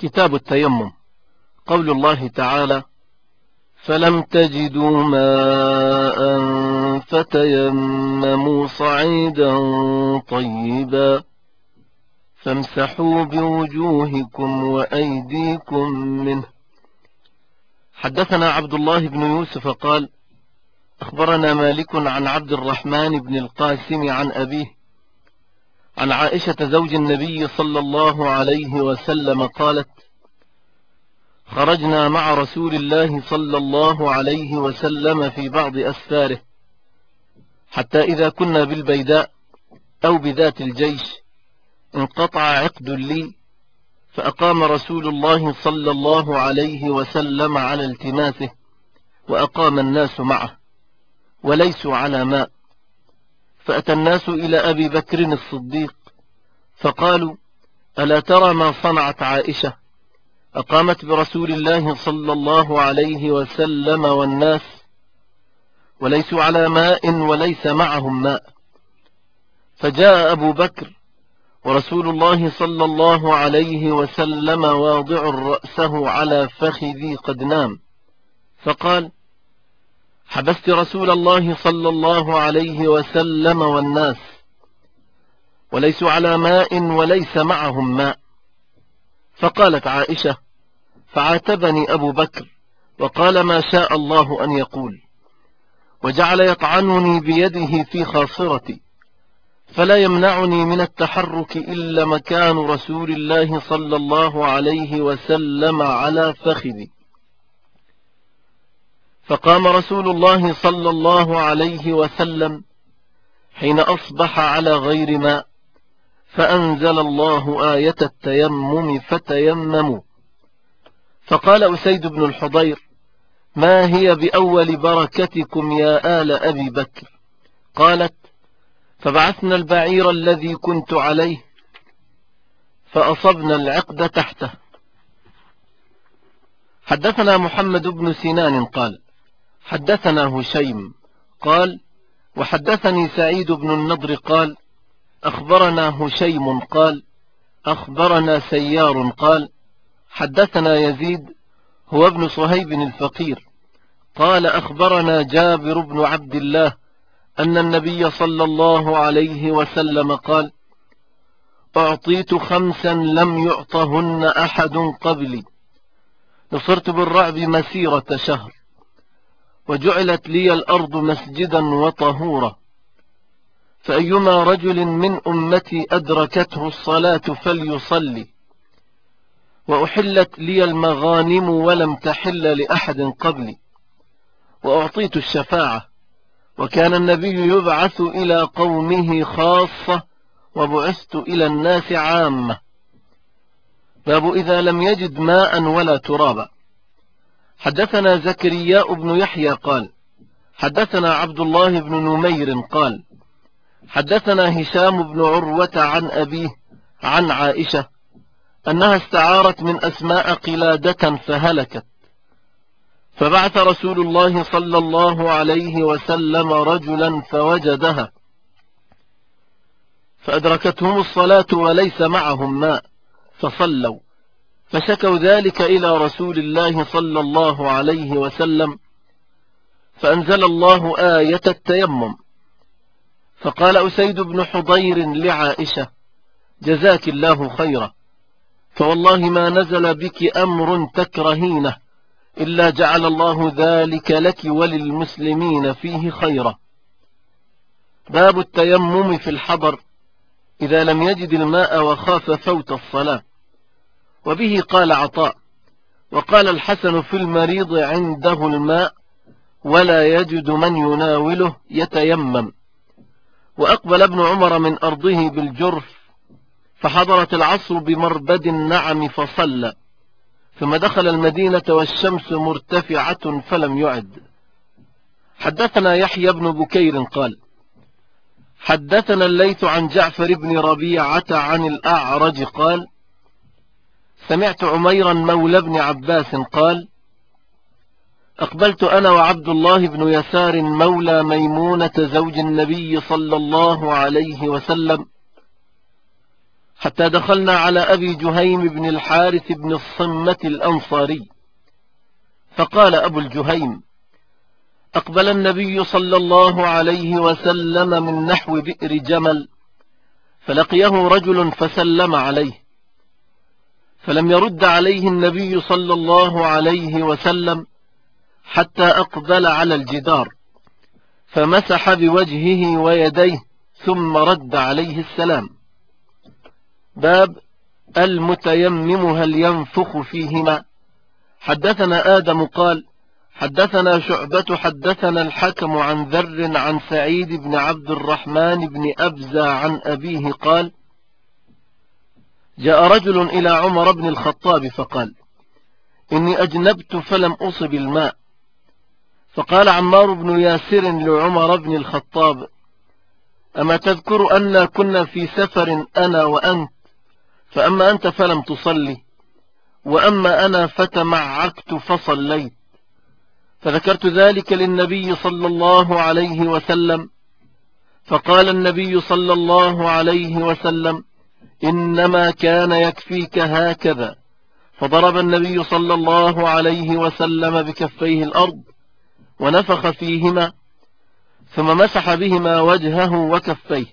كتاب التيمم. قول الله تعالى: فلم تجدوا ماء فتيمموا صعيدا طيبا فامسحوا بوجوهكم وأيديكم منه. حدثنا عبد الله بن يوسف قال: أخبرنا مالك عن عبد الرحمن بن القاسم عن أبيه عن عائشة زوج النبي صلى الله عليه وسلم قالت: خرجنا مع رسول الله صلى الله عليه وسلم في بعض أسفاره، حتى إذا كنا بالبيداء أو بذات الجيش انقطع عقد لي، فأقام رسول الله صلى الله عليه وسلم على التماسه، وأقام الناس معه وليسوا على ماء. فأتى الناس إلى أبي بكر الصديق فقالوا: ألا ترى ما صنعت عائشة؟ أقامت برسول الله صلى الله عليه وسلم والناس وليسوا على ماء وليس معهم ماء. فجاء أبو بكر ورسول الله صلى الله عليه وسلم واضع رأسه على فخذي قد نام، فقال: حبست رسول الله صلى الله عليه وسلم والناس وليسوا على ماء وليس معهم ماء. فقالت عائشة: فعاتبني أبو بكر وقال ما شاء الله أن يقول، وجعل يطعنني بيده في خاصرتي، فلا يمنعني من التحرك إلا مكان رسول الله صلى الله عليه وسلم على فخذي. فقام رسول الله صلى الله عليه وسلم حين أصبح على غير ماء، فأنزل الله آية التيمم فتيمموا. فقال أسيد بن الحضير: ما هي بأول بركتكم يا آل أبي بكر؟ قالت: فبعثنا البعير الذي كنت عليه فأصبنا العقد تحته. حدثنا محمد بن سنان قال: حدثنا هشيم قال: وحدثني سعيد بن النضر قال: أخبرنا هشيم قال: أخبرنا سيار قال: حدثنا يزيد هو ابن صهيب الفقير قال: أخبرنا جابر بن عبد الله أن النبي صلى الله عليه وسلم قال: أعطيت 5 لم يعطهن أحد قبلي، نصرت بالرعب مسيرة شهر، وجعلت لي الأرض مسجدا وطهورا، فأيما رجل من أمتي أدركته الصلاة فليصلي، وأحلت لي المغانم ولم تحل لأحد قبلي، وأعطيت الشفاعة، وكان النبي يبعث إلى قومه خاصة وبعثت إلى الناس عامة. باب إذا لم يجد ماء ولا ترابا. حدثنا زكرياء بن يحيى قال: حدثنا عبد الله بن نمير قال: حدثنا هشام بن عروة عن أبيه عن عائشة أنها استعارت من أسماء قلادة فهلكت، فبعث رسول الله صلى الله عليه وسلم رجلا فوجدها، فأدركتهم الصلاة وليس معهم ماء فصلوا، فشكوا ذلك إلى رسول الله صلى الله عليه وسلم، فأنزل الله آية التيمم. فقال أسيد بن حضير لعائشة: جزاك الله خيرا، فوالله ما نزل بك أمر تكرهينه إلا جعل الله ذلك لك وللمسلمين فيه خيرا. باب التيمم في الحضر إذا لم يجد الماء وخاف فوت الصلاة. وبه قال عطاء: وقال الحسن في المريض عنده الماء ولا يجد من يناوله يتيمم. وأقبل ابن عمر من أرضه بالجرف، فحضرت العصر بمربد النعم فصلى، ثم دخل المدينة والشمس مرتفعة فلم يعد. حدثنا يحيى بن بكير قال: حدثنا الليث عن جعفر بن ربيعة عن الأعرج قال: سمعت عميرا مولى بن عباس قال: أقبلت أنا وعبد الله بن يسار مولى ميمونة زوج النبي صلى الله عليه وسلم حتى دخلنا على أبي جهيم بن الحارث بن الصمة الأنصاري، فقال أبو الجهيم: أقبل النبي صلى الله عليه وسلم من نحو بئر جمل، فلقيه رجل فسلم عليه، فلم يرد عليه النبي صلى الله عليه وسلم حتى أقبل على الجدار، فمسح بوجهه ويديه ثم رد عليه السلام. باب المتيمم هل ينفخ فيهما؟ حدثنا آدم قال حدثنا شعبة حدثنا الحكم عن ذر عن سعيد بن عبد الرحمن بن أبزة عن أبيه قال: جاء رجل إلى عمر بن الخطاب فقال: إني أجنبت فلم أصب الماء. فقال عمار بن ياسر لعمر بن الخطاب: أما تذكر أن كنا في سفر أنا وأنت، فأما أنت فلم تصلي، وأما أنا فتمعكت فصليت. فذكرت ذلك للنبي صلى الله عليه وسلم، فقال النبي صلى الله عليه وسلم: إنما كان يكفيك هكذا. فضرب النبي صلى الله عليه وسلم بكفيه الأرض ونفخ فيهما، ثم مسح بهما وجهه وكفيه.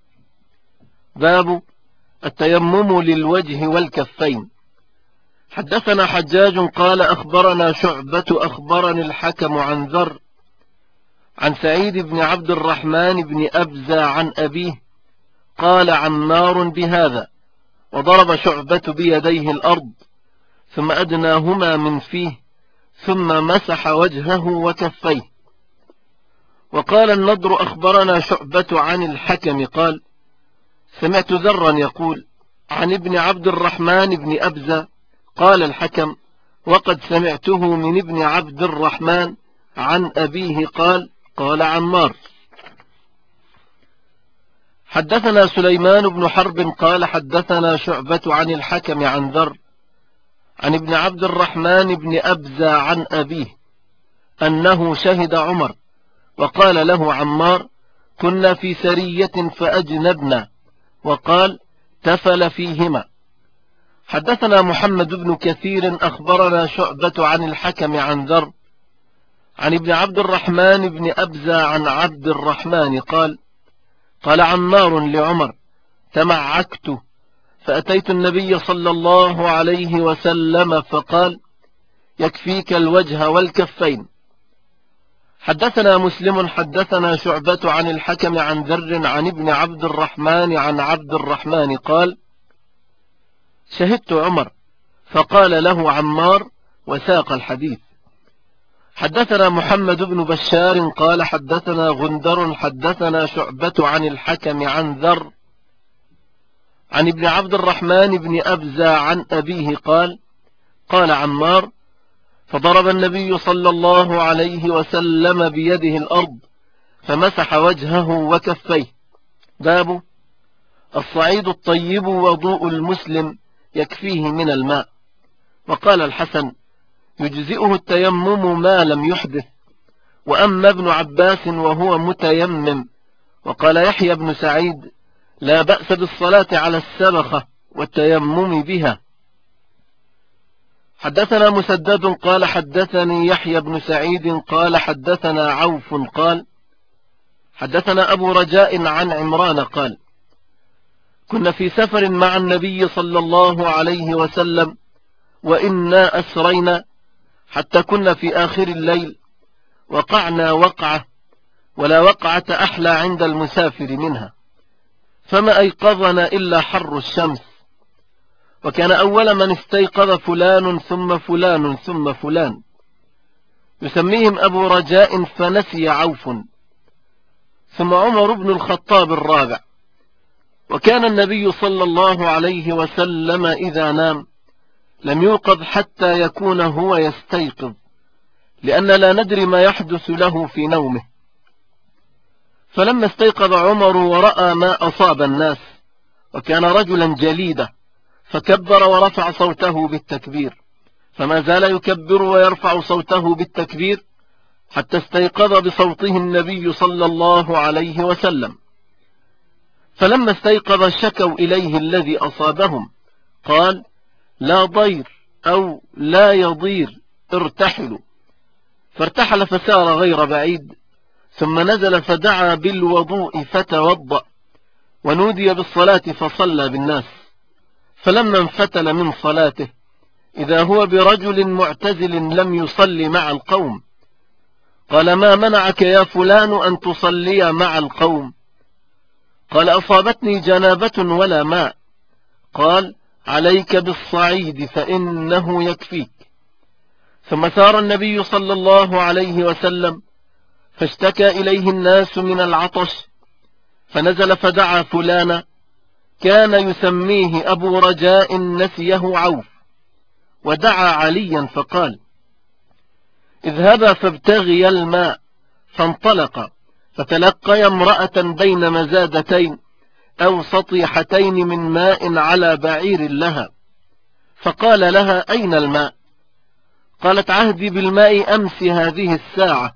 باب التيمم للوجه والكفين. حدثنا حجاج قال أخبرنا شعبة أخبرني الحكم عن ذر عن سعيد بن عبد الرحمن بن أبزة عن أبيه قال عمار بهذا، وضرب شعبة بيديه الأرض ثم أدناهما من فيه ثم مسح وجهه وكفيه. وقال النضر أخبرنا شعبة عن الحكم قال سمعت ذرا يقول عن ابن عبد الرحمن بن أبزة قال الحكم وقد سمعته من ابن عبد الرحمن عن أبيه قال قال عمار. حدثنا سليمان بن حرب قال حدثنا شعبة عن الحكم عن ذر عن ابن عبد الرحمن بن أبزة عن أبيه أنه شهد عمر، وقال له عمار كنا في سرية فأجنبنا، وقال تفل فيهما. حدثنا محمد بن كثير أخبرنا شعبة عن الحكم عن ذر عن ابن عبد الرحمن بن أبزة عن عبد الرحمن قال قال عمار لعمر تمعكت فأتيت النبي صلى الله عليه وسلم فقال يكفيك الوجه والكفين. حدثنا مسلم حدثنا شعبة عن الحكم عن ذر عن ابن عبد الرحمن عن عبد الرحمن قال شهدت عمر، فقال له عمار وساق الحديث. حدثنا محمد بن بشار قال حدثنا غندر حدثنا شعبة عن الحكم عن ذر عن ابن عبد الرحمن بن أبزة عن أبيه قال قال عمار فضرب النبي صلى الله عليه وسلم بيده الأرض فمسح وجهه وكفيه. باب الصعيد الطيب وضوء المسلم يكفيه من الماء. وقال الحسن يجزئه التيمم ما لم يحدث، وأما ابن عباس وهو متيمم. وقال يحيى بن سعيد لا بأس بالصلاة على السبخة والتيمم بها. حدثنا مسدد قال حدثني يحيى بن سعيد قال حدثنا عوف قال حدثنا أبو رجاء عن عمران قال كنا في سفر مع النبي صلى الله عليه وسلم وإنا أسرينا حتى كنا في آخر الليل، وقعنا وقعة ولا وقعة أحلى عند المسافر منها، فما أيقظنا إلا حر الشمس، وكان أول من استيقظ فلان ثم فلان ثم فلان يسميهم أبو رجاء فنسي عوف، ثم عمر بن الخطاب الرابع. وكان النبي صلى الله عليه وسلم إذا نام لم يوقظ حتى يكون هو يستيقظ، لأن لا ندري ما يحدث له في نومه. فلما استيقظ عمر ورأى ما أصاب الناس، وكان رجلا جليدا، فكبر ورفع صوته بالتكبير، فما زال يكبر ويرفع صوته بالتكبير حتى استيقظ بصوته النبي صلى الله عليه وسلم. فلما استيقظ شكوا إليه الذي أصابهم، قال: لا ضير أو لا يضير، ارتحلوا. فارتحل فسار غير بعيد، ثم نزل فدعا بالوضوء فتوضأ، ونودي بالصلاة فصلى بالناس. فلما انفتل من صلاته إذا هو برجل معتزل لم يصلي مع القوم، قال: ما منعك يا فلان أن تصلي مع القوم؟ قال: أصابتني جنابة ولا ماء. قال: عليك بالصعيد فإنه يكفيك. ثم سار النبي صلى الله عليه وسلم فاشتكى إليه الناس من العطش، فنزل فدعا فلانا كان يسميه أبو رجاء نسيه عوف، ودعا عليا فقال: اذهبا فابتغيا الماء. فانطلق فتلقيا امرأة بين مزادتين أو سطيحتين من ماء على بعير لها، فقال لها: أين الماء؟ قالت: عهدي بالماء أمس هذه الساعة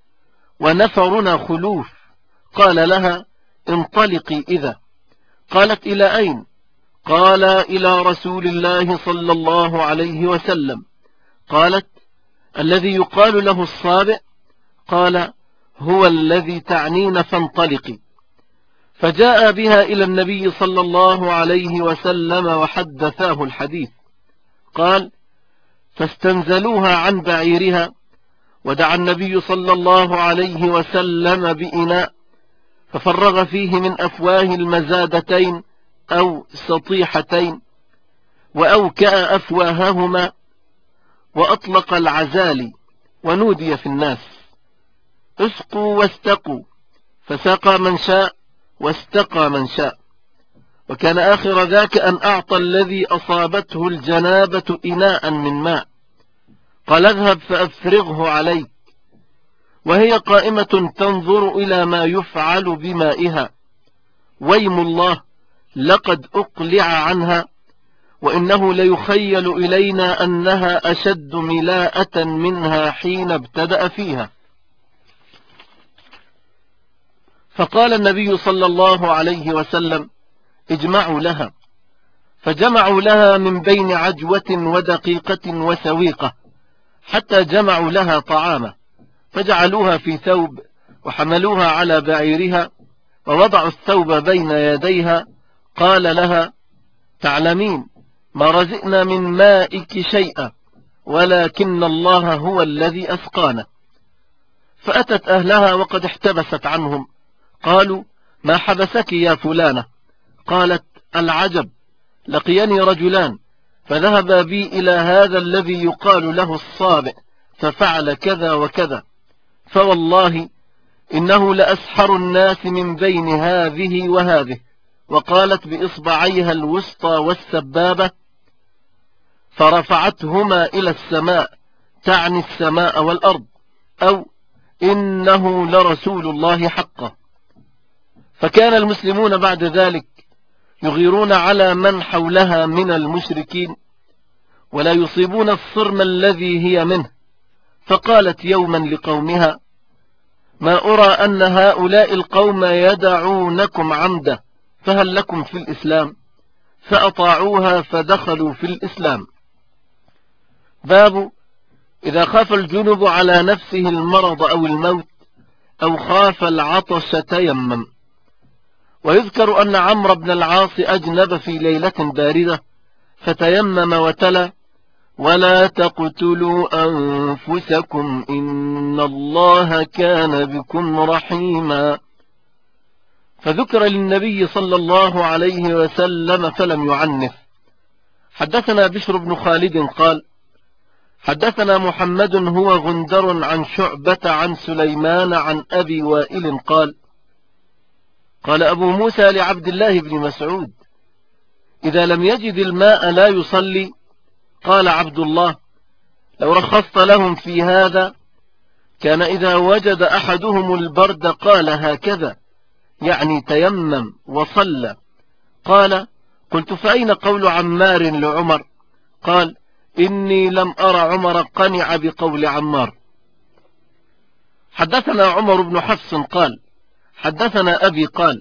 ونفرنا خلوف. قال لها: انطلقي إذا. قالت: إلى أين؟ قال: إلى رسول الله صلى الله عليه وسلم. قالت: الذي يقال له الصابئ؟ قال: هو الذي تعنين، فانطلقي. فجاء بها إلى النبي صلى الله عليه وسلم وحدثاه الحديث. قال: فاستنزلوها عن بعيرها، ودعا النبي صلى الله عليه وسلم بإناء ففرغ فيه من أفواه المزادتين أو سطيحتين، وأوكأ أفواههما، وأطلق العزالي، ونودي في الناس: اسقوا واستقوا، فسقى من شاء واستقى من شاء. وكان آخر ذاك أن أعطى الذي أصابته الجنابة إناء من ماء، قال: اذهب فأفرغه عليك. وهي قائمة تنظر إلى ما يفعل بمائها، ويم الله لقد أقلع عنها، وإنه ليخيل إلينا أنها أشد ملاءة منها حين ابتدأ فيها. فقال النبي صلى الله عليه وسلم: اجمعوا لها. فجمعوا لها من بين عجوة ودقيقة وسويقة، حتى جمعوا لها طعاما، فجعلوها في ثوب وحملوها على بعيرها، ووضعوا الثوب بين يديها. قال لها: تعلمين ما رزقنا من مائك شيئا، ولكن الله هو الذي أسقانا. فأتت أهلها وقد احتبست عنهم، قالوا: ما حبسك يا فلانة؟ قالت: العجب، لقيني رجلان فذهبا بي إلى هذا الذي يقال له الصابئ، ففعل كذا وكذا، فوالله إنه لأسحر الناس من بين هذه وهذه. وقالت بإصبعيها الوسطى والسبابة، فرفعتهما إلى السماء، تعني السماء والأرض، أو إنه لرسول الله حقا. فكان المسلمون بعد ذلك يغيرون على من حولها من المشركين، ولا يصيبون الصرم الذي هي منه. فقالت يوما لقومها: ما أرى أن هؤلاء القوم يدعونكم عمدا، فهل لكم في الإسلام؟ فأطاعوها فدخلوا في الإسلام. باب إذا خاف الجنب على نفسه المرض أو الموت، أو خاف العطش تيمم. ويذكر أن عمرو بن العاص أجنب في ليلة باردة فتيمم وتلا: ولا تقتلوا أنفسكم إن الله كان بكم رحيما. فذكر للنبي صلى الله عليه وسلم فلم يعنف. حدثنا بشر بن خالد قال: حدثنا محمد هو غندر عن شعبة عن سليمان عن أبي وائل قال: قال أبو موسى لعبد الله بن مسعود: إذا لم يجد الماء لا يصلي؟ قال عبد الله: لو رخصت لهم في هذا كان إذا وجد أحدهم البرد قال هكذا، يعني تيمم وصلى. قال: قلت: فأين قول عمار لعمر؟ قال: إني لم أرى عمر قنع بقول عمار. حدثنا عمر بن حفص قال: حدثنا أبي قال: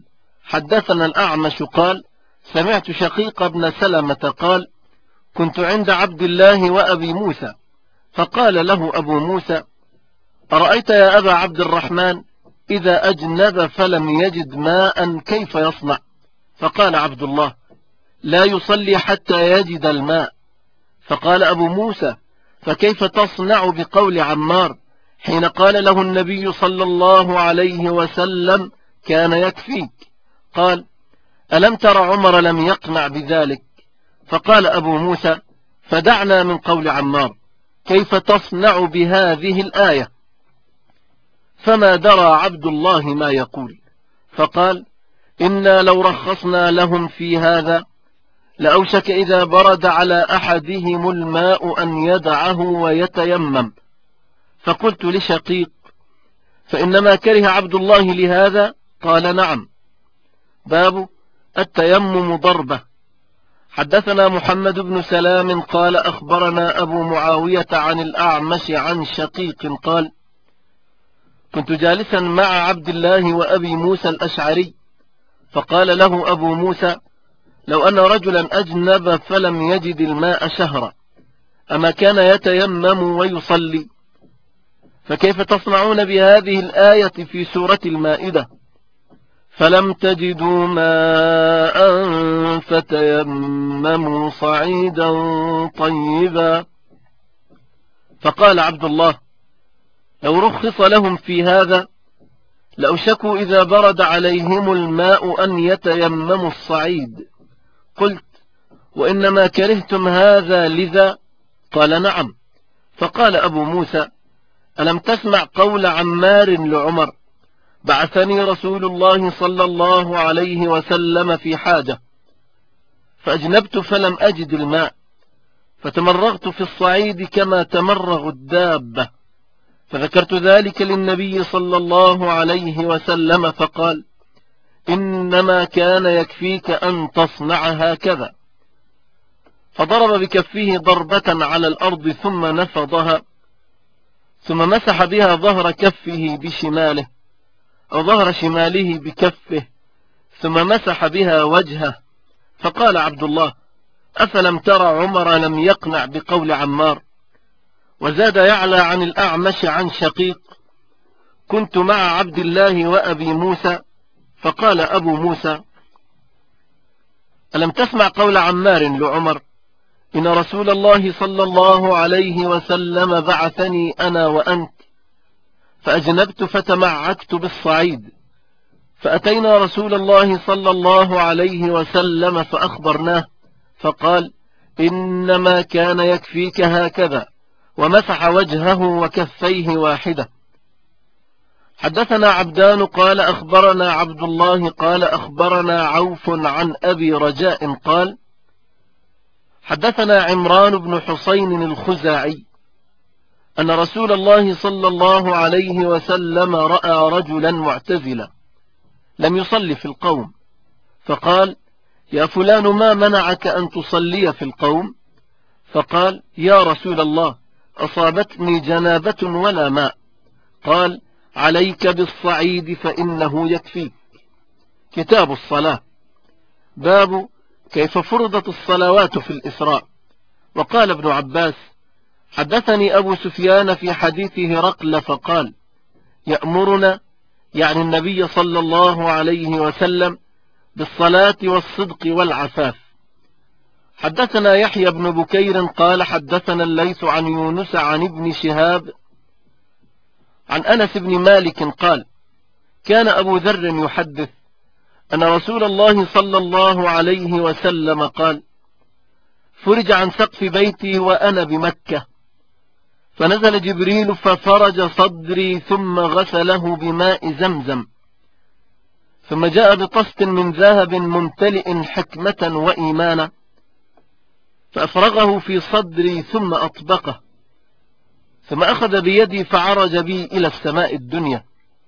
حدثنا الأعمش قال سمعت شقيق بن سلمة قال كنت عند عبد الله وأبي موسى فقال له أبو موسى أرأيت يا أبا عبد الرحمن إذا أجنب فلم يجد ماء كيف يصنع؟ فقال عبد الله لا يصلي حتى يجد الماء. فقال أبو موسى فكيف تصنع بقول عمار حين قال له النبي صلى الله عليه وسلم كان يكفيك؟ قال ألم تر عمر لم يقنع بذلك؟ فقال أبو موسى فدعنا من قول عمار، كيف تصنع بهذه الآية؟ فما درى عبد الله ما يقول، فقال إنا لو رخصنا لهم في هذا لأوشك إذا برد على أحدهم الماء أن يدعه ويتيمم. فقلت لشقيق فإنما كره عبد الله لهذا؟ قال نعم. باب التيمم ضربة. حدثنا محمد بن سلام قال أخبرنا أبو معاوية عن الأعمش عن شقيق قال كنت جالسا مع عبد الله وأبي موسى الأشعري فقال له أبو موسى لو أن رجلا أجنب فلم يجد الماء شهرا أما كان يتيمم ويصلي؟ فكيف تصنعون بهذه الآية في سورة المائدة؟ فلم تجدوا ماء فتيمموا صعيدا طيبا. فقال عبد الله لو رخص لهم في هذا لأوشكوا إذا برد عليهم الماء أن يتيمموا الصعيد. قلت وإنما كرهتم هذا لذا؟ قال نعم. فقال أبو موسى ألم تسمع قول عمار لعمر بعثني رسول الله صلى الله عليه وسلم في حاجة فأجنبت فلم أجد الماء فتمرغت في الصعيد كما تمرغ الدابة، فذكرت ذلك للنبي صلى الله عليه وسلم فقال إنما كان يكفيك أن تصنع هكذا. فضرب بكفه ضربة على الأرض ثم نفضها ثم مسح بها ظهر كفه بشماله أو ظهر شماله بكفه ثم مسح بها وجهه. فقال عبد الله أفلم ترى عمر لم يقنع بقول عمار؟ وزاد يعلى عن الأعمش عن شقيق كنت مع عبد الله وأبي موسى فقال أبو موسى ألم تسمع قول عمار لعمر إن رسول الله صلى الله عليه وسلم بعثني أنا وأنت فأجنبت فتمعكت بالصعيد فأتينا رسول الله صلى الله عليه وسلم فأخبرناه فقال إنما كان يكفيك هكذا ومسح وجهه وكفيه واحدة. حدثنا عبدان قال أخبرنا عبد الله قال أخبرنا عوف عن أبي رجاء قال حدثنا عمران بن حسين الخزاعي أن رسول الله صلى الله عليه وسلم رأى رجلا معتزلا لم يصلي في القوم فقال يا فلان ما منعك أن تصلي في القوم؟ فقال يا رسول الله أصابتني جنابة ولا ماء. قال عليك بالصعيد فإنه يكفيك. كتاب الصلاة. باب كيف فرضت الصلوات في الإسراء. وقال ابن عباس حدثني أبو سفيان في حديث هرقل فقال يأمرنا يعني النبي صلى الله عليه وسلم بالصلاة والصدق والعفاف. حدثنا يحيى بن بكير قال حدثنا الليث عن يونس عن ابن شهاب عن أنس بن مالك قال كان أبو ذر يحدث أن رسول الله صلى الله عليه وسلم قال فرج عن سقف بيتي وأنا بمكة فنزل جبريل ففرج صدري ثم غسله بماء زمزم ثم جاء بطست من ذهب ممتلئ حكمة وإيمانا فأفرغه في صدري ثم أطبقه ثم أخذ بيدي فعرج بي إلى السماء الدنيا.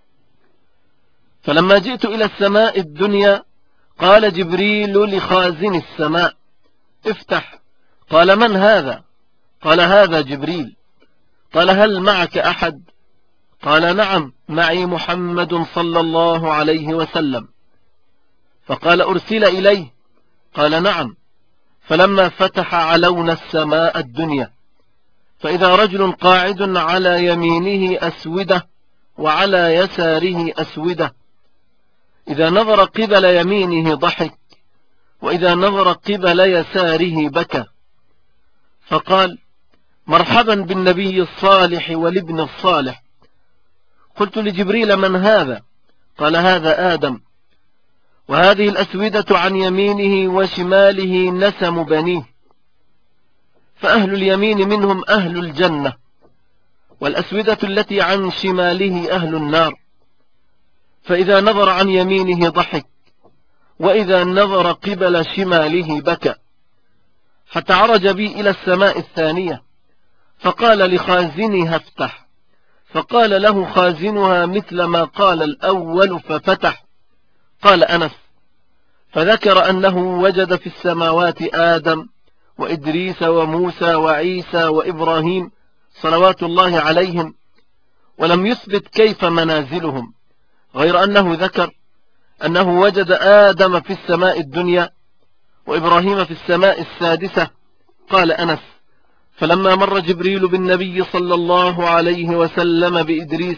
فلما جئت إلى السماء الدنيا قال جبريل لخازن السماء افتح. قال من هذا؟ قال هذا جبريل. قال هل معك أحد؟ قال نعم معي محمد صلى الله عليه وسلم. فقال أرسل إليه؟ قال نعم. فلما فتح علونا السماء الدنيا فإذا رجل قاعد على يمينه أسودة وعلى يساره أسودة، إذا نظر قبل يمينه ضحك وإذا نظر قبل يساره بكى. فقال مرحبا بالنبي الصالح والابن الصالح. قلت لجبريل من هذا؟ قال هذا آدم، وهذه الأسودة عن يمينه وشماله نسم بنيه، فأهل اليمين منهم أهل الجنة، والأسودة التي عن شماله أهل النار. فإذا نظر عن يمينه ضحك وإذا نظر قبل شماله بكى، حتى عرج بي إلى السماء الثانية فقال لخازنها افتح، فقال له خازنها مثل ما قال الأول ففتح. قال أنس فذكر أنه وجد في السماوات آدم وإدريس وموسى وعيسى وإبراهيم صلوات الله عليهم، ولم يثبت كيف منازلهم، غير أنه ذكر أنه وجد آدم في السماء الدنيا وإبراهيم في السماء السادسة. قال أنس فلما مر جبريل بالنبي صلى الله عليه وسلم بإدريس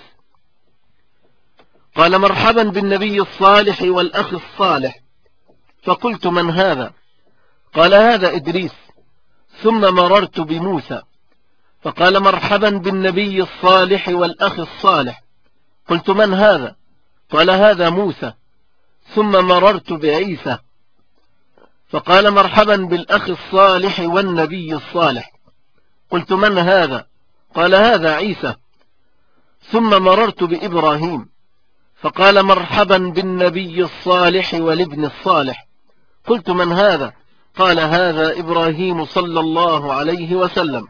قال مرحبا بالنبي الصالح والأخ الصالح. فقلت من هذا؟ قال هذا إدريس. ثم مررت بموسى فقال مرحبا بالنبي الصالح والأخ الصالح. قلت من هذا؟ قال هذا موسى. ثم مررت بعيسى فقال مرحبا بالأخ الصالح والنبي الصالح. قلت من هذا؟ قال هذا عيسى. ثم مررت بإبراهيم فقال مرحبا بالنبي الصالح والابن الصالح. قلت من هذا؟ قال هذا إبراهيم صلى الله عليه وسلم.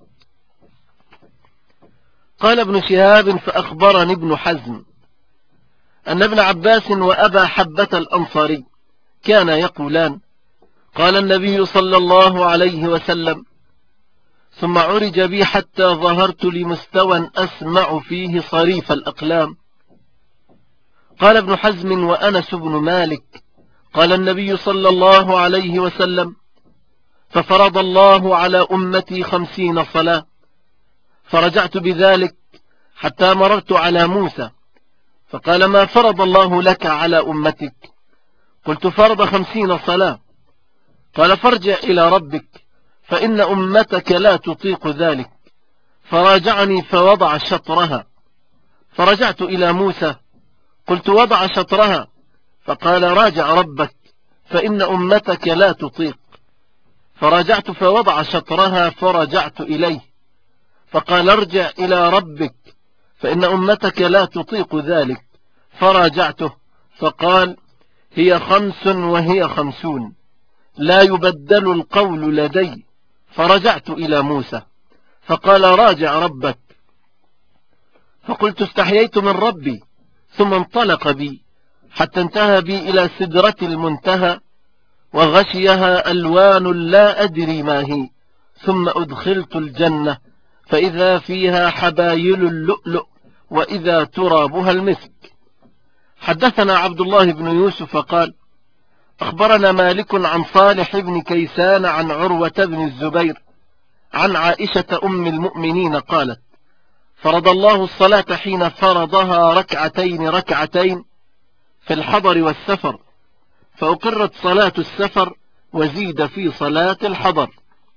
قال ابن شهاب فأخبرني ابن حزم أن ابن عباس وأبا حبة الأنصاري كان يقولان قال النبي صلى الله عليه وسلم ثم عرج بي حتى ظهرت لمستوى أسمع فيه صريف الأقلام. قال ابن حزم وأنس بن مالك قال النبي صلى الله عليه وسلم ففرض الله على أمتي 50 صلاة، فرجعت بذلك حتى مررت على موسى فقال ما فرض الله لك على أمتك؟ قلت فرض 50 صلاة. قال فارجع إلى ربك فإن أمتك لا تطيق ذلك. فراجعني فوضع شطرها، فرجعت إلى موسى قلت وضع شطرها، فقال راجع ربك فإن أمتك لا تطيق. فرجعت فوضع شطرها فرجعت إليه فقال ارجع إلى ربك فإن أمتك لا تطيق ذلك. فراجعته فقال هي 5 وهي 50 لا يبدل القول لدي. فرجعت إلى موسى فقال راجع ربك. فقلت استحييت من ربي، ثم انطلق بي حتى انتهى بي إلى سدرة المنتهى وغشيها ألوان لا أدري ما هي، ثم أدخلت الجنة فإذا فيها حبايل اللؤلؤ وإذا ترابها المسك. حدثنا عبد الله بن يوسف قال أخبرنا مالك عن صالح بن كيسان عن عروة بن الزبير عن عائشة أم المؤمنين قالت فرض الله الصلاة حين فرضها ركعتين في الحضر والسفر، فأقرت صلاة السفر وزيد في صلاة الحضر.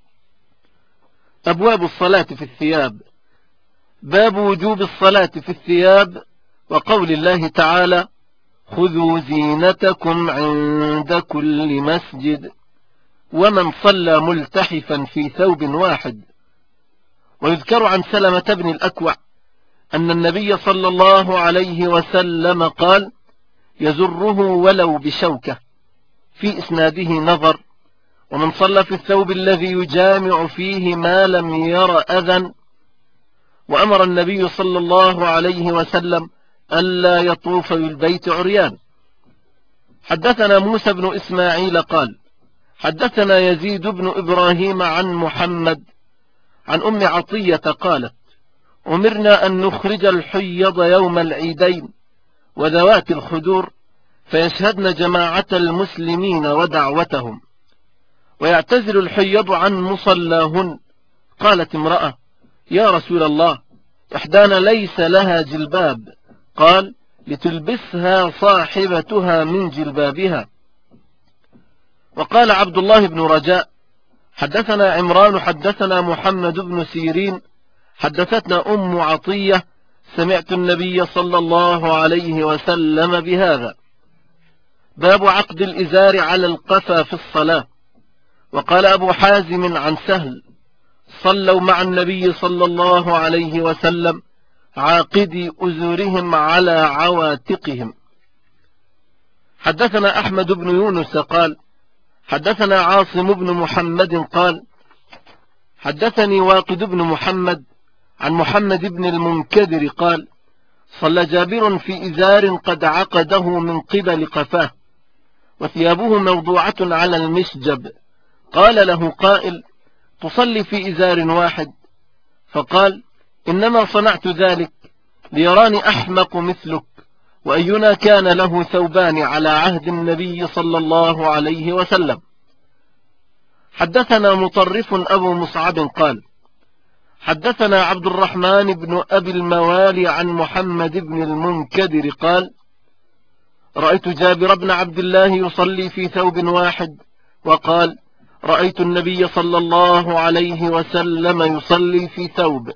أبواب الصلاة في الثياب. باب وجوب الصلاة في الثياب وقول الله تعالى خذوا زينتكم عند كل مسجد، ومن صلى ملتحفا في ثوب واحد. ويذكر عن سلمة بن الأكوع أن النبي صلى الله عليه وسلم قال يزره ولو بشوكة. في إسناده نظر. ومن صلى في الثوب الذي يجامع فيه ما لم ير أذى. وأمر النبي صلى الله عليه وسلم ألا يطوف بالبيت عريان. حدثنا موسى بن إسماعيل قال حدثنا يزيد بن إبراهيم عن محمد عن أم عطية قالت أمرنا أن نخرج الحيض يوم العيدين وذوات الخدور فيشهدن جماعة المسلمين ودعوتهم، ويعتزل الحيض عن مصلاهن. قالت امرأة: يا رسول الله، إحدانا ليس لها جلباب. قال: لتلبسها صاحبتها من جلبابها. وقال عبد الله بن رجاء: حدثنا عمران حدثنا محمد بن سيرين حدثتنا أم عطية سمعت النبي صلى الله عليه وسلم بهذا. باب عقد الإزار على القفا في الصلاة. وقال أبو حازم عن سهل: صلوا مع النبي صلى الله عليه وسلم عاقدي أزورهم على عواتقهم. حدثنا أحمد بن يونس قال: حدثنا عاصم بن محمد قال: حدثني واقد بن محمد عن محمد بن المنكدر قال: صلى جابر في إزار قد عقده من قبل قفاه، وثيابه موضوعة على المشجب. قال له قائل: تصلي في إزار واحد؟ فقال: إنما صنعت ذلك ليراني أحمق مثلك، وأينا كان له ثوبان على عهد النبي صلى الله عليه وسلم. حدثنا مطرف أبو مصعب قال: حدثنا عبد الرحمن بن أبي الموالي عن محمد بن المنكدر قال: رأيت جابر بن عبد الله يصلي في ثوب واحد، وقال: رأيت النبي صلى الله عليه وسلم يصلي في ثوب.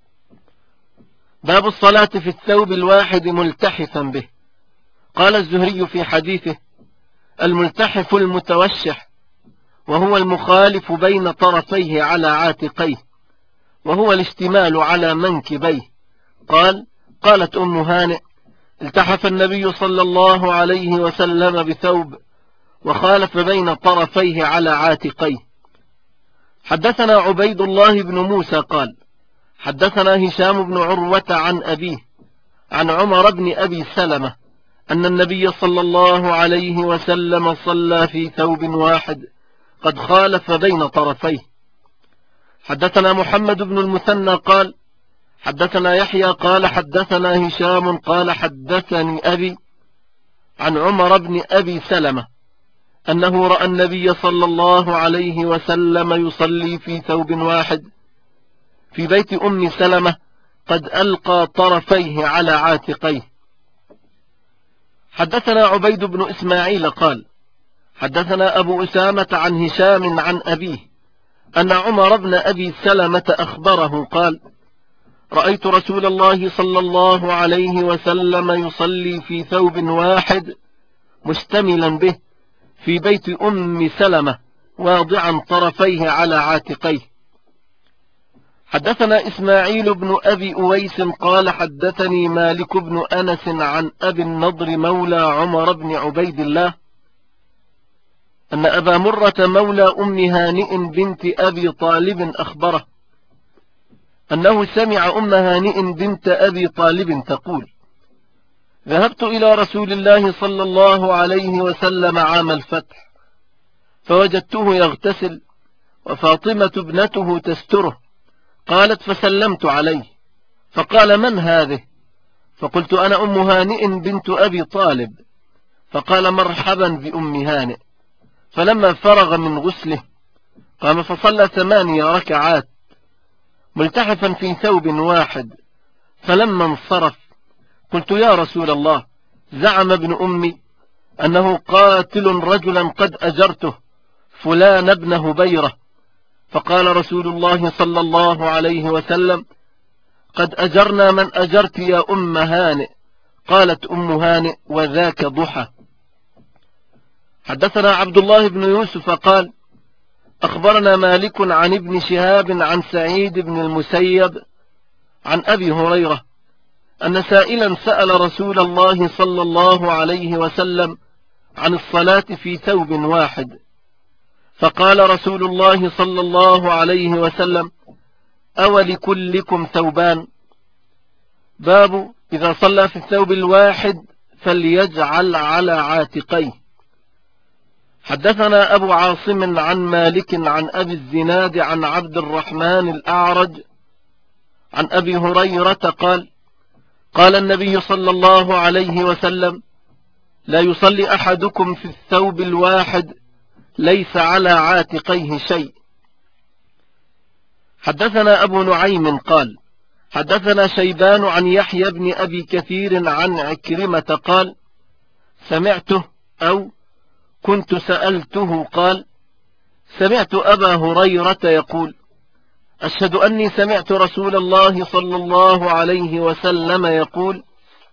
باب الصلاة في الثوب الواحد ملتحفا به. قال الزهري في حديثه: الملتحف المتوشح، وهو المخالف بين طرفيه على عاتقيه، وهو الاشتمال على منكبيه. قال: قالت أم هانئ: التحف النبي صلى الله عليه وسلم بثوب، وخالف بين طرفيه على عاتقيه. حدثنا عبيد الله بن موسى قال: حدثنا هشام بن عروة عن أبيه عن عمر بن أبي سلمة أن النبي صلى الله عليه وسلم صلى في ثوب واحد قد خالف بين طرفيه. حدثنا محمد بن المثنى قال: حدثنا يحيى قال: حدثنا هشام قال: حدثني أبي عن عمر بن أبي سلمة أنه رأى النبي صلى الله عليه وسلم يصلي في ثوب واحد في بيت أم سلمة قد ألقى طرفيه على عاتقيه. حدثنا عبيد بن إسماعيل قال: حدثنا أبو أسامة عن هشام عن أبيه أن عمر بن أبي سلمة أخبره قال: رأيت رسول الله صلى الله عليه وسلم يصلي في ثوب واحد مشتملا به في بيت أم سلمة واضعا طرفيه على عاتقيه. حدثنا إسماعيل بن أبي أويس قال: حدثني مالك بن أنس عن أبي النضر مولى عمر بن عبيد الله أن أبا مرة مولى أم هانئ بنت أبي طالب أخبره أنه سمع أم هانئ بنت أبي طالب تقول: ذهبت إلى رسول الله صلى الله عليه وسلم عام الفتح، فوجدته يغتسل وفاطمة ابنته تستره. قالت: فسلمت عليه، فقال: من هذه؟ فقلت: أنا أم هانئ بنت أبي طالب. فقال: مرحبا بأم هانئ. فلما فرغ من غسله قام فصلى 8 ركعات ملتحفا في ثوب واحد. فلما انصرف قلت: يا رسول الله، زعم ابن أمي أنه قاتل رجلا قد أجرته، فلان ابن هبيرة. فقال رسول الله صلى الله عليه وسلم: قد أجرنا من أجرت يا أم هانئ. قالت أم هانئ: وذاك ضحى. حدثنا عبد الله بن يوسف قال: أخبرنا مالك عن ابن شهاب عن سعيد بن المسيب عن أبي هريرة أن سائلا سأل رسول الله صلى الله عليه وسلم عن الصلاة في ثوب واحد، فقال رسول الله صلى الله عليه وسلم: أولكلكم ثوبان؟ باب إذا صلى في الثوب الواحد فليجعل على عاتقيه. حدثنا أبو عاصم عن مالك عن أبي الزناد عن عبد الرحمن الأعرج عن أبي هريرة قال: قال النبي صلى الله عليه وسلم: لا يصلي أحدكم في الثوب الواحد ليس على عاتقيه شيء. حدثنا أبو نعيم قال حدثنا شيبان عن يحيى بن أبي كثير عن عكرمة قال سمعته أو كنت سألته قال سمعت أبا هريرة يقول أشهد أني سمعت رسول الله صلى الله عليه وسلم يقول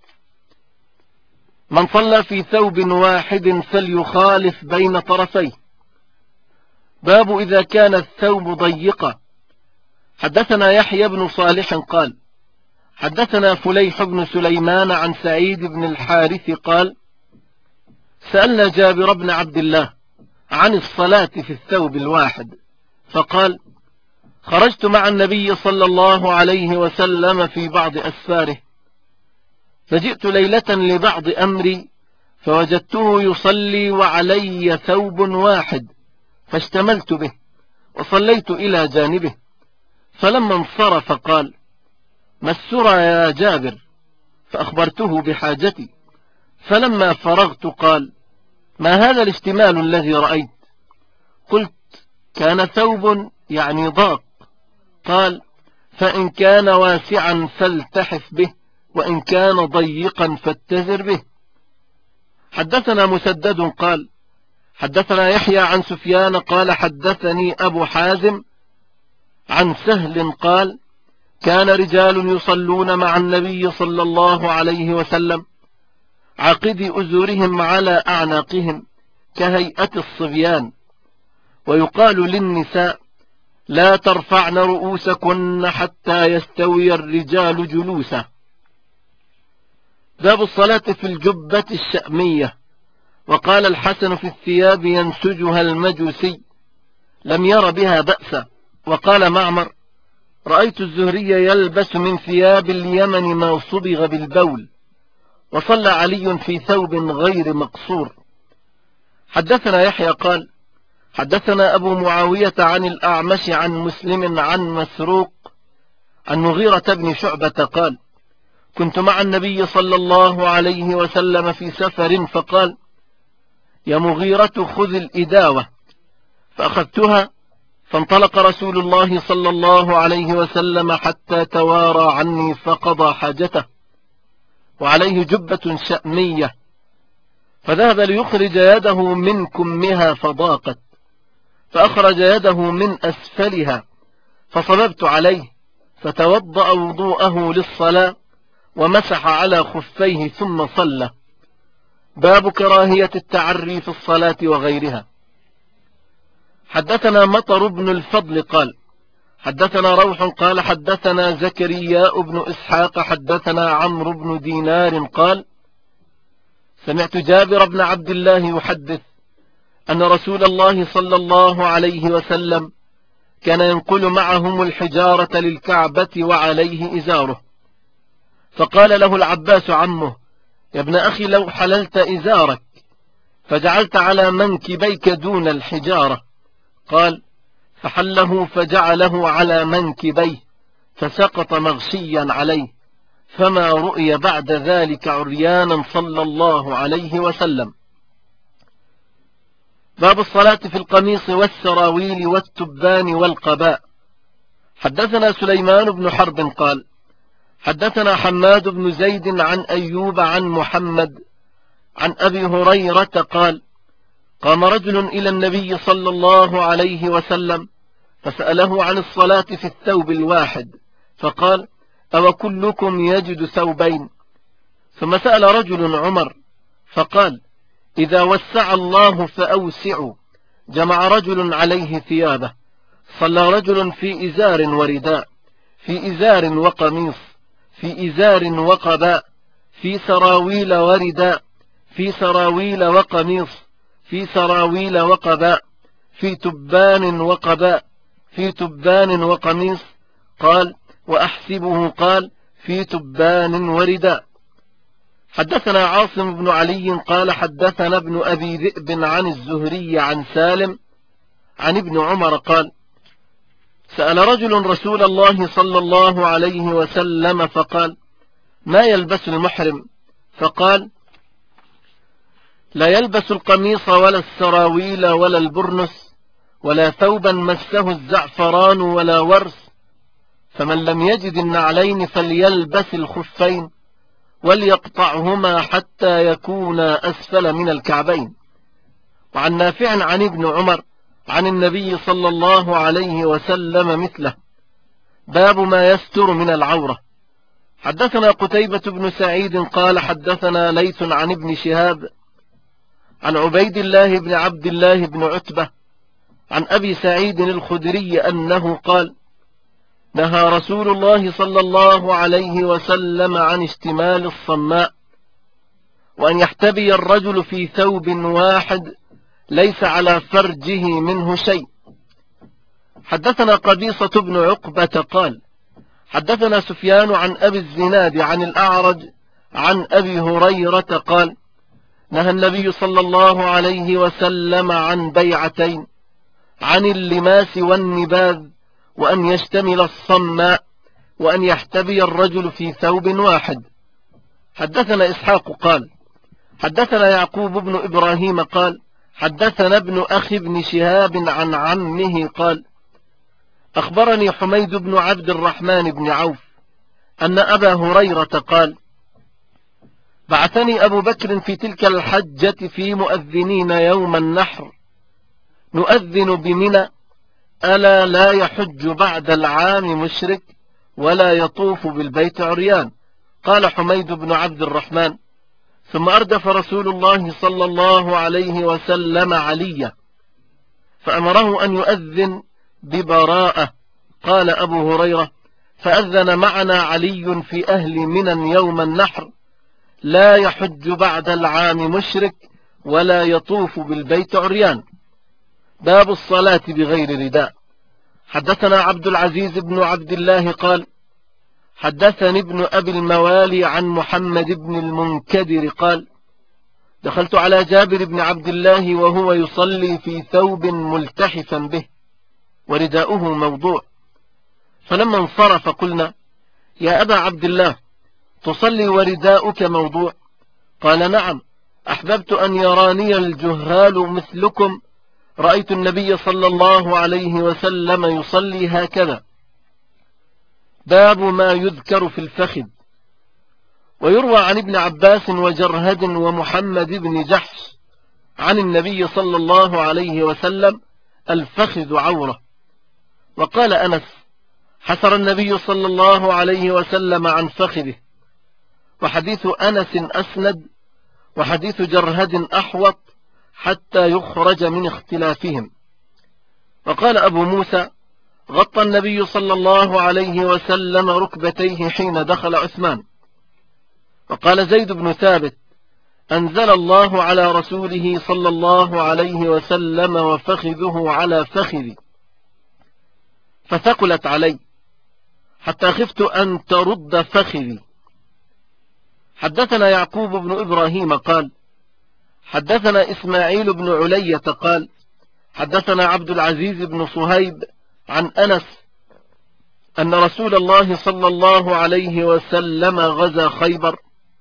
من صلى في ثوب واحد فليخالف بين طرفيه. باب إذا كان الثوب ضيقا. حدثنا يحيى بن صالح قال حدثنا فليح بن سليمان عن سعيد بن الحارث قال سألنا جابر بن عبد الله عن الصلاة في الثوب الواحد فقال خرجت مع النبي صلى الله عليه وسلم في بعض أسفاره فجئت ليلة لبعض أمري فوجدته يصلي وعلي ثوب واحد فاشتملت به وصليت إلى جانبه فلما انصرف قال ما السرى يا جابر فأخبرته بحاجتي فلما فرغت قال ما هذا الاشتمال الذي رأيت؟ قلت كان ثوب يعني ضاق. قال فإن كان واسعا فالتحف به وإن كان ضيقا فاتزر به. حدثنا مسدد قال حدثنا يحيى عن سفيان قال حدثني أبو حازم عن سهل قال كان رجال يصلون مع النبي صلى الله عليه وسلم عقد أزورهم على أعناقهم كهيئة الصبيان ويقال للنساء لا ترفعن رؤوسكن حتى يستوي الرجال جلوسا. باب الصلاة في الجبة الشأمية. وقال الحسن في الثياب ينسجها المجوسي لم ير بها بأسا. وقال معمر رأيت الزهري يلبس من ثياب اليمن ما صبغ بالبول. وصلى علي في ثوب غير مقصور. حدثنا يحيى قال حدثنا أبو معاوية عن الأعمش عن مسلم عن مسروق عن مغيرة بن شعبة قال كنت مع النبي صلى الله عليه وسلم في سفر فقال يا مغيرة خذ الإداوة فأخذتها فانطلق رسول الله صلى الله عليه وسلم حتى توارى عني فقضى حاجته وعليه جبة شأمية فذهب ليخرج يده من كمها فضاقت فأخرج يده من أسفلها فصببت عليه فتوضأ وضوءه للصلاة ومسح على خفيه ثم صلى. باب كراهية التعري في الصلاة وغيرها. حدثنا مطر بن الفضل قال حدثنا روح قال حدثنا زكريا بن إسحاق حدثنا عمرو بن دينار قال سمعت جابر بن عبد الله يحدث أن رسول الله صلى الله عليه وسلم كان ينقل معهم الحجارة للكعبة وعليه إزاره فقال له العباس عمه يا ابن أخي لو حللت إزارك فجعلت على منكبيك دون الحجارة قال فحله فجعله على منكبيه فسقط مغشيا عليه فما رؤي بعد ذلك عريانا صلى الله عليه وسلم. باب الصلاة في القميص والسراويل والتبان والقباء. حدثنا سليمان بن حرب قال حدثنا حماد بن زيد عن أيوب عن محمد عن أبي هريرة قال قام رجل إلى النبي صلى الله عليه وسلم فسأله عن الصلاة في الثوب الواحد فقال أو كلكم يجد ثوبين؟ ثم سأل رجل عمر فقال إذا وسع الله فأوسعوا. جمع رجل عليه ثيابه صلى رجل في إزار ورداء في إزار وقميص في إزار وقباء في سراويل ورداء في سراويل وقميص في سراويل وقباء في تبان وقباء في تبان وقميص. قال وأحسبه قال في تبان ورداء. حدثنا عاصم بن علي قال حدثنا ابن أبي ذئب عن الزهري عن سالم عن ابن عمر قال سأل رجل رسول الله صلى الله عليه وسلم فقال ما يلبس المحرم؟ فقال لا يلبس القميص ولا السراويل ولا البرنس ولا ثوبا مسه الزعفران ولا ورس، فمن لم يجد النعلين فليلبس الخفين وليقطعهما حتى يكونا أسفل من الكعبين. وعن نافع عن ابن عمر عن النبي صلى الله عليه وسلم مثله. باب ما يستر من العورة. حدثنا قتيبة بن سعيد قال حدثنا ليث عن ابن شهاب عن عبيد الله بن عبد الله بن عتبة عن أبي سعيد الخدري أنه قال: نهى رسول الله صلى الله عليه وسلم عن اشتمال الصماء، وأن يحتبي الرجل في ثوب واحد ليس على فرجه منه شيء. حدثنا قبيصة بن عقبة قال حدثنا سفيان عن أبي الزناد عن الأعرج عن أبي هريرة قال: نهى النبي صلى الله عليه وسلم عن بيعتين: عن اللماس والنباذ، وأن يشتمل الصماء، وأن يحتبي الرجل في ثوب واحد. حدثنا إسحاق قال حدثنا يعقوب بن إبراهيم قال حدثنا ابن أخي بن شهاب عن عمه قال: أخبرني حميد بن عبد الرحمن بن عوف أن أبا هريرة قال: بعثني أبو بكر في تلك الحجة في مؤذنين يوم النحر نؤذن بمنى: ألا لا يحج بعد العام مشرك ولا يطوف بالبيت عريان. قال حميد بن عبد الرحمن: ثم أردف رسول الله صلى الله عليه وسلم عليا فأمره أن يؤذن ببراءة. قال أبو هريرة: فأذن معنا علي في أهل منى يوم النحر: لا يحج بعد العام مشرك ولا يطوف بالبيت عريان. باب الصلاة بغير رداء. حدثنا عبد العزيز بن عبد الله قال حدثني ابن أبي الموالي عن محمد بن المنكدر قال: دخلت على جابر بن عبد الله وهو يصلي في ثوب ملتحفا به ورداؤه موضوع، فلما انصرف قلنا: يا أبا عبد الله، تصلي ورداؤك موضوع؟ قال: نعم، أحببت أن يراني الجهال مثلكم، رأيت النبي صلى الله عليه وسلم يصلي هكذا. باب ما يذكر في الفخذ. ويروى عن ابن عباس وجرهد ومحمد بن جحش عن النبي صلى الله عليه وسلم: الفخذ عورة. وقال أنس: حسر النبي صلى الله عليه وسلم عن فخذه. وحديث أنس أسند، وحديث جرهد أحوط حتى يخرج من اختلافهم. وقال أبو موسى: غطى النبي صلى الله عليه وسلم ركبتيه حين دخل عثمان. وقال زيد بن ثابت: أنزل الله على رسوله صلى الله عليه وسلم وفخذه على فخذي، فثقلت علي حتى خفت أن ترد فخذي. حدثنا يعقوب بن إبراهيم قال حدثنا إسماعيل بن علية قال حدثنا عبد العزيز بن صهيب عن أنس أن رسول الله صلى الله عليه وسلم غزا خيبر،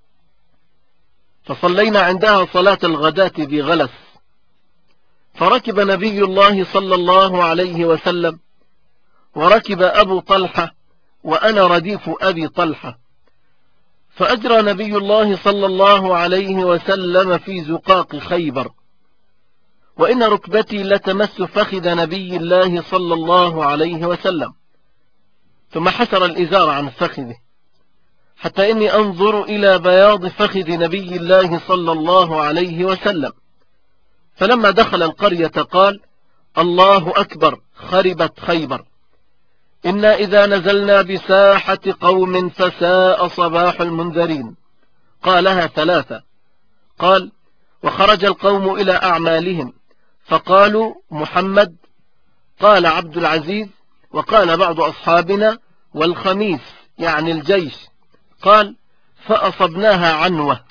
فصلينا عندها صلاة الغداة بغلس، فركب نبي الله صلى الله عليه وسلم، وركب أبو طلحة وأنا رديف أبي طلحة، فأجرى نبي الله صلى الله عليه وسلم في زقاق خيبر، وإن ركبتي لتمس فخذ نبي الله صلى الله عليه وسلم، ثم حسر الإزار عن فخذه حتى إني أنظر إلى بياض فخذ نبي الله صلى الله عليه وسلم. فلما دخل القرية قال: الله أكبر، خربت خيبر، إنا إذا نزلنا بساحة قوم فساء صباح المنذرين. قالها ثلاثة. قال: وخرج القوم إلى أعمالهم فقالوا: محمد. قال عبد العزيز: وقال بعض أصحابنا: والخميس، يعني الجيش. قال: فأصبناها عنوة،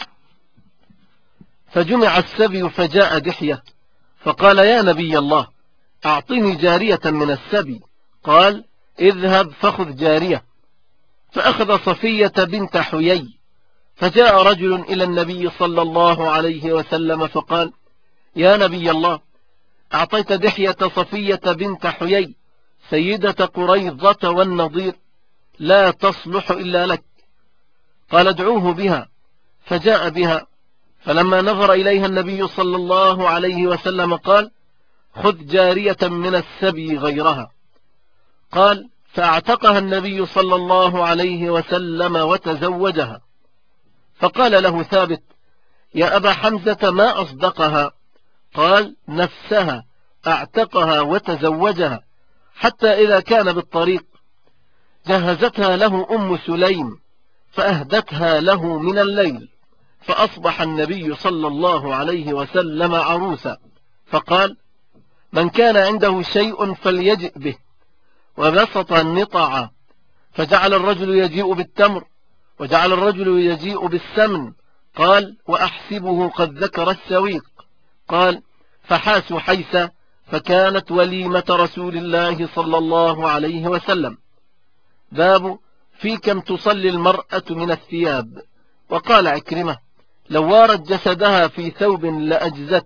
فجمع السبي فجاء دحية فقال: يا نبي الله، أعطني جارية من السبي. قال: اذهب فخذ جارية. فأخذ صفية بنت حيي فجاء رجل إلى النبي صلى الله عليه وسلم فقال: يا نبي الله، أعطيت دحية صفية بنت حيي سيدة قريظة والنضير، لا تصلح إلا لك. قال: ادعوه بها. فجاء بها، فلما نظر إليها النبي صلى الله عليه وسلم قال: خذ جارية من السبي غيرها. قال: فاعتقها النبي صلى الله عليه وسلم وتزوجها. فقال له ثابت: يا أبا حمزة، ما أصدقها؟ قال: نفسها اعتقها وتزوجها، حتى إذا كان بالطريق جهزتها له أم سليم فأهدتها له من الليل، فأصبح النبي صلى الله عليه وسلم عروسا، فقال: من كان عنده شيء فليجئ به. وبسط النطع، فجعل الرجل يجيء بالتمر، وجعل الرجل يجيء بالسمن. قال: وأحسبه قد ذكر السويق. قال: فحاسوا حيث، فكانت وليمة رسول الله صلى الله عليه وسلم. باب في كم تصلي المرأة من الثياب. وقال عكرمة: لو وارت جسدها في ثوب لأجزت.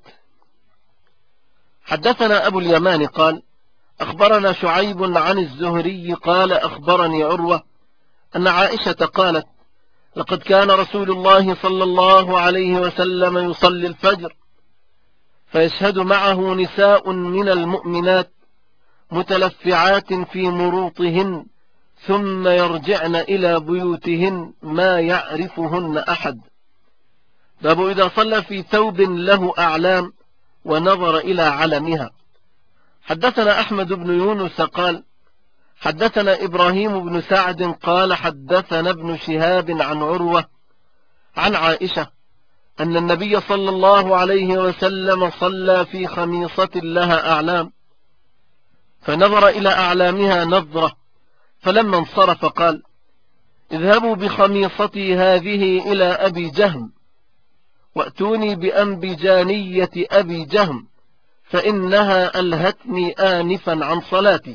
حدثنا أبو اليمان قال: أخبرنا شعيب عن الزهري قال: أخبرني عروة أن عائشة قالت: لقد كان رسول الله صلى الله عليه وسلم يصلي الفجر، فيشهد معه نساء من المؤمنات متلفعات في مروطهن، ثم يرجعن إلى بيوتهن ما يعرفهن أحد. باب إذا صلى في ثوب له أعلام ونظر إلى علمها. حدثنا أحمد بن يونس قال: حدثنا إبراهيم بن سعد قال: حدثنا ابن شهاب عن عروة عن عائشة أن النبي صلى الله عليه وسلم صلى في خميصة لها أعلام، فنظر إلى أعلامها نظرة، فلما انصرف قال: اذهبوا بخميصتي هذه إلى أبي جهم، وأتوني بأنبجانية أبي جهم، فإنها ألهتني آنفا عن صلاتي.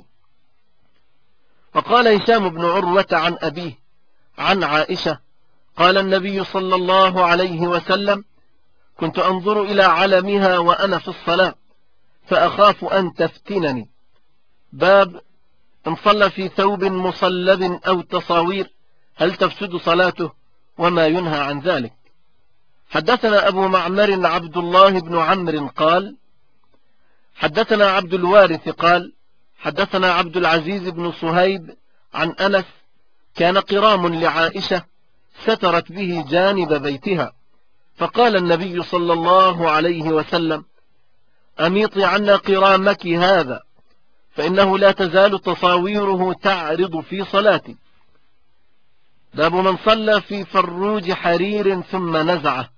وقال هشام بن عروة عن أبيه عن عائشة قال النبي صلى الله عليه وسلم: كنت أنظر إلى علمها وأنا في الصلاة، فأخاف أن تفتنني. باب إن صلى في ثوب مصلب أو تصاوير هل تفسد صلاته وما ينهى عن ذلك. حدثنا أبو معمر عبد الله بن عمرو قال: حدثنا عبد الوارث قال: حدثنا عبد العزيز بن صهيب عن أنس: كان قرام لعائشة سترت به جانب بيتها، فقال النبي صلى الله عليه وسلم: أميطي عنا قرامك هذا، فإنه لا تزال تصاويره تعرض في صلاتي. باب من صلى في فروج حرير ثم نزعه.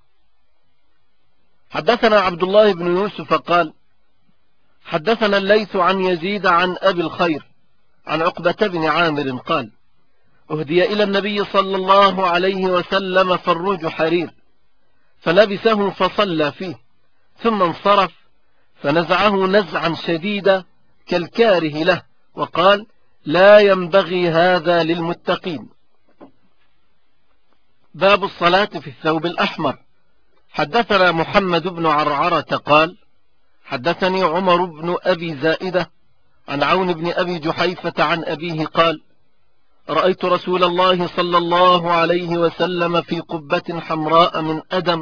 حدثنا عبد الله بن يوسف قال: حدثنا الليث عن يزيد عن أبي الخير عن عقبة بن عامر قال: أهدي إلى النبي صلى الله عليه وسلم فروج حرير، فلبسه فصلى فيه، ثم انصرف فنزعه نزعا شديدا كالكاره له، وقال: لا ينبغي هذا للمتقين. باب الصلاة في الثوب الأحمر. حدثنا محمد بن عرعرة قال: حدثني عمر بن أبي زائدة عن عون بن أبي جحيفة عن أبيه قال: رأيت رسول الله صلى الله عليه وسلم في قبة حمراء من أدم،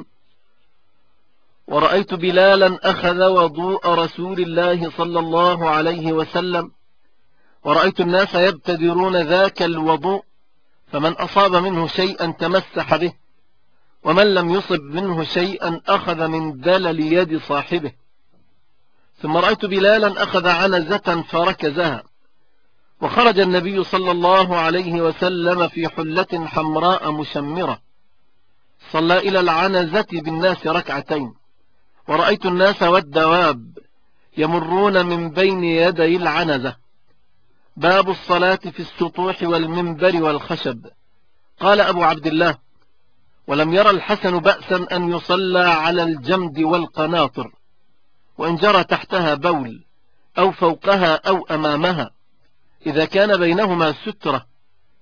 ورأيت بلالا أخذ وضوء رسول الله صلى الله عليه وسلم، ورأيت الناس يبتدرون ذاك الوضوء، فمن أصاب منه شيئا تمسح به، ومن لم يصب منه شيئا أخذ من دلل يد صاحبه. ثم رأيت بلالا أخذ عنزة فركزها، وخرج النبي صلى الله عليه وسلم في حلة حمراء مشمرة، صلى إلى العنزة بالناس ركعتين، ورأيت الناس والدواب يمرون من بين يدي العنزة. باب الصلاة في السطوح والمنبر والخشب. قال أبو عبد الله: ولم يرى الحسن بأسا أن يصلى على الجمد والقناطر، وإن جرى تحتها بول أو فوقها أو أمامها، إذا كان بينهما سترة،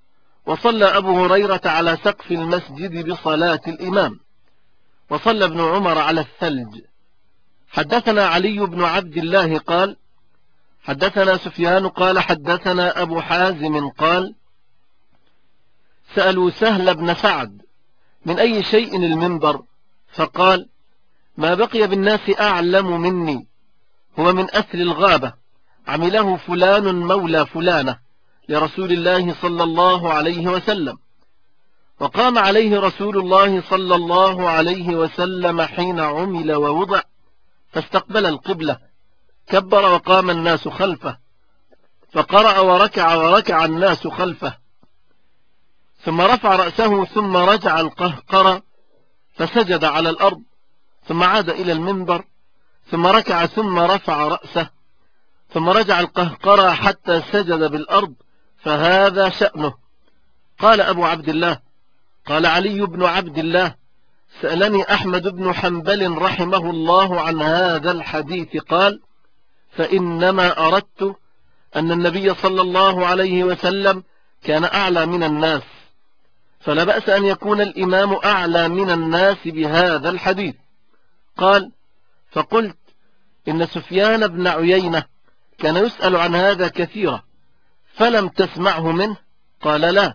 وصلى أبو هريرة على سقف المسجد بصلاة الإمام، وصلى ابن عمر على الثلج. حدثنا علي بن عبد الله قال حدثنا سفيان قال حدثنا أبو حازم قال سألوا سهل بن سعد من أي شيء المنبر، فقال ما بقي بالناس أعلم مني، هو من أثل الغابة، عمله فلان مولى فلانة لرسول الله صلى الله عليه وسلم. وقام عليه رسول الله صلى الله عليه وسلم حين عمل ووضع، فاستقبل القبلة، كبر وقام الناس خلفه، فقرأ وركع الناس خلفه، ثم رفع رأسه ثم رجع القهقرة فسجد على الأرض، ثم عاد إلى المنبر، ثم ركع ثم رفع رأسه، ثم رجع القهقرة حتى سجد بالأرض، فهذا شأنه. قال أبو عبد الله قال علي بن عبد الله سألني أحمد بن حنبل رحمه الله عن هذا الحديث، قال فإنما أردت أن النبي صلى الله عليه وسلم كان أعلى من الناس، فلا بأس أن يكون الإمام أعلى من الناس بهذا الحديث. قال فقلت إن سفيان بن عيينة كان يسأل عن هذا كثيرا، فلم تسمعه منه؟ قال لا.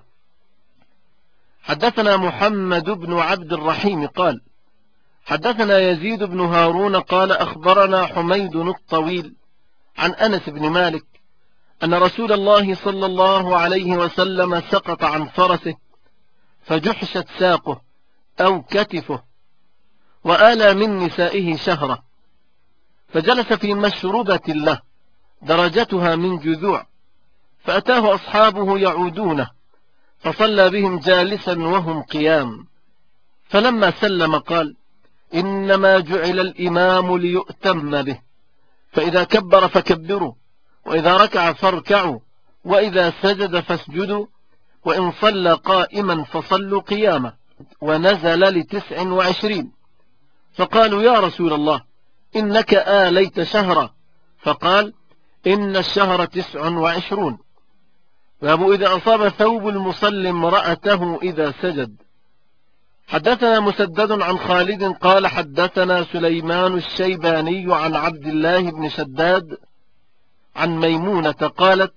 حدثنا محمد بن عبد الرحيم قال حدثنا يزيد بن هارون قال أخبرنا حميد الطويل عن أنس بن مالك أن رسول الله صلى الله عليه وسلم سقط عن فرسه فجحشت ساقه أو كتفه، وآلى من نسائه شهرة، فجلس في مشربة له درجتها من جذوع، فأتاه أصحابه يعودونه، فصلى بهم جالسا وهم قيام، فلما سلم قال إنما جعل الإمام ليؤتم به، فإذا كبر فكبروا، وإذا ركع فاركعوا، وإذا سجد فاسجدوا، وإن صلى قائما فصلوا قياما. ونزل ل29، فقالوا يا رسول الله إنك آليت شهرا، فقال إن الشهر 29. باب إذا أصاب ثوب المصلي امرأته إذا سجد. حدثنا مسدد عن خالد قال حدثنا سليمان الشيباني عن عبد الله بن شداد عن ميمونة قالت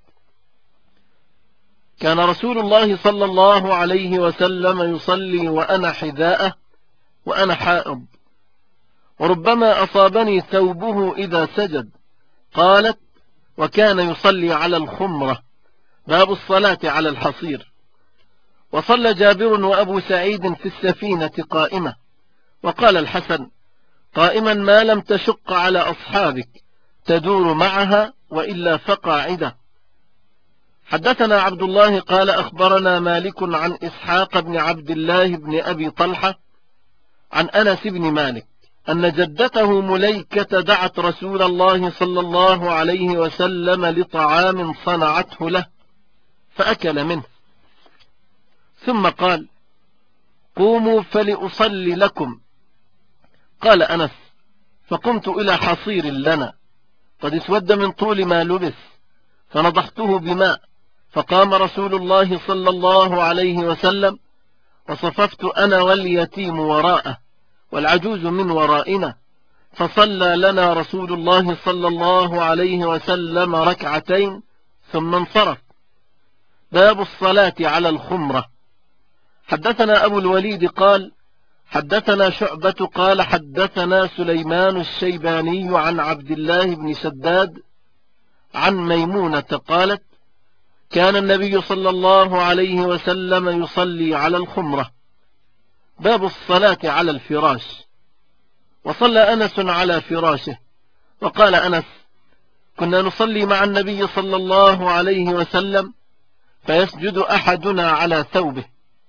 كان رسول الله صلى الله عليه وسلم يصلي وأنا حذاءه وأنا حائض، وربما أصابني ثوبه إذا سجد. قالت وكان يصلي على الخمرة. باب الصلاة على الحصير. وصلى جابر وأبو سعيد في السفينة قائمة، وقال الحسن قائما ما لم تشق على أصحابك تدور معها، وإلا فقاعدة. حدثنا عبد الله قال أخبرنا مالك عن إسحاق بن عبد الله بن أبي طلحة عن أنس بن مالك أن جدته مليكة دعت رسول الله صلى الله عليه وسلم لطعام صنعته له، فأكل منه، ثم قال قوموا فلأصلي لكم. قال أنس فقمت إلى حصير لنا قد اسود من طول ما لبس، فنضحته بماء، فقام رسول الله صلى الله عليه وسلم، وصففت أنا واليتيم وراءه والعجوز من ورائنا، فصلى لنا رسول الله صلى الله عليه وسلم ركعتين ثم انصرف. باب الصلاة على الخمرة. حدثنا أبو الوليد قال حدثنا شعبة قال حدثنا سليمان الشيباني عن عبد الله بن شداد عن ميمونة قالت كان النبي صلى الله عليه وسلم يصلي على الخمرة. باب الصلاة على الفراش. وصلى أنس على فراشه، وقال أنس كنا نصلي مع النبي صلى الله عليه وسلم فيسجد أحدنا على ثوبه.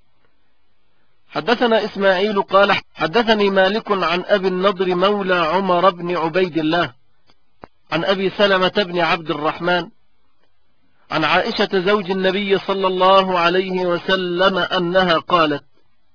حدثنا إسماعيل قال حدثني مالك عن أبي النضر مولى عمر بن عبيد الله عن أبي سلمة بن عبد الرحمن عن عائشة زوج النبي صلى الله عليه وسلم أنها قالت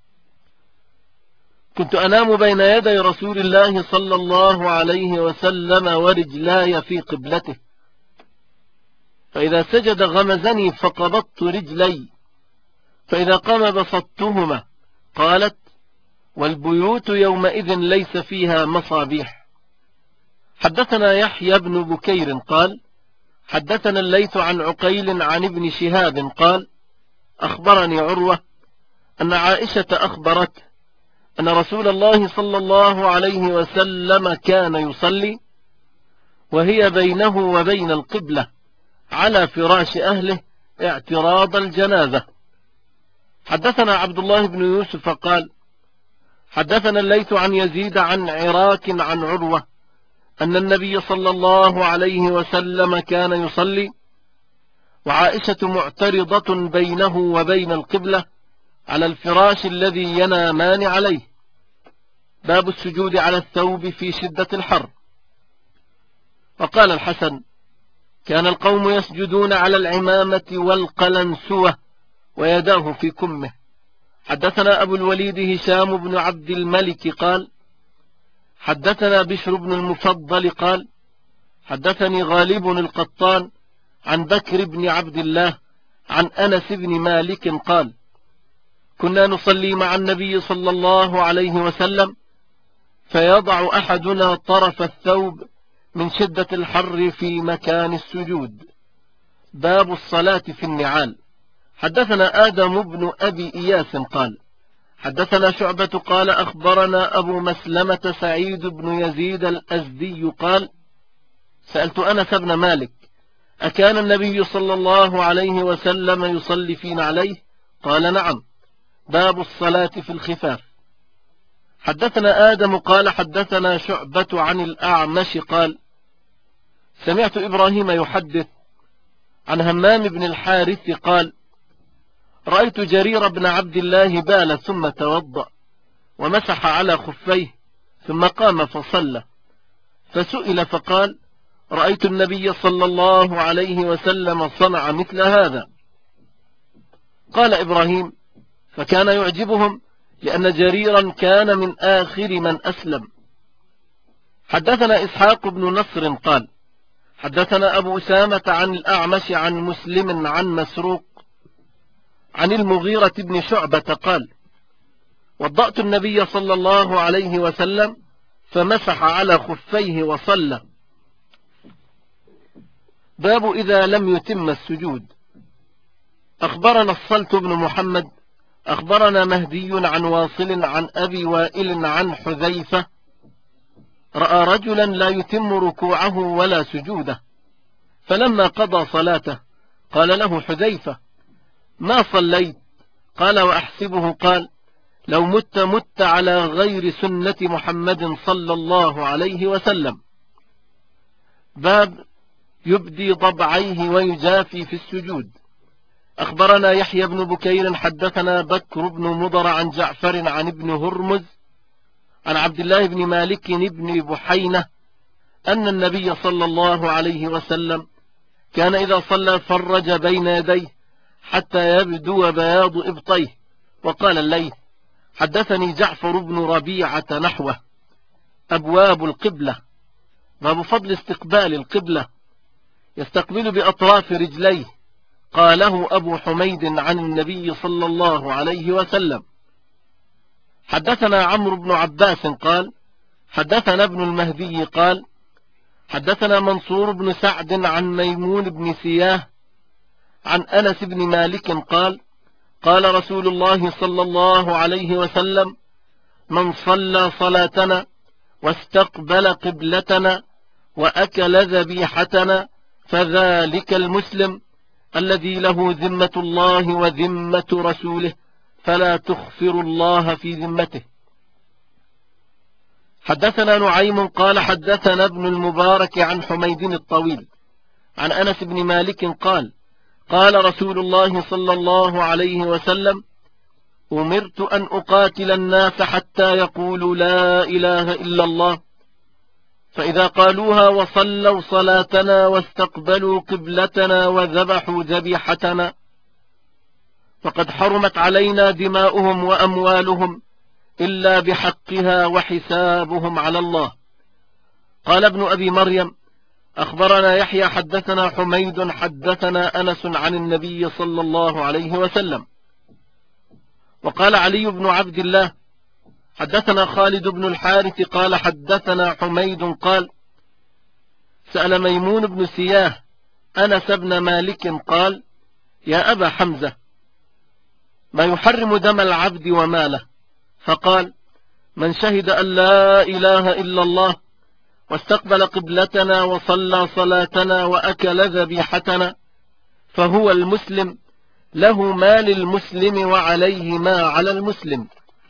كنت أنام بين يدي رسول الله صلى الله عليه وسلم ورجلاي في قبلته، فإذا سجد غمزني فقبضت رجلي، فإذا قام بسطتهما. قالت: والبيوت يومئذ ليس فيها مصابيح. حدثنا يحيى بن بكير قال: حدثنا الليث عن عقيل عن ابن شهاب قال: أخبرني عروة أن عائشة أخبرت أن رسول الله صلى الله عليه وسلم كان يصلي وهي بينه وبين القبلة على فراش أهله اعتراض الجنازة. حدثنا عبد الله بن يوسف قال: حدثنا الليث عن يزيد عن عراك عن عروة أن النبي صلى الله عليه وسلم كان يصلي وعائشة معترضة بينه وبين القبلة على الفراش الذي ينامان عليه. باب السجود على الثوب في شدة الحر. وقال الحسن: كان القوم يسجدون على العمامة والقلنسوة ويداه في كمه. حدثنا أبو الوليد هشام بن عبد الملك قال: حدثنا بشر بن المفضل قال: حدثني غالب القطان عن بكر بن عبد الله عن أنس بن مالك قال: كنا نصلي مع النبي صلى الله عليه وسلم فيضع أحدنا طرف الثوب من شدة الحر في مكان السجود. باب الصلاة في النعال. حدثنا آدم بن أبي إياس قال: حدثنا شعبة قال: أخبرنا أبو مسلمة سعيد بن يزيد الأزدي قال: سألت أنس بن مالك: أكان النبي صلى الله عليه وسلم يصلي في نعليه؟ قال: نعم. باب الصلاة في الخفاف. حدثنا آدم قال: حدثنا شعبة عن الأعمش قال: سمعت إبراهيم يحدث عن همام بن الحارث قال: رأيت جرير بن عبد الله بال ثم توضأ ومسح على خفيه ثم قام فصلى، فسئل فقال: رأيت النبي صلى الله عليه وسلم صنع مثل هذا. قال إبراهيم: فكان يعجبهم لأن جريرا كان من آخر من أسلم. حدثنا إسحاق بن نصر قال: حدثنا أبو أسامة عن الأعمش عن مسلم عن مسروق عن المغيرة بن شعبة قال: وضأت النبي صلى الله عليه وسلم فمسح على خفيه وصلى. باب إذا لم يتم السجود. أخبرنا الصلت بن محمد أخبرنا مهدي عن واصل عن أبي وائل عن حذيفة رأى رجلا لا يتم ركوعه ولا سجوده، فلما قضى صلاته قال له حذيفة: ما صليت؟ قال: وأحسبه قال: لو مت على غير سنة محمد صلى الله عليه وسلم. باب يبدي ضبعيه ويجافي في السجود. أخبرنا يحيى بن بكير حدثنا بكر بن مضر عن جعفر عن ابن هرمز عن عبد الله بن مالك بن بحينة أن النبي صلى الله عليه وسلم كان إذا صلى فرج بين يديه حتى يبدو بياض إبطيه. وقال الليث: حدثني جعفر بن ربيعة نحوه. أبواب القبلة. باب فضل استقبال القبلة، يستقبل بأطراف رجليه. قاله أبو حميد عن النبي صلى الله عليه وسلم. حدثنا عمرو بن عباس قال: حدثنا ابن المهدي قال: حدثنا منصور بن سعد عن ميمون بن سياه عن أنس بن مالك قال: قال رسول الله صلى الله عليه وسلم: من صلى صلاتنا واستقبل قبلتنا وأكل ذبيحتنا فذلك المسلم الذي له ذمة الله وذمة رسوله فلا تخفر الله في ذمته. حدثنا نعيم قال: حدثنا ابن المبارك عن حميد الطويل عن أنس بن مالك قال: قال رسول الله صلى الله عليه وسلم: أمرت أن أقاتل الناس حتى يقولوا لا إله إلا الله، فإذا قالوها وصلوا صلاتنا واستقبلوا قبلتنا وذبحوا ذبيحتنا فقد حرمت علينا دماؤهم وأموالهم إلا بحقها وحسابهم على الله. قال ابن أبي مريم: أخبرنا يحيى حدثنا حميد حدثنا أنس عن النبي صلى الله عليه وسلم وقال علي بن عبد الله حدثنا خالد بن الحارث قال حدثنا حميد قال سأل ميمون بن سياه أنس بن مالك قال يا أبا حمزة ما يحرم دم العبد وماله؟ فقال من شهد أن لا إله إلا الله واستقبل قبلتنا وصلى صلاتنا وأكل ذبيحتنا فهو المسلم، له ما للمسلم وعليه ما على المسلم.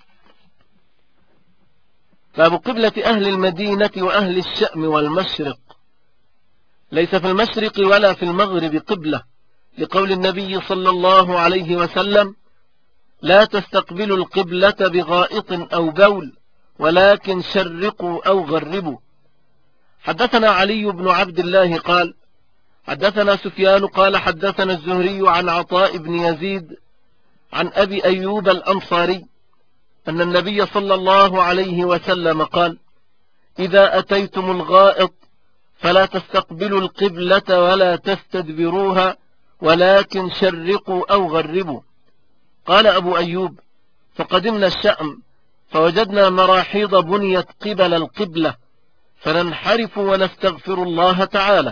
باب قبلة أهل المدينة وأهل الشأم والمشرق. ليس في المشرق ولا في المغرب قبلة، لقول النبي صلى الله عليه وسلم لا تستقبلوا القبلة بغائط أو بول ولكن شرقوا أو غربوا. حدثنا علي بن عبد الله قال حدثنا سفيان قال حدثنا الزهري عن عطاء بن يزيد عن أبي أيوب الأنصاري أن النبي صلى الله عليه وسلم قال إذا أتيتم الغائط فلا تستقبلوا القبلة ولا تستدبروها ولكن شرقوا أو غربوا. قال أبو أيوب فقدمنا الشأم فوجدنا مراحيض بنيت قبل القبلة فننحرف ونستغفر الله تعالى.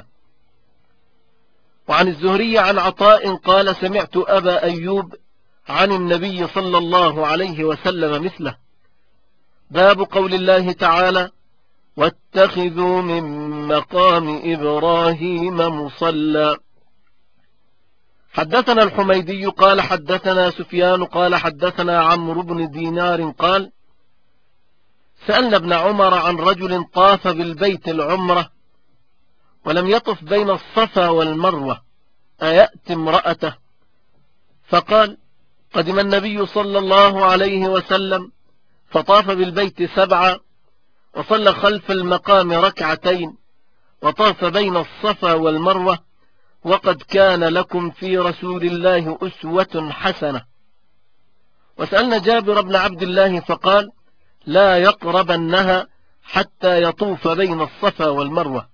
وعن الزهري عن عطاء قال سمعت أبا أيوب عن النبي صلى الله عليه وسلم مثله. باب قول الله تعالى واتخذوا من مقام إبراهيم مصلى. حدثنا الحميدي قال حدثنا سفيان قال حدثنا عمرو بن دينار قال سألنا ابن عمر عن رجل طاف بالبيت العمرة ولم يطف بين الصفا والمروة أيأتي امرأته؟ فقال قدم النبي صلى الله عليه وسلم فطاف بالبيت 7 وصلى خلف المقام 2 وطاف بين الصفا والمروة وقد كان لكم في رسول الله أسوة حسنة. وسألنا جابر بن عبد الله فقال لا يقربنها حتى يطوف بين الصفا والمروة.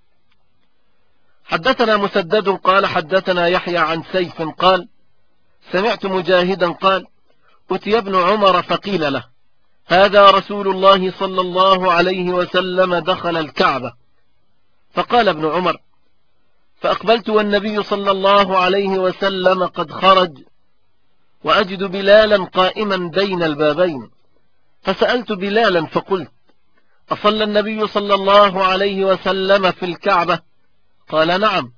حدثنا مسدد قال حدثنا يحيى عن سيف قال سمعت مجاهدا قال أتي ابن عمر فقيل له هذا رسول الله صلى الله عليه وسلم دخل الكعبة. فقال ابن عمر فأقبلت والنبي صلى الله عليه وسلم قد خرج وأجد بلالا قائما بين البابين، فسألت بلالا فقلت أصلى النبي صلى الله عليه وسلم في الكعبة؟ قال نعم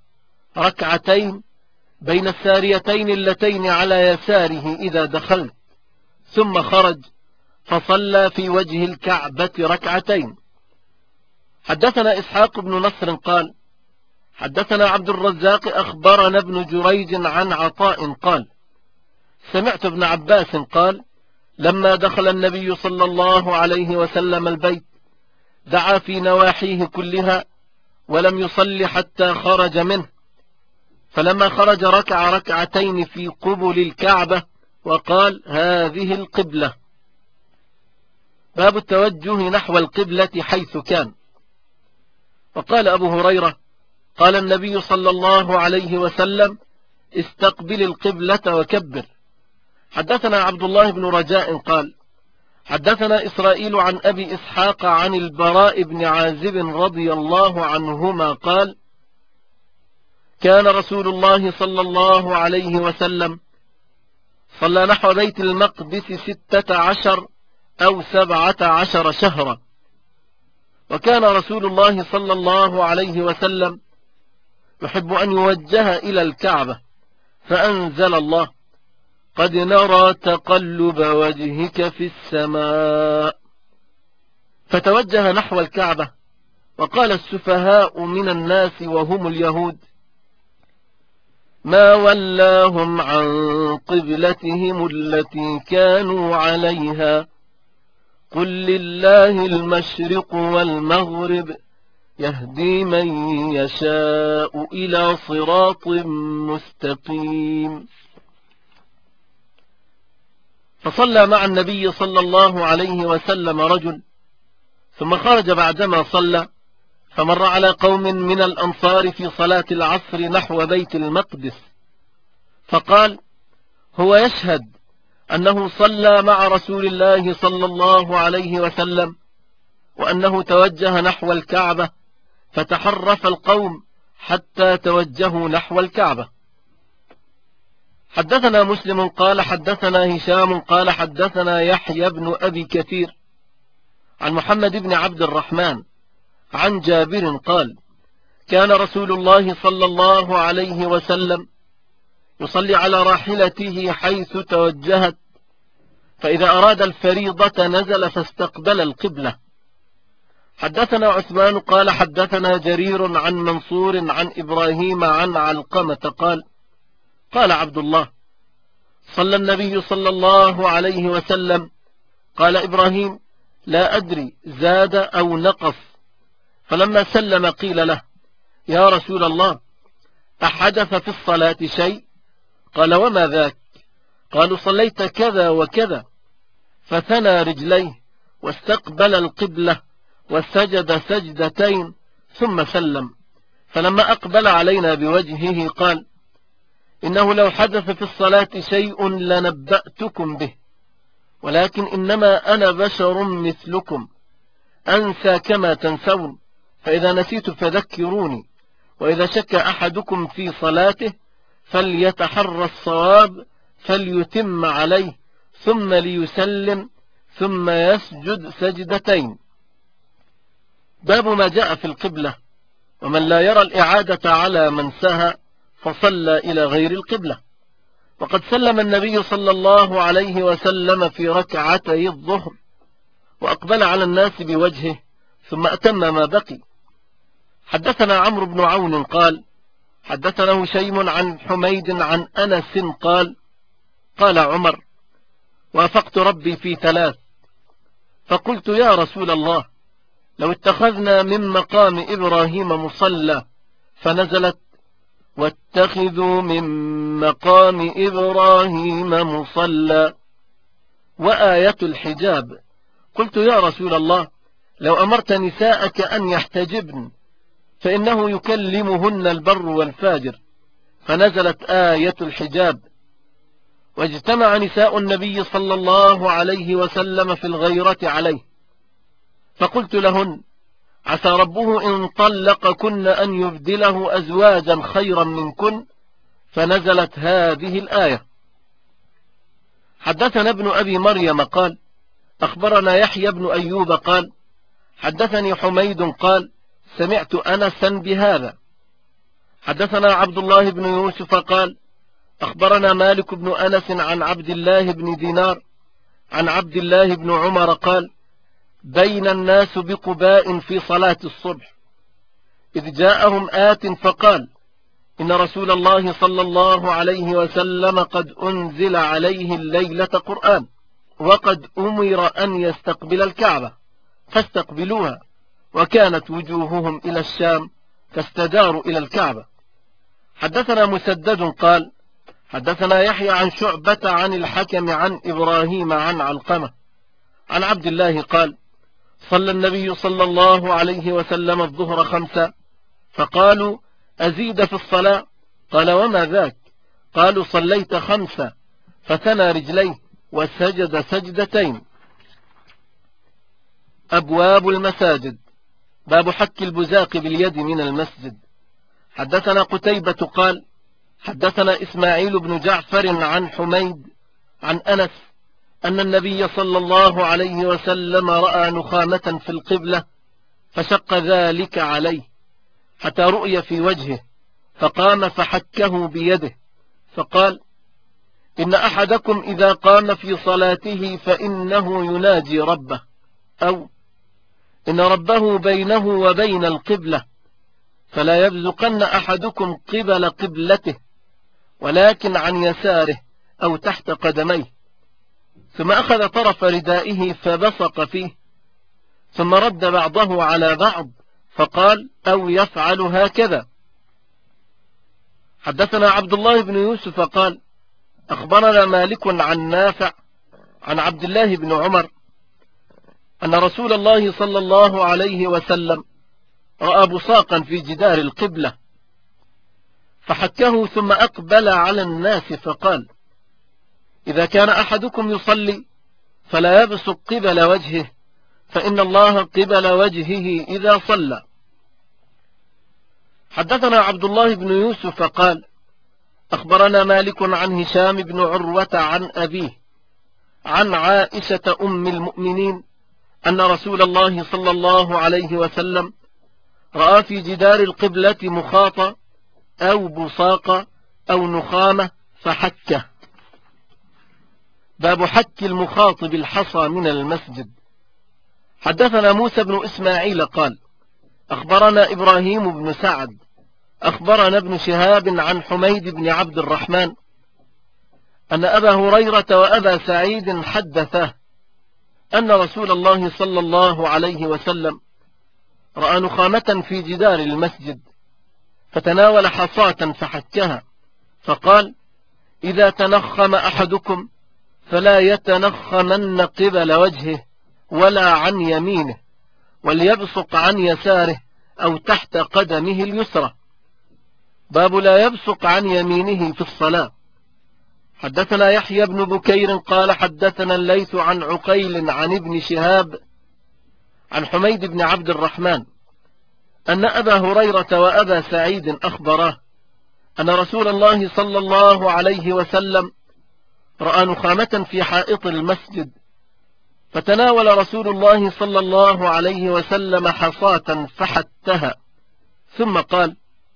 2 بين الساريتين اللتين على يساره إذا دخلت، ثم خرج فصلى في وجه الكعبة 2. حدثنا إسحاق بن نصر قال حدثنا عبد الرزاق أخبرنا ابن جريج عن عطاء قال سمعت ابن عباس قال لما دخل النبي صلى الله عليه وسلم البيت دعا في نواحيه كلها ولم يصل حتى خرج منه، فلما خرج ركع 2 في قبل الكعبة وقال هذه القبلة. باب التوجه نحو القبلة حيث كان. وقال أبو هريرة قال النبي صلى الله عليه وسلم استقبل القبلة وكبر. حدثنا عبد الله بن رجاء قال حدثنا إسرائيل عن أبي إسحاق عن البراء بن عازب رضي الله عنهما قال كان رسول الله صلى الله عليه وسلم صلى نحو بيت المقدس 16 أو 17 شهرا، وكان رسول الله صلى الله عليه وسلم يحب أن يوجه إلى الكعبة، فأنزل الله قد نرى تقلب وجهك في السماء، فتوجه نحو الكعبة. وقال السفهاء من الناس وهم اليهود ما ولاهم عن قبلتهم التي كانوا عليها قل لله المشرق والمغرب يهدي من يشاء إلى صراط مستقيم. فصلى مع النبي صلى الله عليه وسلم رجل، ثم خرج بعدما صلى فمر على قوم من الأنصار في صلاة العصر نحو بيت المقدس، فقال هو يشهد أنه صلى مع رسول الله صلى الله عليه وسلم، وأنه توجه نحو الكعبة فتحرف القوم حتى توجهوا نحو الكعبة. حدثنا مسلم قال حدثنا هشام قال حدثنا يحيى بن أبي كثير عن محمد بن عبد الرحمن عن جابر قال: كان رسول الله صلى الله عليه وسلم يصلي على راحلته حيث توجهت، فإذا أراد الفريضة نزل فاستقبل القبلة. حدثنا عثمان قال حدثنا جرير عن منصور عن إبراهيم عن علقمة قال: قال عبد الله: صلى النبي صلى الله عليه وسلم. قال إبراهيم: لا أدري زاد أو نقص. فلما سلم قيل له: يا رسول الله، أحدث في الصلاة شيء؟ قال: وما ذاك؟ قالوا: صليت كذا وكذا. فثنى رجليه واستقبل القبلة وسجد سجدتين ثم سلم. فلما أقبل علينا بوجهه قال: إنه لو حدث في الصلاة شيء لنبأتكم به، ولكن إنما أنا بشر مثلكم أنسى كما تنسون، فإذا نسيت فذكروني، وإذا شك أحدكم في صلاته فليتحرى الصواب فليتم عليه ثم ليسلم ثم يسجد سجدتين. باب ما جاء في القبلة، ومن لا يرى الإعادة على من سهى فصلى إلى غير القبلة. وقد سلم النبي صلى الله عليه وسلم في ركعتي الظهر، وأقبل على الناس بوجهه ثم أتم ما بقي. حدثنا عمرو بن عون قال حدثنا هشيم عن حميد عن أنس قال: قال عمر: وافقت ربي في 3، فقلت: يا رسول الله، لو اتخذنا من مقام إبراهيم مصلى، فنزلت: واتخذوا من مقام إبراهيم مصلى، وآية الحجاب. قلت: يا رسول الله، لو أمرت نساءك أن يحتجبن، فإنه يكلمهن البر والفاجر، فنزلت آية الحجاب. واجتمع نساء النبي صلى الله عليه وسلم في الغيرة عليه، فقلت لهن: عسى ربه إن طلقكن أن يبدله أزواجا خيرا منكن، فنزلت هذه الآية. حدثنا ابن أبي مريم قال أخبرنا يحيى بن أيوب قال حدثني حميد قال: سمعت أنسا بهذا. حدثنا عبد الله بن يوسف قال أخبرنا مالك بن أنس عن عبد الله بن دينار عن عبد الله بن عمر قال: بين الناس بقباء في صلاة الصبح، إذ جاءهم آت فقال: إن رسول الله صلى الله عليه وسلم قد أنزل عليه الليلة قرآن، وقد أمر أن يستقبل الكعبة، فاستقبلوها، وكانت وجوههم إلى الشام فاستداروا إلى الكعبة. حدثنا مسدد قال حدثنا يحيى عن شعبة عن الحكم عن إبراهيم عن علقمة عن عبد الله قال: صلى النبي صلى الله عليه وسلم الظهر 5، فقالوا: أزيد في الصلاة؟ قال: وما ذاك؟ قالوا: صليت 5، فثنى رجليه وسجد سجدتين. أبواب المساجد. باب حك البزاق باليد من المسجد. حدثنا قتيبة قال حدثنا إسماعيل بن جعفر عن حميد عن أنس أن النبي صلى الله عليه وسلم رأى نخامة في القبلة، فشق ذلك عليه حتى رؤي في وجهه، فقام فحكه بيده، فقال: إن أحدكم إذا قام في صلاته فإنه يناجي ربه، أو إن ربه بينه وبين القبلة، فلا يبزقن أحدكم قبل قبلته، ولكن عن يساره أو تحت قدميه. ثم أخذ طرف ردائه فبصق فيه، ثم رد بعضه على بعض، فقال: أو يفعل هكذا. حدثنا عبد الله بن يوسف قال أخبرنا مالك عن نافع عن عبد الله بن عمر أن رسول الله صلى الله عليه وسلم رأى بصاقا في جدار القبلة، فحكه ثم أقبل على الناس فقال: إذا كان أحدكم يصلي فلا يبصق قبل وجهه، فإن الله قبل وجهه إذا صلى. حدثنا عبد الله بن يوسف قال أخبرنا مالك عن هشام بن عروة عن أبيه عن عائشة أم المؤمنين أن رسول الله صلى الله عليه وسلم رأى في جدار القبلة مخاطة أو بصاقة أو نخامة فحكه. باب حك المخاط بالحصى من المسجد. حدثنا موسى بن إسماعيل قال أخبرنا إبراهيم بن سعد أخبرنا ابن شهاب عن حميد بن عبد الرحمن أن أبا هريرة وأبا سعيد حدثاه أن رسول الله صلى الله عليه وسلم رأى نخامة في جدار المسجد فتناول حصاة فحكها، فقال إذا تنخم أحدكم فلا يتنخمن قبل وجهه ولا عن يمينه، وليبصق عن يساره أو تحت قدمه اليسرى. باب لا يبصق عن يمينه في الصلاة. حدثنا يحيى بن بكير قال حدثنا الليث عن عقيل عن ابن شهاب عن حميد بن عبد الرحمن أن أبا هريرة وأبا سعيد أخبراه أن رسول الله صلى الله عليه وسلم رأى نخامة في حائط المسجد فتناول رسول الله صلى الله عليه وسلم حصاة فحتها، ثم قال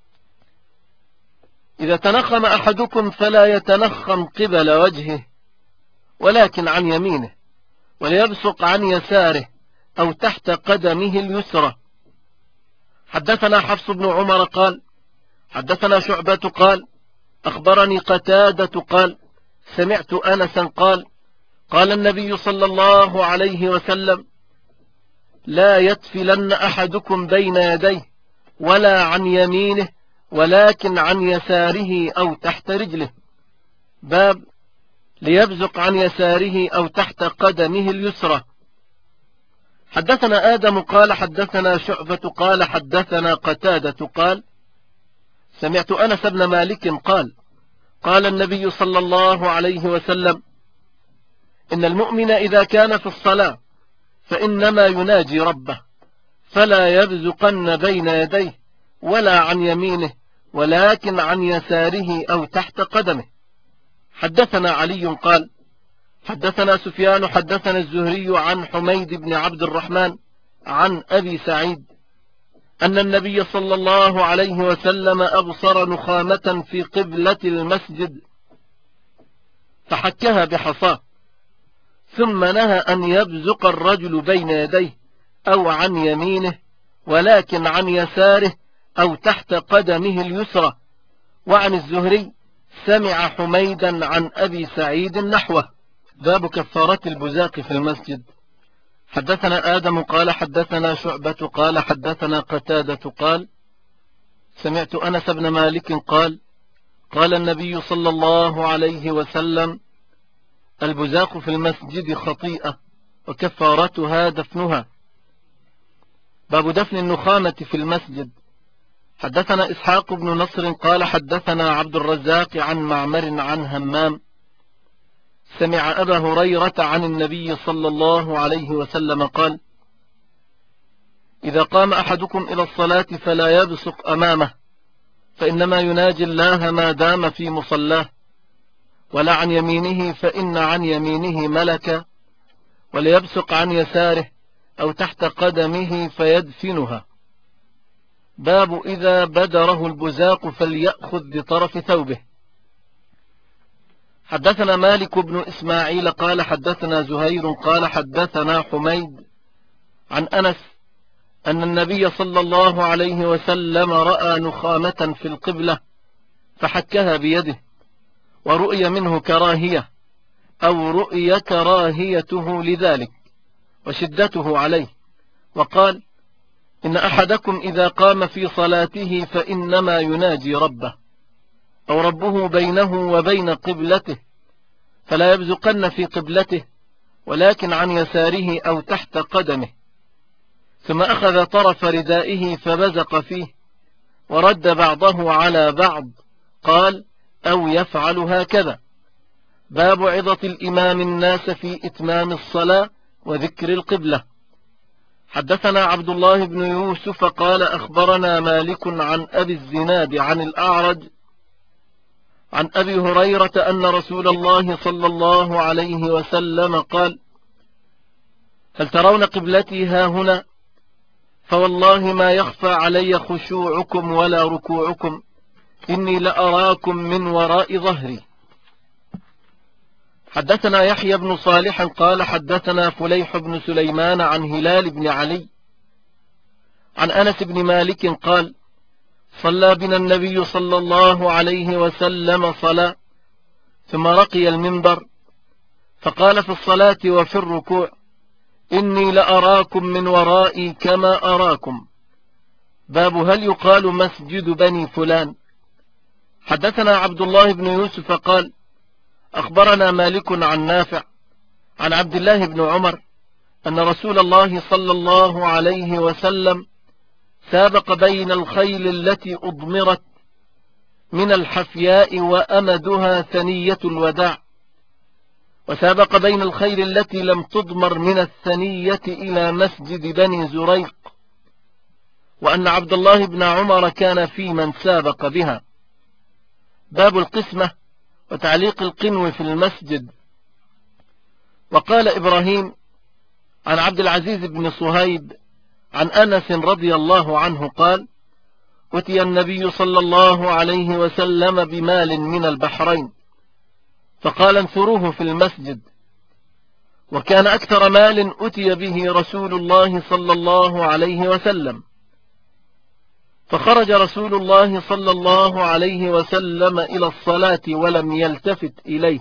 إذا تنخم أحدكم فلا يتنخم قبل وجهه ولكن عن يمينه، وليبصق عن يساره أو تحت قدمه اليسرى. حدثنا حفص بن عمر قال حدثنا شعبة قال أخبرني قتادة قال سمعت أنسا قال قال النبي صلى الله عليه وسلم لا يتفلن أحدكم بين يديه ولا عن يمينه ولكن عن يساره أو تحت رجله. باب ليبزق عن يساره أو تحت قدمه اليسرى. حدثنا آدم قال حدثنا شعبة قال حدثنا قتادة قال سمعت أنس بن مالك قال قال النبي صلى الله عليه وسلم إن المؤمن إذا كان في الصلاة فإنما يناجي ربه فلا يبزقن بين يديه ولا عن يمينه ولكن عن يساره أو تحت قدمه. حدثنا علي قال حدثنا سفيان حدثنا الزهري عن حميد بن عبد الرحمن عن أبي سعيد أن النبي صلى الله عليه وسلم أبصر نخامة في قبلة المسجد فحكها بحصاه، ثم نهى أن يبزق الرجل بين يديه أو عن يمينه ولكن عن يساره أو تحت قدمه اليسرى. وعن الزهري سمع حميدا عن أبي سعيد نحوه. باب كفارة البزاق في المسجد. حدثنا آدم قال حدثنا شعبة قال حدثنا قتادة قال سمعت أنس بن مالك قال قال النبي صلى الله عليه وسلم البزاق في المسجد خطيئة وكفارتها دفنها. باب دفن النخامة في المسجد. حدثنا إسحاق بن نصر قال حدثنا عبد الرزاق عن معمر عن همام سمع أبا هريرة عن النبي صلى الله عليه وسلم قال إذا قام أحدكم إلى الصلاة فلا يبصق أمامه فإنما يناجي الله ما دام في مصلاه، ولا عن يمينه فإن عن يمينه ملكا، وليبصق عن يساره أو تحت قدمه فيدفنها. باب إذا بدره البزاق فليأخذ بطرف ثوبه. حدثنا مالك بن إسماعيل قال حدثنا زهير قال حدثنا حميد عن أنس أن النبي صلى الله عليه وسلم رأى نخامة في القبلة فحكها بيده، ورؤي منه كراهية أو رؤي كراهيته لذلك وشدته عليه، وقال إن أحدكم إذا قام في صلاته فإنما يناجي ربه أو ربه بينه وبين قبلته، فلا يبزقن في قبلته ولكن عن يساره أو تحت قدمه. ثم أخذ طرف ردائه فبزق فيه ورد بعضه على بعض، قال أو يفعل هكذا. باب عظة الإمام الناس في إتمام الصلاة وذكر القبلة. حدثنا عبد الله بن يوسف قال أخبرنا مالك عن أبي الزناد عن الأعرج عن أبي هريرة أن رسول الله صلى الله عليه وسلم قال: هل ترون قبلتي هاهنا؟ فوالله ما يخفى علي خشوعكم ولا ركوعكم، إني لأراكم من وراء ظهري. حدثنا يحيى بن صالح قال حدثنا فليح بن سليمان عن هلال بن علي عن أنس بن مالك قال: صلى بنا النبي صلى الله عليه وسلم صلاة، ثم رقي المنبر فقال في الصلاة وفي الركوع: إني لأراكم من ورائي كما أراكم. باب هل يقال مسجد بني فلان. حدثنا عبد الله بن يوسف قال أخبرنا مالك عن نافع عن عبد الله بن عمر أن رسول الله صلى الله عليه وسلم سابق بين الخيل التي أضمرت من الحفياء وأمدها ثنية الوداع، وسابق بين الخيل التي لم تضمر من الثنية إلى مسجد بني زريق، وأن عبد الله بن عمر كان في من سابق بها. باب القسمة وتعليق القنو في المسجد. وقال إبراهيم عن عبد العزيز بن صهيب عن أنس رضي الله عنه قال: أتي النبي صلى الله عليه وسلم بمال من البحرين فقال: انثروه في المسجد. وكان أكثر مال أتي به رسول الله صلى الله عليه وسلم، فخرج رسول الله صلى الله عليه وسلم إلى الصلاة ولم يلتفت إليه،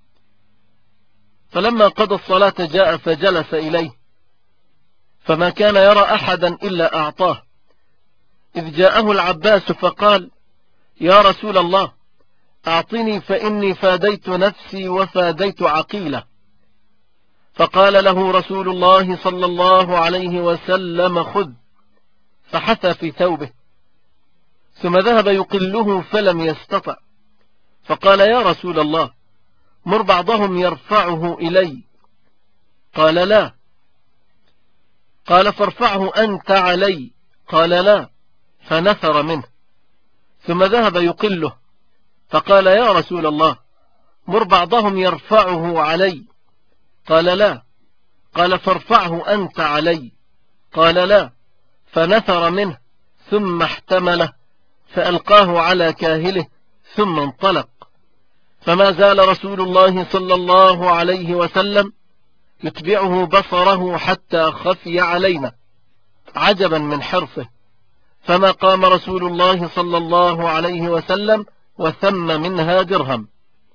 فلما قضى الصلاة جاء فجلس إليه، فما كان يرى أحدا إلا أعطاه، إذ جاءه العباس فقال: يا رسول الله أعطني فإني فاديت نفسي وفاديت عقيلة. فقال له رسول الله صلى الله عليه وسلم: خذ. فحثى في ثوبه، ثم ذهب يقله فلم يستطع، فقال: يا رسول الله مر بعضهم يرفعه إلي. قال: لا. قال: فارفعه أنت علي. قال: لا. فنثر منه، ثم ذهب يقله، فقال: يا رسول الله مر بعضهم يرفعه علي. قال: لا. قال: فارفعه أنت علي. قال: لا. فنثر منه، ثم احتمله فألقاه على كاهله ثم انطلق. فما زال رسول الله صلى الله عليه وسلم يتبعه بصره حتى خفي علينا، عجبا من حرصه، فما قام رسول الله صلى الله عليه وسلم وثم منها درهم.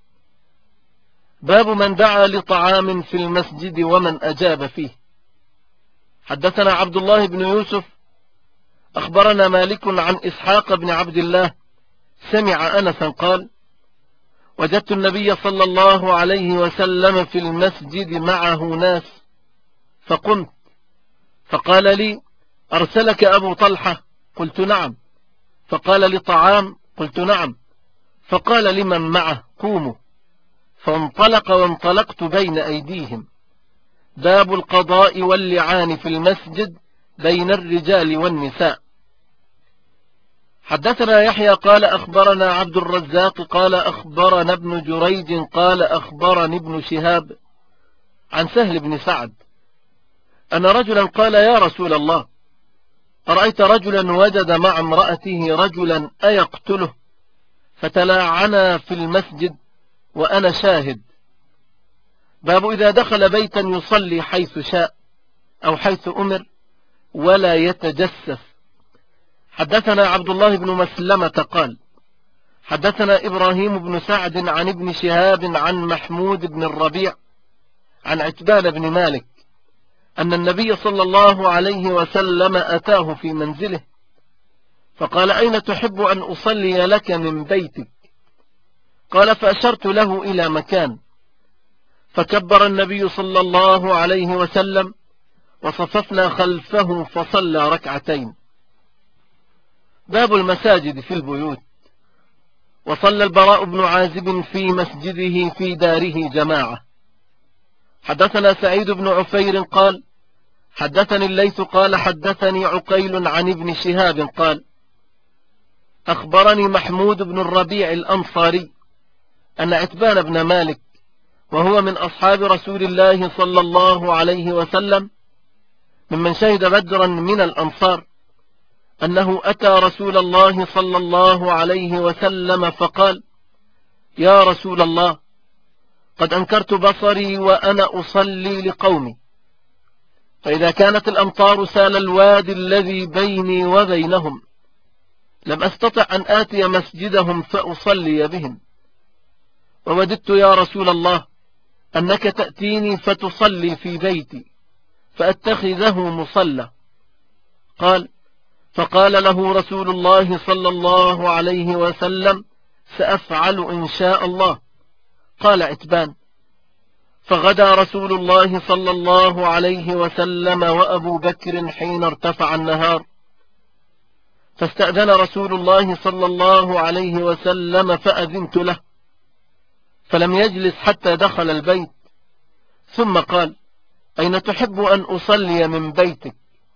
باب من دعا لطعام في المسجد ومن أجاب فيه. حدثنا عبد الله بن يوسف أخبرنا مالك عن إسحاق بن عبد الله سمع أنسا قال: وجدت النبي صلى الله عليه وسلم في المسجد معه ناس، فقمت فقال لي: أرسلك أبو طلحة؟ قلت: نعم. فقال: لطعام؟ قلت: نعم. فقال: لمن معه؟ قوموا. فانطلق وانطلقت بين أيديهم. باب القضاء واللعان في المسجد بين الرجال والنساء. حدثنا يحيى قال أخبرنا عبد الرزاق قال أخبرنا ابن جريج قال أخبرني ابن شهاب عن سهل بن سعد أن رجلا قال: يا رسول الله أرأيت رجلا وجد مع امرأته رجلا أيقتله؟ فتلاعنا في المسجد وأنا شاهد. باب إذا دخل بيتا يصلي حيث شاء أو حيث أمر ولا يتجسس. حدثنا عبد الله بن مسلمة قال حدثنا إبراهيم بن سعد عن ابن شهاب عن محمود بن الربيع عن عتبان بن مالك أن النبي صلى الله عليه وسلم أتاه في منزله فقال: أين تحب أن أصلي لك من بيتك؟ قال: فأشرت له إلى مكان، فكبر النبي صلى الله عليه وسلم وصففنا خلفه فصلى ركعتين. باب المساجد في البيوت. وصلى البراء بن عازب في مسجده في داره جماعة. حدثنا سعيد بن عفير قال حدثني الليث قال حدثني عقيل عن ابن شهاب قال أخبرني محمود بن الربيع الأنصاري أن عتبان بن مالك وهو من أصحاب رسول الله صلى الله عليه وسلم ممن شهد بدرا من الأنصار أنه أتى رسول الله صلى الله عليه وسلم فقال يا رسول الله قد أنكرت بصري وأنا أصلي لقومي، فإذا كانت الأمطار سال الوادي الذي بيني وبينهم لم أستطع أن آتي مسجدهم فأصلي بهم، ووددت يا رسول الله أنك تأتيني فتصلي في بيتي فأتخذه مصلى. قال فقال له رسول الله صلى الله عليه وسلم سأفعل إن شاء الله. قال عتبان فغدا رسول الله صلى الله عليه وسلم وأبو بكر حين ارتفع النهار، فاستأذن رسول الله صلى الله عليه وسلم فأذنت له، فلم يجلس حتى دخل البيت، ثم قال أين تحب أن أصلي من بيتك؟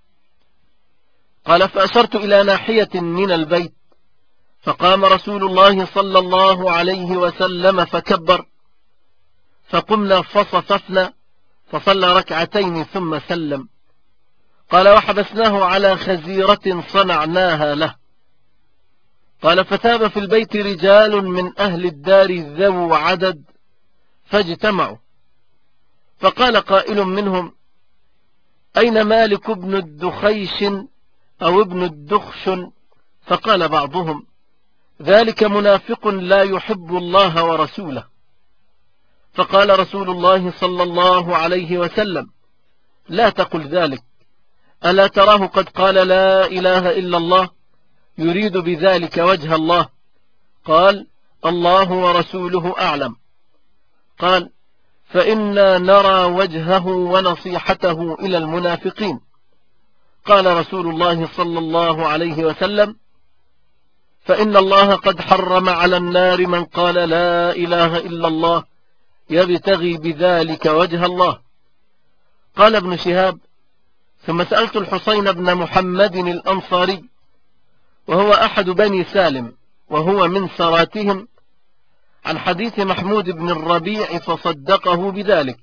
قال فأشرت إلى ناحية من البيت، فقام رسول الله صلى الله عليه وسلم فكبر، فقمنا فصففنا فصلى ركعتين ثم سلم. قال وحبسناه على خزيرة صنعناها له. قال فثاب في البيت رجال من أهل الدار ذو عدد فاجتمعوا، فقال قائل منهم أين مالك بن الدخيش أو ابن الدخشن؟ فقال بعضهم ذلك منافق لا يحب الله ورسوله. فقال رسول الله صلى الله عليه وسلم لا تقل ذلك، ألا تراه قد قال لا إله إلا الله يريد بذلك وجه الله؟ قال الله ورسوله أعلم. قال فإنا نرى وجهه ونصيحته إلى المنافقين. قال رسول الله صلى الله عليه وسلم فإن الله قد حرم على النار من قال لا إله إلا الله يبتغي بذلك وجه الله. قال ابن شهاب ثم سألت الحسين بن محمد الأنصاري وهو أحد بني سالم وهو من سراتهم عن حديث محمود بن الربيع فصدقه بذلك.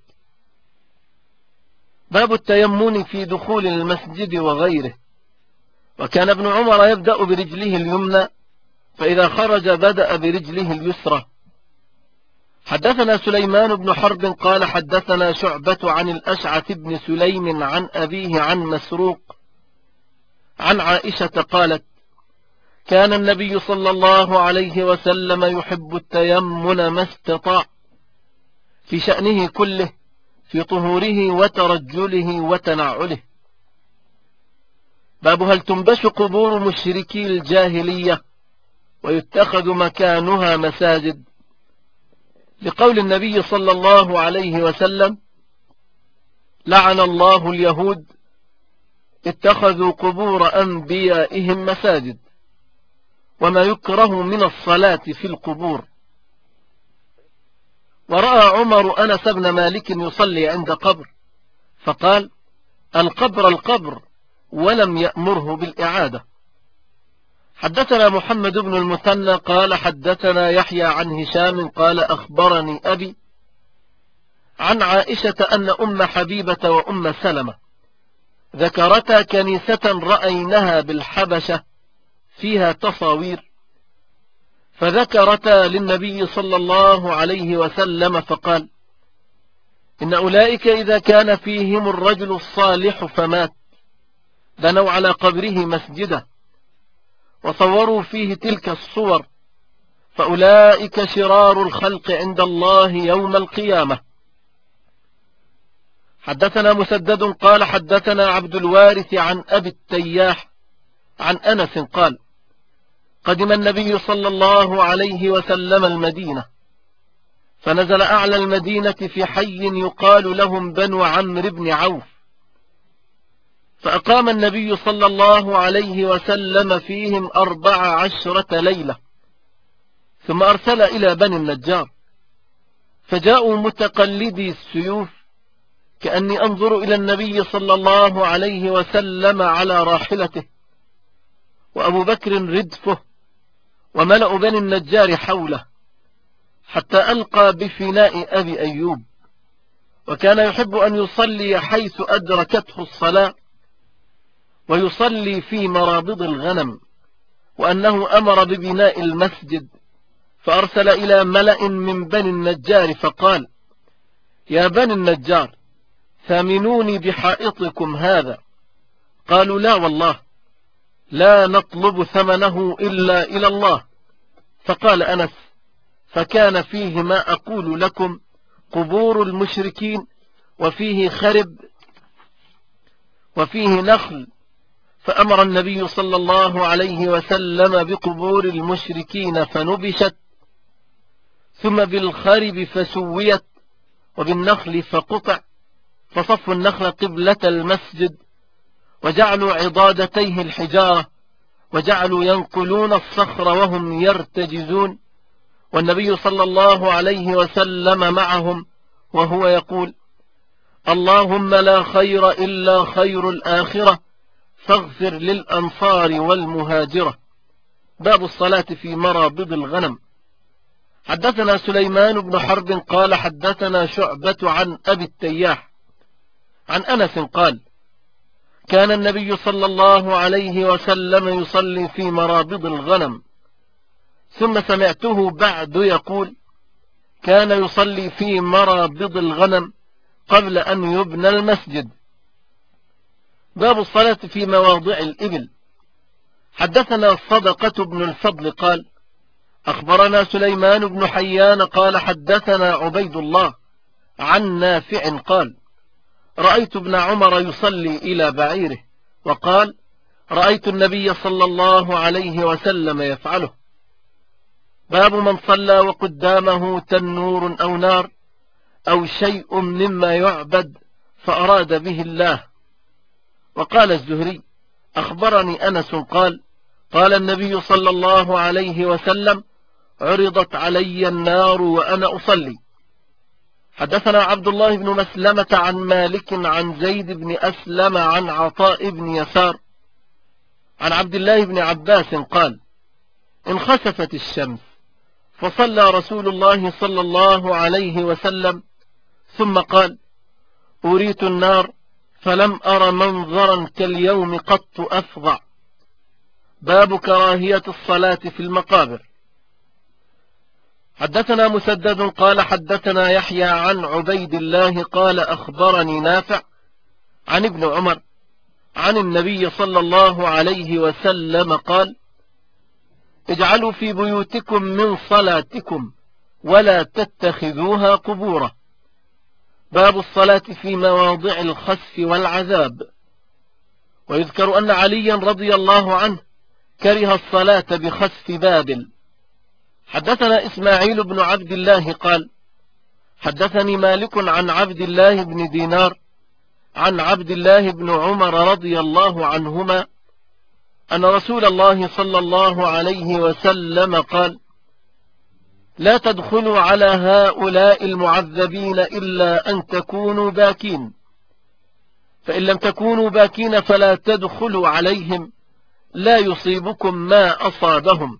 باب التيمم في دخول المسجد وغيره. وكان ابن عمر يبدأ برجله اليمنى، فإذا خرج بدأ برجله اليسرى. حدثنا سليمان بن حرب قال حدثنا شعبة عن الأشعث بن سليم عن أبيه عن مسروق عن عائشة قالت كان النبي صلى الله عليه وسلم يحب التيمن ما استطاع في شأنه كله، في طهوره وترجله وتنعله. باب هل تنبش قبور مشركي الجاهلية ويتخذ مكانها مساجد؟ لقول النبي صلى الله عليه وسلم لعن الله اليهود اتخذوا قبور أنبيائهم مساجد، وما يكره من الصلاة في القبور. ورأى عمر أنس بن مالك يصلي عند قبر فقال القبر القبر، ولم يأمره بالإعادة. حدثنا محمد بن المثنى قال حدثنا يحيى عن هشام قال أخبرني أبي عن عائشة أن أم حبيبة وأم سلمة ذكرتا كنيسة رأينها بالحبشة فيها تصاوير، فذكرتا للنبي صلى الله عليه وسلم فقال إن أولئك إذا كان فيهم الرجل الصالح فمات بنوا على قبره مسجدا وصوروا فيه تلك الصور، فأولئك شرار الخلق عند الله يوم القيامة. حدثنا مسدد قال حدثنا عبد الوارث عن أبي التياح عن أنس قال قدم النبي صلى الله عليه وسلم المدينة، فنزل أعلى المدينة في حي يقال لهم بنو عمرو بن عوف، فأقام النبي صلى الله عليه وسلم فيهم 14 ليلة، ثم أرسل إلى بني النجار، فجاءوا متقلدي السيوف، كأني أنظر إلى النبي صلى الله عليه وسلم على راحلته، وأبو بكر ردفه، وملأ بني النجار حوله، حتى ألقى بفناء أبي أيوب. وكان يحب أن يصلي حيث أدركته الصلاة، ويصلي في مرابض الغنم، وأنه أمر ببناء المسجد، فأرسل إلى ملأ من بني النجار فقال: يا بني النجار، ثامنوني بحائطكم هذا. قالوا: لا والله، لا نطلب ثمنه إلا إلى الله. فقال أنس: فكان فيه ما أقول لكم قبور المشركين، وفيه خرب، وفيه نخل، فأمر النبي صلى الله عليه وسلم بقبور المشركين فنبشت، ثم بالخرب فسويت، وبالنخل فقطع، فصفوا النخل قبلة المسجد، وجعلوا عضادتيه الحجارة، وجعلوا ينقلون الصخر وهم يرتجزون، والنبي صلى الله عليه وسلم معهم، وهو يقول: اللهم لا خير إلا خير الآخرة، فاغفر للأنصار والمهاجرة. باب الصلاة في مرابض الغنم. حدثنا سليمان بن حرب قال حدثنا شعبة عن أبي التياح عن أنس قال: كان النبي صلى الله عليه وسلم يصلي في مرابض الغنم. ثم سمعته بعد يقول: كان يصلي في مرابض الغنم قبل أن يبنى المسجد. باب الصلاة في مواضع الإبل. حدثنا صدقة بن الفضل قال: أخبرنا سليمان بن حيان قال حدثنا عبيد الله عن نافع قال: رأيت ابن عمر يصلي إلى بعيره، وقال: رأيت النبي صلى الله عليه وسلم يفعله. باب من صلى وقدامه تنور أو نار أو شيء مما يعبد فأراد به الله. وقال الزهري: أخبرني أنس قال: قال النبي صلى الله عليه وسلم: عرضت علي النار وأنا أصلي. حدثنا عبد الله بن مسلمة عن مالك عن زيد بن أسلم عن عطاء بن يسار عن عبد الله بن عباس قال: انخسفت الشمس، فصلى رسول الله صلى الله عليه وسلم، ثم قال: أريت النار فلم أر منظرا كاليوم قط أفظع. باب كراهية الصلاة في المقابر. حدثنا مسدد قال حدثنا يحيى عن عبيد الله قال أخبرني نافع عن ابن عمر عن النبي صلى الله عليه وسلم قال: اجعلوا في بيوتكم من صلاتكم ولا تتخذوها قبورا. باب الصلاة في مواضع الخسف والعذاب. ويذكر أن عليا رضي الله عنه كره الصلاة بخسف بابل. حدثنا إسماعيل بن عبد الله قال: حدثني مالك عن عبد الله بن دينار عن عبد الله بن عمر رضي الله عنهما أن رسول الله صلى الله عليه وسلم قال: لا تدخلوا على هؤلاء المعذبين إلا أن تكونوا باكين، فإن لم تكونوا باكين فلا تدخلوا عليهم، لا يصيبكم ما أصابهم.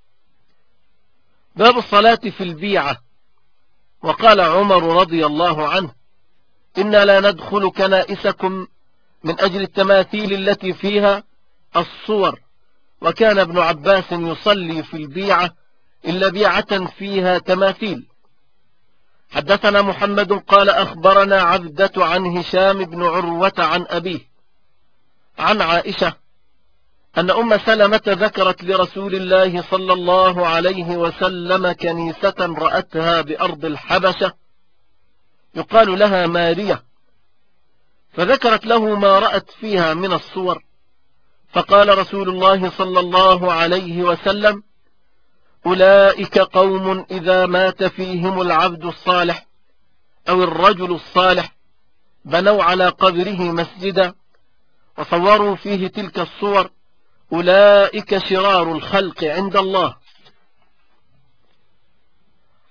باب الصلاة في البيعة. وقال عمر رضي الله عنه: إنا لا ندخل كنائسكم من أجل التماثيل التي فيها الصور. وكان ابن عباس يصلي في البيعة إلا بيعة فيها تماثيل. حدثنا محمد قال أخبرنا عبدة عن هشام بن عروة عن أبيه عن عائشة أن أم سلمة ذكرت لرسول الله صلى الله عليه وسلم كنيسة رأتها بأرض الحبشة يقال لها مارية، فذكرت له ما رأت فيها من الصور، فقال رسول الله صلى الله عليه وسلم: أولئك قوم إذا مات فيهم العبد الصالح أو الرجل الصالح بنوا على قبره مسجدا وصوروا فيه تلك الصور، أولئك شرار الخلق عند الله.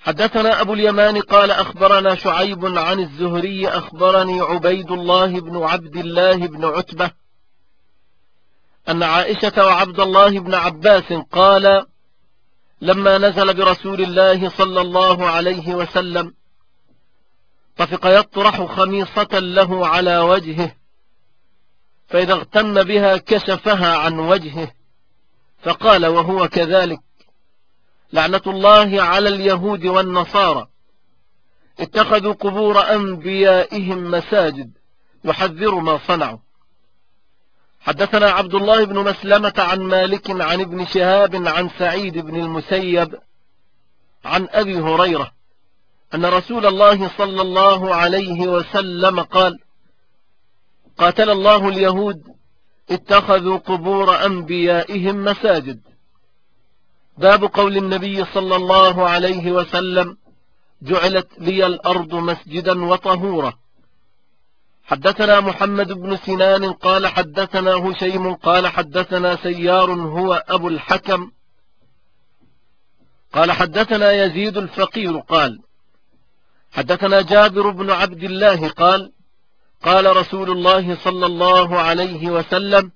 حدثنا أبو اليمان قال أخبرنا شعيب عن الزهري أخبرني عبيد الله بن عبد الله بن عتبة أن عائشة وعبد الله بن عباس قال لما نزل برسول الله صلى الله عليه وسلم طفق يطرح خميصة له على وجهه، فإذا اغتم بها كشفها عن وجهه، فقال وهو كذلك: لعنة الله على اليهود والنصارى اتخذوا قبور أنبيائهم مساجد، يحذر ما صنعوا. حدثنا عبد الله بن مسلمة عن مالك عن ابن شهاب عن سعيد بن المسيب عن أبي هريرة أن رسول الله صلى الله عليه وسلم قال: قاتل الله اليهود اتخذوا قبور أنبيائهم مساجد. باب قول النبي صلى الله عليه وسلم: جعلت لي الأرض مسجدا وطهورا. حدثنا محمد بن سنان قال حدثنا هشيم قال حدثنا سيار هو أبو الحكم قال حدثنا يزيد الفقير قال حدثنا جابر بن عبد الله قال قال رسول الله صلى الله عليه وسلم: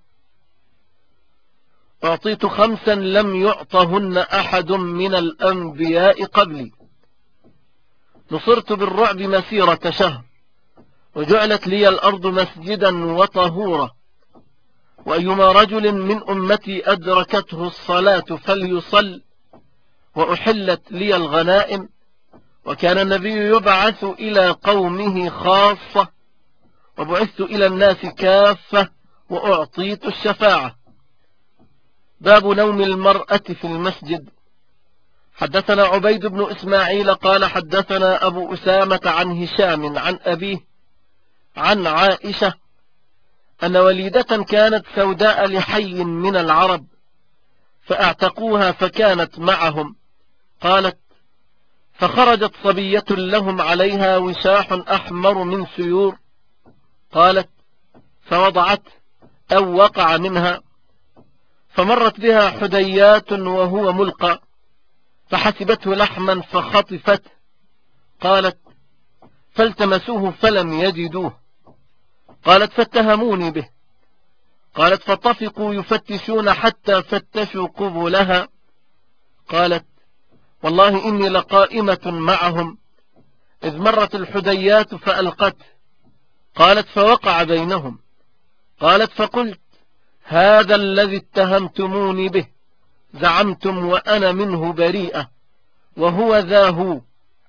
أعطيت 5 لم يعطهن أحد من الأنبياء قبلي، نصرت بالرعب مسيرة شهر، وجعلت لي الأرض مسجدا وطهورا، وأيما رجل من أمتي أدركته الصلاة فليصل، وأحلت لي الغنائم، وكان النبي يبعث إلى قومه خاصة، وبعثت إلى الناس كافة، وأعطيت الشفاعة. باب نوم المرأة في المسجد. حدثنا عبيد بن إسماعيل قال حدثنا أبو أسامة عن هشام عن أبيه عن عائشة أن وليدة كانت سوداء لحي من العرب فاعتقوها فكانت معهم. قالت: فخرجت صبية لهم عليها وشاح أحمر من سيور. قالت: فوضعت أو وقع منها، فمرت بها حديات وهو ملقى، فحسبته لحما فخطفته. قالت: فالتمسوه فلم يجدوه. قالت: فاتهموني به. قالت: فطفقوا يفتشون حتى فتشوا قبلها. قالت: والله إني لقائمة معهم إذ مرت الحديات فألقته. قالت: فوقع بينهم. قالت: فقلت: هذا الذي اتهمتموني به زعمتم وأنا منه بريئة، وهو ذا هو.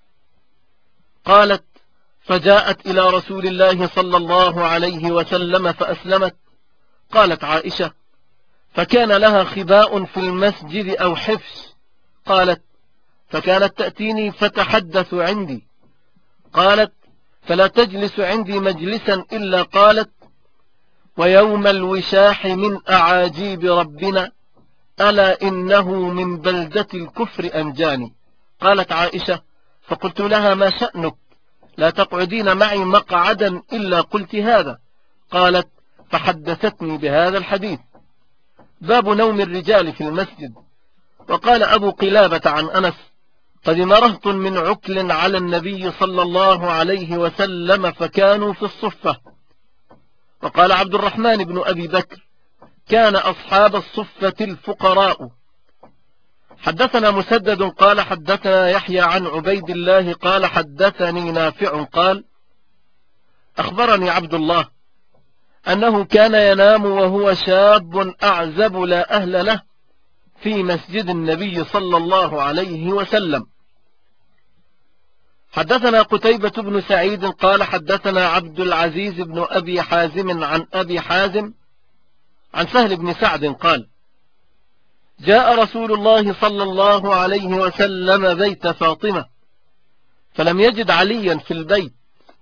قالت: فجاءت إلى رسول الله صلى الله عليه وسلم فأسلمت. قالت عائشة: فكان لها خباء في المسجد أو حفش. قالت: فكانت تأتيني فتحدث عندي. قالت: فلا تجلس عندي مجلسا إلا قالت: ويوم الوشاح من أعاجيب ربنا، ألا إنه من بلدة الكفر أنجاني. قالت عائشة: فقلت لها: ما شأنك؟ لا تقعدين معي مقعدا إلا قلت هذا. قالت: فحدثتني بهذا الحديث. باب نوم الرجال في المسجد. وقال أبو قلابة عن أنس: قدم رهط من عكل على النبي صلى الله عليه وسلم فكانوا في الصفة. وقال عبد الرحمن بن أبي بكر: كان أصحاب الصفة الفقراء. حدثنا مسدد قال حدثنا يحيى عن عبيد الله قال حدثني نافع قال أخبرني عبد الله أنه كان ينام وهو شاب أعزب لا أهل له في مسجد النبي صلى الله عليه وسلم. حدثنا قتيبة بن سعيد قال حدثنا عبد العزيز بن أبي حازم عن أبي حازم عن سهل بن سعد قال: جاء رسول الله صلى الله عليه وسلم بيت فاطمة فلم يجد عليا في البيت،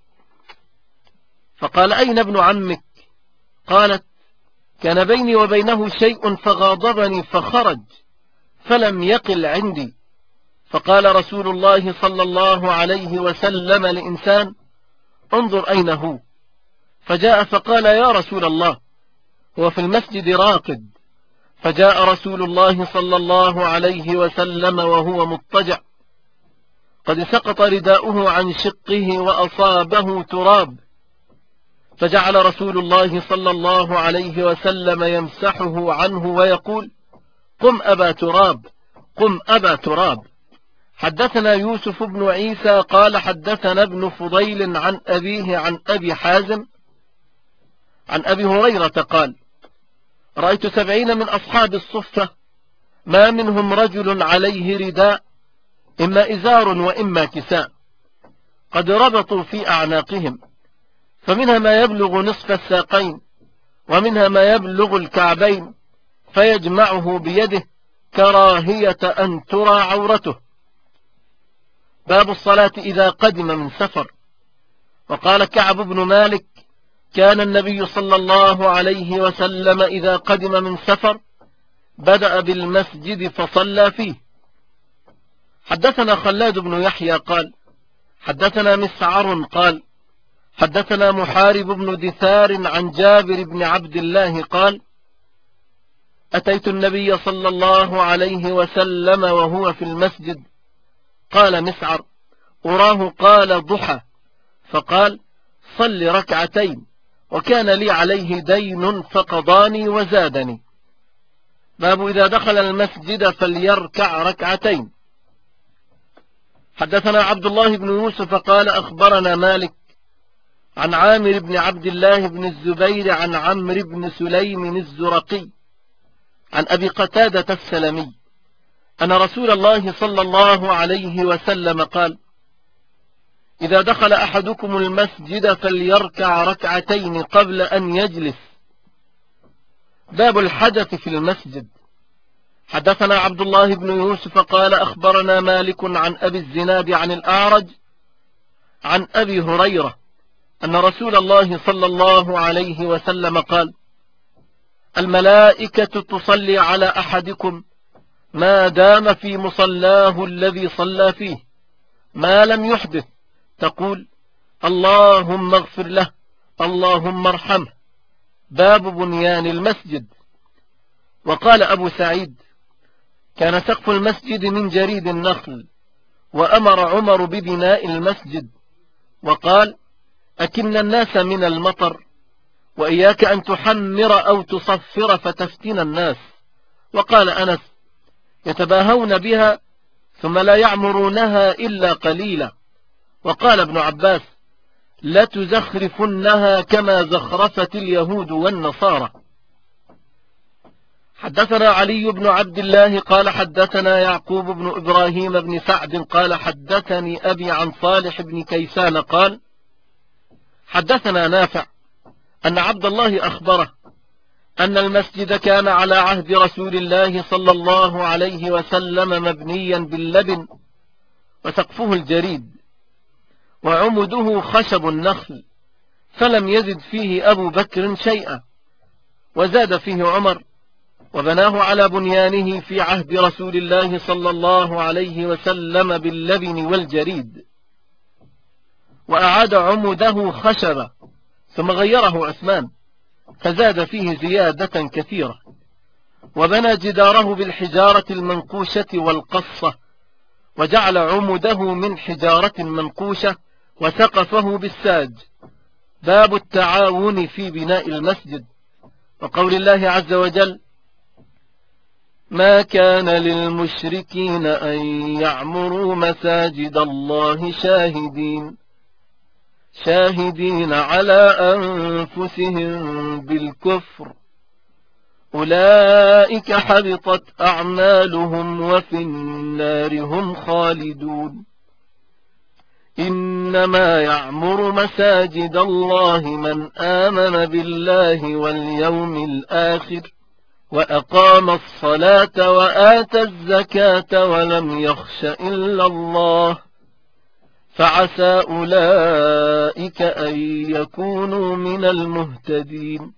فقال: أين ابن عمك؟ قالت: كان بيني وبينه شيء فغاضبني فخرج فلم يقل عندي. فقال رسول الله صلى الله عليه وسلم لإنسان: انظر أين هو. فجاء فقال: يا رسول الله، هو في المسجد راقد. فجاء رسول الله صلى الله عليه وسلم وهو مضطجع. قد سقط رداؤه عن شقه وأصابه تراب، فجعل رسول الله صلى الله عليه وسلم يمسحه عنه ويقول: قم أبا تراب، قم أبا تراب. حدثنا يوسف بن عيسى قال حدثنا ابن فضيل عن أبيه عن أبي حازم عن أبي هريرة قال: رأيت 70 من أصحاب الصفة ما منهم رجل عليه رداء، إما إزار وإما كساء، قد ربطوا في أعناقهم، فمنها ما يبلغ نصف الساقين، ومنها ما يبلغ الكعبين، فيجمعه بيده كراهية أن ترى عورته. باب الصلاة إذا قدم من سفر. وقال كعب بن مالك: كان النبي صلى الله عليه وسلم إذا قدم من سفر بدأ بالمسجد فصلى فيه. حدثنا خلاد بن يحيى قال حدثنا مسعر قال حدثنا محارب بن دثار عن جابر بن عبد الله قال: أتيت النبي صلى الله عليه وسلم وهو في المسجد. قال مسعر: أراه قال ضحى، فقال: صل ركعتين، وكان لي عليه دين فقضاني وزادني. باب إذا دخل المسجد فليركع ركعتين. حدثنا عبد الله بن يوسف قال أخبرنا مالك عن عامر بن عبد الله بن الزبير عن عمرو بن سليم الزرقي عن أبي قتادة السلمي أن رسول الله صلى الله عليه وسلم قال: إذا دخل أحدكم المسجد فليركع ركعتين قبل أن يجلس. باب الحدث في المسجد. حدثنا عبد الله بن يوسف قال أخبرنا مالك عن أبي الزناد عن الأعرج عن أبي هريرة أن رسول الله صلى الله عليه وسلم قال: الملائكة تصلي على أحدكم ما دام في مصلاه الذي صلى فيه ما لم يحدث، تقول: اللهم اغفر له، اللهم ارحمه. باب بنيان المسجد. وقال أبو سعيد: كان سقف المسجد من جريد النخل، وأمر عمر ببناء المسجد، وقال: أكن الناس من المطر، وإياك أن تحمر أو تصفر فتفتن الناس. وقال أنس: يتباهون بها ثم لا يعمرونها إلا قليلا. وقال ابن عباس: لتزخرفنها كما زخرفت اليهود والنصارى. حدثنا علي بن عبد الله قال حدثنا يعقوب بن إبراهيم بن سعد قال حدثني أبي عن صالح بن كيسان قال: حدثنا نافع أن عبد الله أخبره أن المسجد كان على عهد رسول الله صلى الله عليه وسلم مبنيا باللبن، وسقفه الجريد، وعمده خشب النخل، فلم يزد فيه أبو بكر شيئا، وزاد فيه عمر، وبناه على بنيانه في عهد رسول الله صلى الله عليه وسلم باللبن والجريد، وأعاد عمده خشبا، ثم غيره عثمان فزاد فيه زيادة كثيرة، وبنى جداره بالحجارة المنقوشة والقصة، وجعل عمده من حجارة منقوشة، وسقفه بالساج. باب التعاون في بناء المسجد. وقول الله عز وجل: ما كان للمشركين أن يعمروا مساجد الله شاهدين على أنفسهم بالكفر، أولئك حبطت أعمالهم وفي النار هم خالدون. إنما يعمر مساجد الله من آمن بالله واليوم الآخر وأقام الصلاة وآتى الزكاة ولم يخش إلا الله، فعسى أولئك أن يكونوا من المهتدين.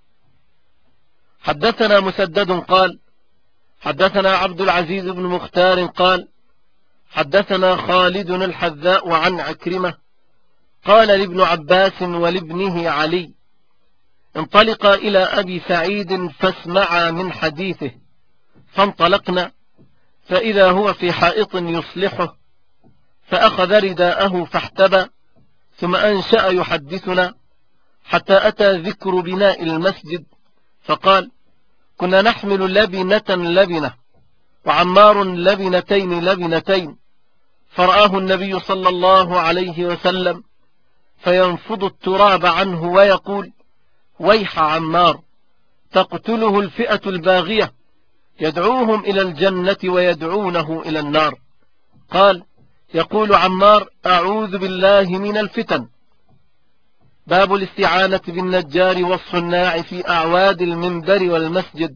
حدثنا مسدد قال حدثنا عبد العزيز بن مختار قال حدثنا خالد الحذاء عن عكرمة قال لابن عباس ولابنه علي: انطلقا إلى أبي سعيد فاسمعا من حديثه. فانطلقنا فإذا هو في حائط يصلحه، فأخذ رداءه فاحتبى، ثم أنشأ يحدثنا حتى أتى ذكر بناء المسجد، فقال: كنا نحمل لبنة لبنة، وعمار لبنتين لبنتين، فرآه النبي صلى الله عليه وسلم فينفض التراب عنه ويقول: ويح عمار، تقتله الفئة الباغية، يدعوهم إلى الجنة ويدعونه إلى النار. قال: يقول عمار: أعوذ بالله من الفتن. باب الاستعانة بالنجار والصناع في أعواد المنبر والمسجد.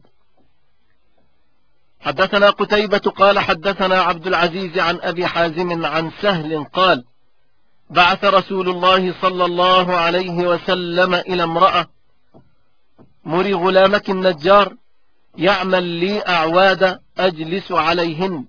حدثنا قتيبة قال حدثنا عبد العزيز عن أبي حازم عن سهل قال: بعث رسول الله صلى الله عليه وسلم إلى امرأة: مري غلامك النجار يعمل لي أعواد أجلس عليهن.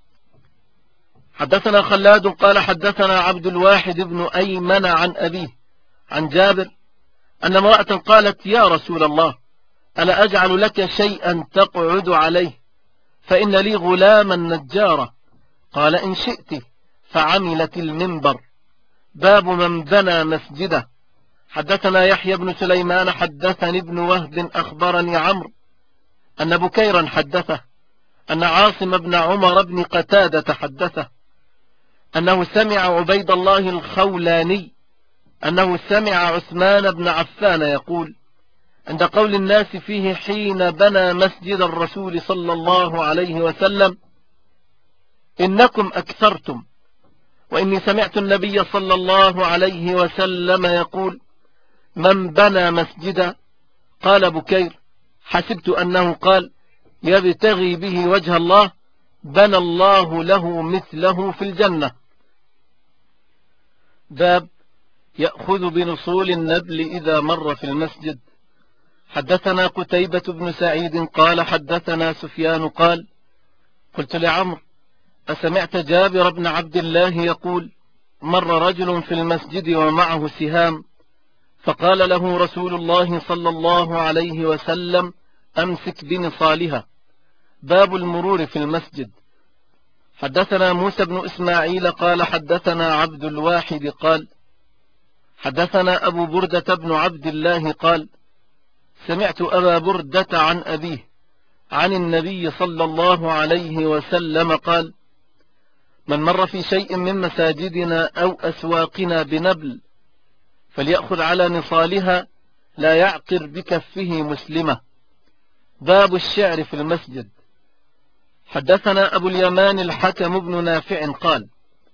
حدثنا خلاد قال حدثنا عبد الواحد بن أيمن عن أبيه عن جابر أن امرأة قالت: يا رسول الله، ألا أجعل لك شيئا تقعد عليه، فإن لي غلاما نجارا. قال: إن شئت. فعملت المنبر. باب من بنى مسجده. حدثنا يحيى بن سليمان حدثني ابن وهب أخبرني عمرو أن بكيرا حدثه أن عاصم بن عمر بن قتادة حدثه أنه سمع عبيد الله الخولاني أنه سمع عثمان بن عفان يقول عند قول الناس فيه حين بنى مسجد الرسول صلى الله عليه وسلم: إنكم أكثرتم، وإني سمعت النبي صلى الله عليه وسلم يقول: من بنى مسجدا. قال بكير: حسبت أنه قال: يبتغي به وجه الله بنى الله له مثله في الجنة. باب يأخذ بنصول النبل إذا مر في المسجد. حدثنا قتيبة بن سعيد قال حدثنا سفيان قال: قلت لعمرو: أسمعت جابر بن عبد الله يقول: مر رجل في المسجد ومعه سهام، فقال له رسول الله صلى الله عليه وسلم: أمسك بنصالها. باب المرور في المسجد. حدثنا موسى بن إسماعيل قال حدثنا عبد الواحد قال حدثنا أبو بردة بن عبد الله قال: سمعت أبا بردة عن أبيه عن النبي صلى الله عليه وسلم قال: من مر في شيء من مساجدنا أو أسواقنا بنبل فليأخذ على نصالها لا يعقر بكفه مسلمة. باب الشعر في المسجد. حدثنا أبو اليمان الحكم بن نافع قال: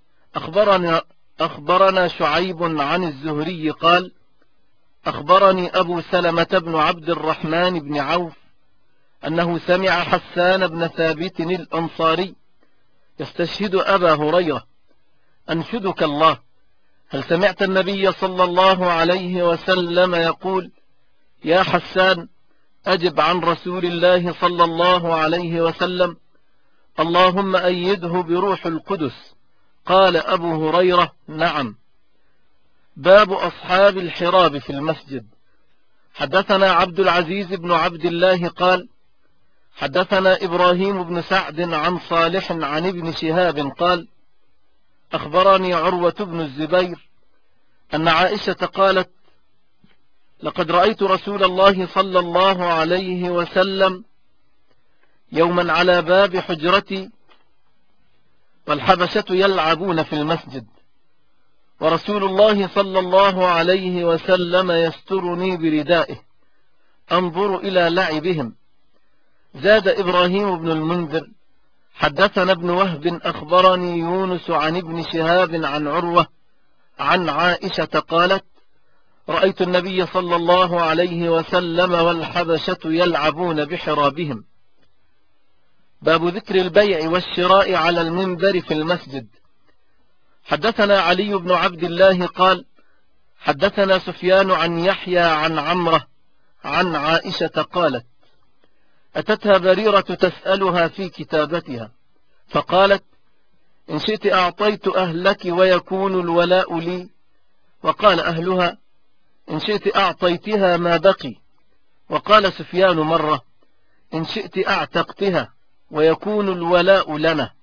أخبرنا شعيب عن الزهري قال: أخبرني أبو سلمة بن عبد الرحمن بن عوف أنه سمع حسان بن ثابت الأنصاري يستشهد أبا هريرة: أنشدك الله، هل سمعت النبي صلى الله عليه وسلم يقول: يا حسان، أجب عن رسول الله صلى الله عليه وسلم: اللهم أيده بروح القدس. قال أبو هريرة: نعم. باب أصحاب الحراب في المسجد. حدثنا عبد العزيز بن عبد الله قال حدثنا إبراهيم بن سعد عن صالح عن ابن شهاب قال: أخبرني عروة بن الزبير أن عائشة قالت: لقد رأيت رسول الله صلى الله عليه وسلم يوما على باب حجرتي والحبشة يلعبون في المسجد، ورسول الله صلى الله عليه وسلم يسترني بردائه أنظر إلى لعبهم. زاد إبراهيم بن المنذر: حدثنا ابن وهب أخبرني يونس عن ابن شهاب عن عروة عن عائشة قالت: رأيت النبي صلى الله عليه وسلم والحبشة يلعبون بحرابهم. باب ذكر البيع والشراء على المنبر في المسجد. حدثنا علي بن عبد الله قال حدثنا سفيان عن يحيى عن عمرة عن عائشة قالت: أتتها بريرة تسألها في كتابتها، فقالت: إن شئت أعطيت أهلك ويكون الولاء لي. وقال أهلها: إن شئت أعطيتها ما بقي. وقال سفيان مرة: إن شئت أعتقتها ويكون الولاء لنا.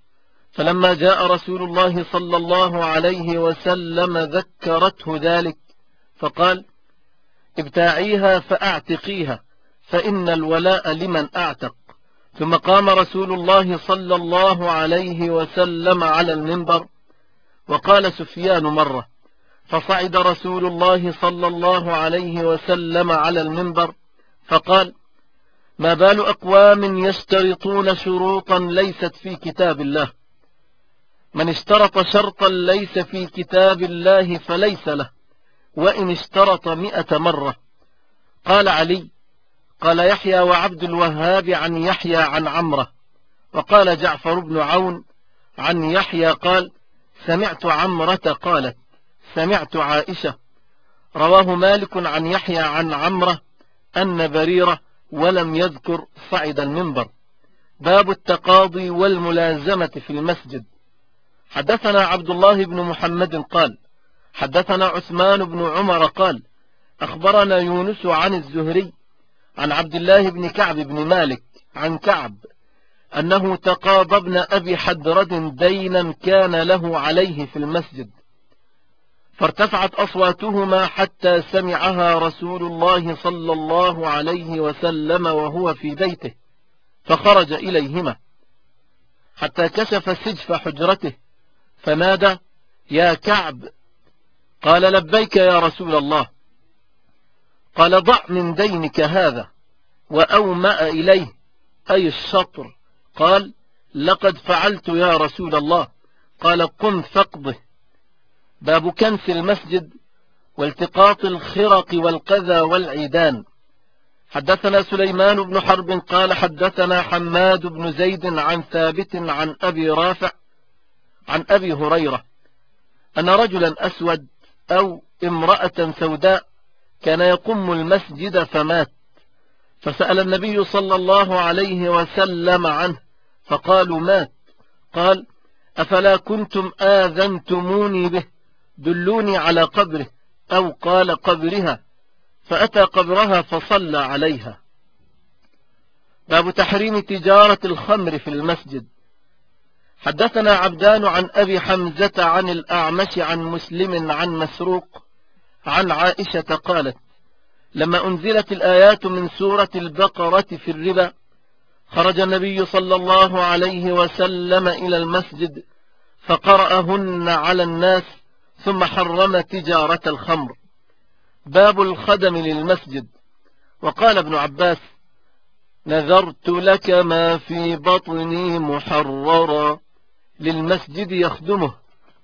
فلما جاء رسول الله صلى الله عليه وسلم ذكرته ذلك فقال: ابتاعيها فأعتقيها، فإن الولاء لمن أعتق. ثم قام رسول الله صلى الله عليه وسلم على المنبر. وقال سفيان مرة: فصعد رسول الله صلى الله عليه وسلم على المنبر فقال: ما بال أقوام يشترطون شروطا ليست في كتاب الله، من اشترط شرطا ليس في كتاب الله فليس له، وإن اشترط 100 مرة. قال علي: قال يحيى وعبد الوهاب عن يحيى عن عمره. وقال جعفر بن عون عن يحيى قال: سمعت عمرة قالت: سمعت عائشة. رواه مالك عن يحيى عن عمره أن بريرة، ولم يذكر صعد المنبر. باب التقاضي والملازمة في المسجد. حدثنا عبد الله بن محمد قال: حدثنا عثمان بن عمر قال: أخبرنا يونس عن الزهري عن عبد الله بن كعب بن مالك عن كعب أنه تقاضى ابن أبي حدرد دينا كان له عليه في المسجد، فارتفعت أصواتهما حتى سمعها رسول الله صلى الله عليه وسلم وهو في بيته، فخرج إليهما حتى كشف سجف حجرته فنادى: يا كعب. قال: لبيك يا رسول الله. قال: ضع من دينك هذا، وأومأ إليه أي الشطر. قال: لقد فعلت يا رسول الله. قال: قم فاقضه. باب كنس المسجد والتقاط الخرق والقذى والعيدان. حدثنا سليمان بن حرب قال: حدثنا حماد بن زيد عن ثابت عن أبي رافع عن أبي هريرة أن رجلا أسود أو امرأة سوداء كان يقم المسجد فمات، فسأل النبي صلى الله عليه وسلم عنه فقالوا: مات. قال: أفلا كنتم آذنتموني به؟ دلوني على قبره، أو قال قبرها، فأتى قبرها فصلى عليها. باب تحريم تجارة الخمر في المسجد. حدثنا عبدان عن أبي حمزة عن الأعمش عن مسلم عن مسروق عن عائشة قالت: لما أنزلت الآيات من سورة البقرة في الربا خرج النبي صلى الله عليه وسلم إلى المسجد فقرأهن على الناس، ثم حرم تجارة الخمر. باب الخدم للمسجد. وقال ابن عباس: نذرت لك ما في بطني محررا، للمسجد يخدمه.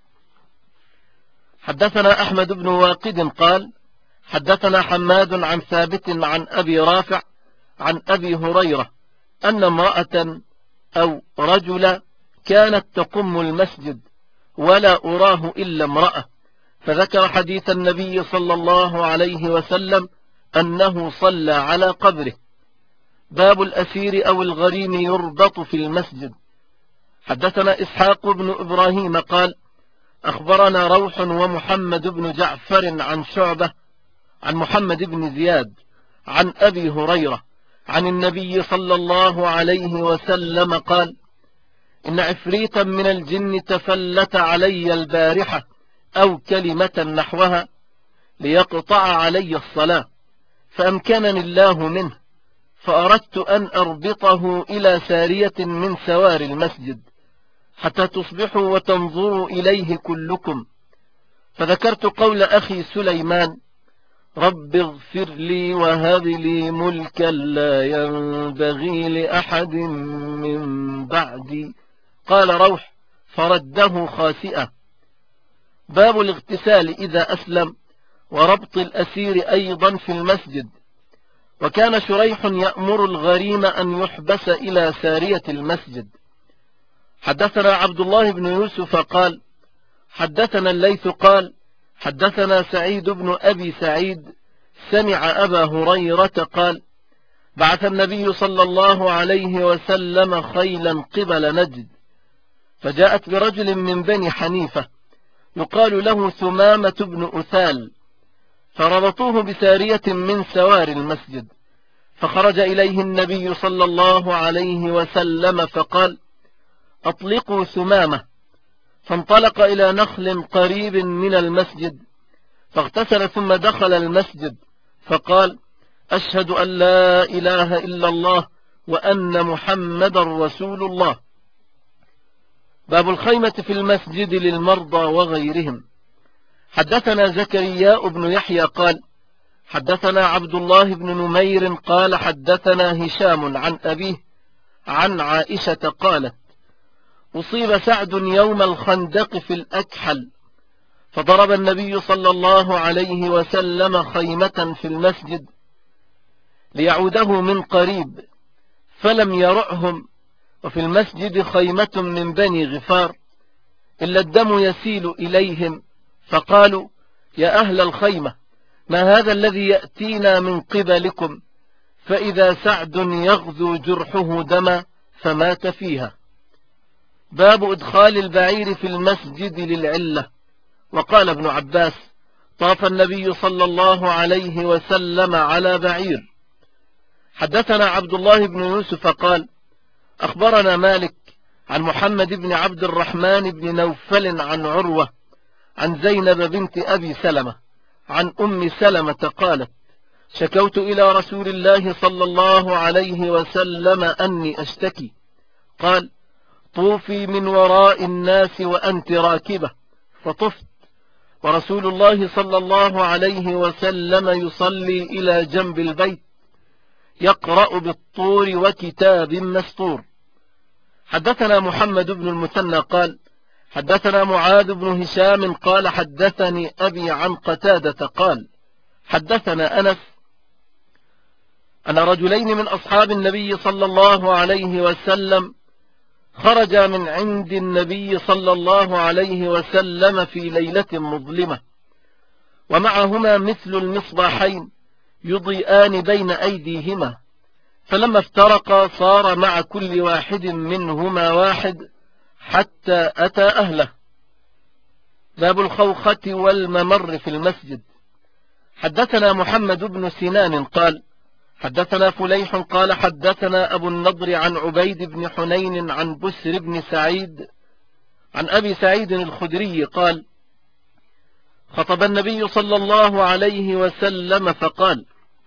حدثنا أحمد بن واقد قال: حدثنا حماد عن ثابت عن أبي رافع عن أبي هريرة أن امرأة أو رجل كانت تقم المسجد ولا أراه إلا امرأة، فذكر حديث النبي صلى الله عليه وسلم أنه صلى على قبره. باب الأسير أو الغريم يربط في المسجد. حدثنا إسحاق بن إبراهيم قال: أخبرنا روح ومحمد بن جعفر عن شعبة عن محمد بن زياد عن أبي هريرة عن النبي صلى الله عليه وسلم قال: إن عفريتا من الجن تفلت علي البارحة أو كلمة نحوها ليقطع علي الصلاة، فأمكنني الله منه، فأردت أن أربطه إلى سارية من سوار المسجد حتى تصبحوا وتنظروا إليه كلكم. فذكرت قول أخي سليمان: رب اغفر لي وهب لي ملكا لا ينبغي لأحد من بعدي. قال روح: فرده خاسئة. باب الاغتسال إذا أسلم وربط الأسير أيضا في المسجد. وكان شريح يأمر الغريم أن يحبس إلى سارية المسجد. حدثنا عبد الله بن يوسف قال: حدثنا الليث قال: حدثنا سعيد بن أبي سعيد سمع أبا هريرة قال: بعث النبي صلى الله عليه وسلم خيلا قبل نجد، فجاءت برجل من بني حنيفة يقال له ثمامة بن أثال، فربطوه بسارية من سوار المسجد، فخرج إليه النبي صلى الله عليه وسلم فقال: أطلقوا ثمامة. فانطلق إلى نخل قريب من المسجد فاغتسل ثم دخل المسجد فقال: أشهد أن لا إله إلا الله وأن محمد رسول الله. باب الخيمة في المسجد للمرضى وغيرهم. حدثنا زكريا بن يحيى قال: حدثنا عبد الله بن نمير قال: حدثنا هشام عن أبيه عن عائشة قالت: أصيب سعد يوم الخندق في الأكحل، فضرب النبي صلى الله عليه وسلم خيمة في المسجد ليعوده من قريب، فلم يرعهم، وفي المسجد خيمة من بني غفار إلا الدم يسيل إليهم، فقالوا: يا أهل الخيمة، ما هذا الذي يأتينا من قبلكم؟ فإذا سعد يغزو جرحه دما فمات فيها. باب إدخال البعير في المسجد للعلة. وقال ابن عباس: طاف النبي صلى الله عليه وسلم على بعير. حدثنا عبد الله بن يوسف قال: أخبرنا مالك عن محمد بن عبد الرحمن بن نوفل عن عروة عن زينب بنت أبي سلمة عن أم سلمة قالت: شكوت إلى رسول الله صلى الله عليه وسلم أني أشتكي، قال: طوفي من وراء الناس وأنت راكبة، فطفت، ورسول الله صلى الله عليه وسلم يصلي إلى جنب البيت يقرأ بالطور وكتاب مسطور. حدثنا محمد بن المثنى قال: حدثنا معاذ بن هشام قال: حدثني أبي عن قتادة قال: حدثنا أنس أن رجلين من أصحاب النبي صلى الله عليه وسلم خرجا من عند النبي صلى الله عليه وسلم في ليلة مظلمة، ومعهما مثل المصباحين يضيئان بين أيديهما، فلما افترقا صار مع كل واحد منهما واحد حتى أتى أهله. باب الخوخة والممر في المسجد. حدثنا محمد بن سنان قال: حدثنا فليح قال: حدثنا أبو النضر عن عبيد بن حنين عن بسر بن سعيد عن أبي سعيد الخدري قال: خطب النبي صلى الله عليه وسلم فقال: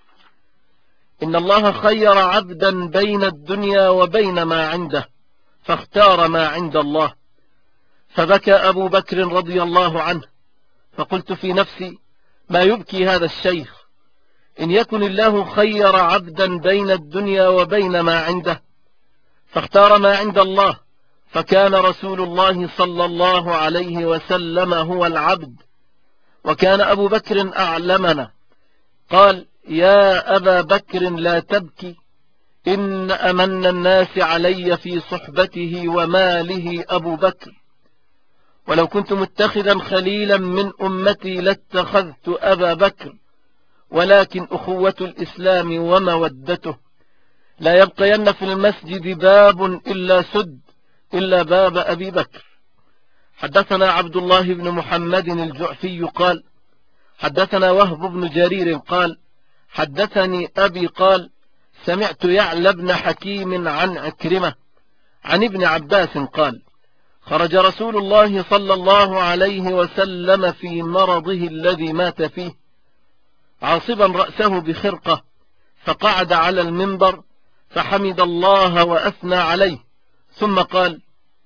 إن الله خير عبدا بين الدنيا وبين ما عنده، فاختار ما عند الله. فبكى أبو بكر رضي الله عنه، فقلت في نفسي: ما يبكي هذا الشيخ؟ إن يكن الله خير عبدا بين الدنيا وبين ما عنده، فاختار ما عند الله، فكان رسول الله صلى الله عليه وسلم هو العبد، وكان أبو بكر أعلمنا. قال: يا أبا بكر لا تبكي، إن أمن الناس علي في صحبته وماله أبو بكر، ولو كنت متخذا خليلا من أمتي لاتخذت أبا بكر، ولكن أخوة الإسلام ومودته. لا يبقين في المسجد باب إلا سد إلا باب أبي بكر. حدثنا عبد الله بن محمد الجعفي قال: حدثنا وهب بن جرير قال: حدثني أبي قال: سمعت يعلى بن حكيم عن عكرمة عن ابن عباس قال: خرج رسول الله صلى الله عليه وسلم في مرضه الذي مات فيه عاصبا رأسه بخرقة، فقعد على المنبر فحمد الله وأثنى عليه، ثم قال: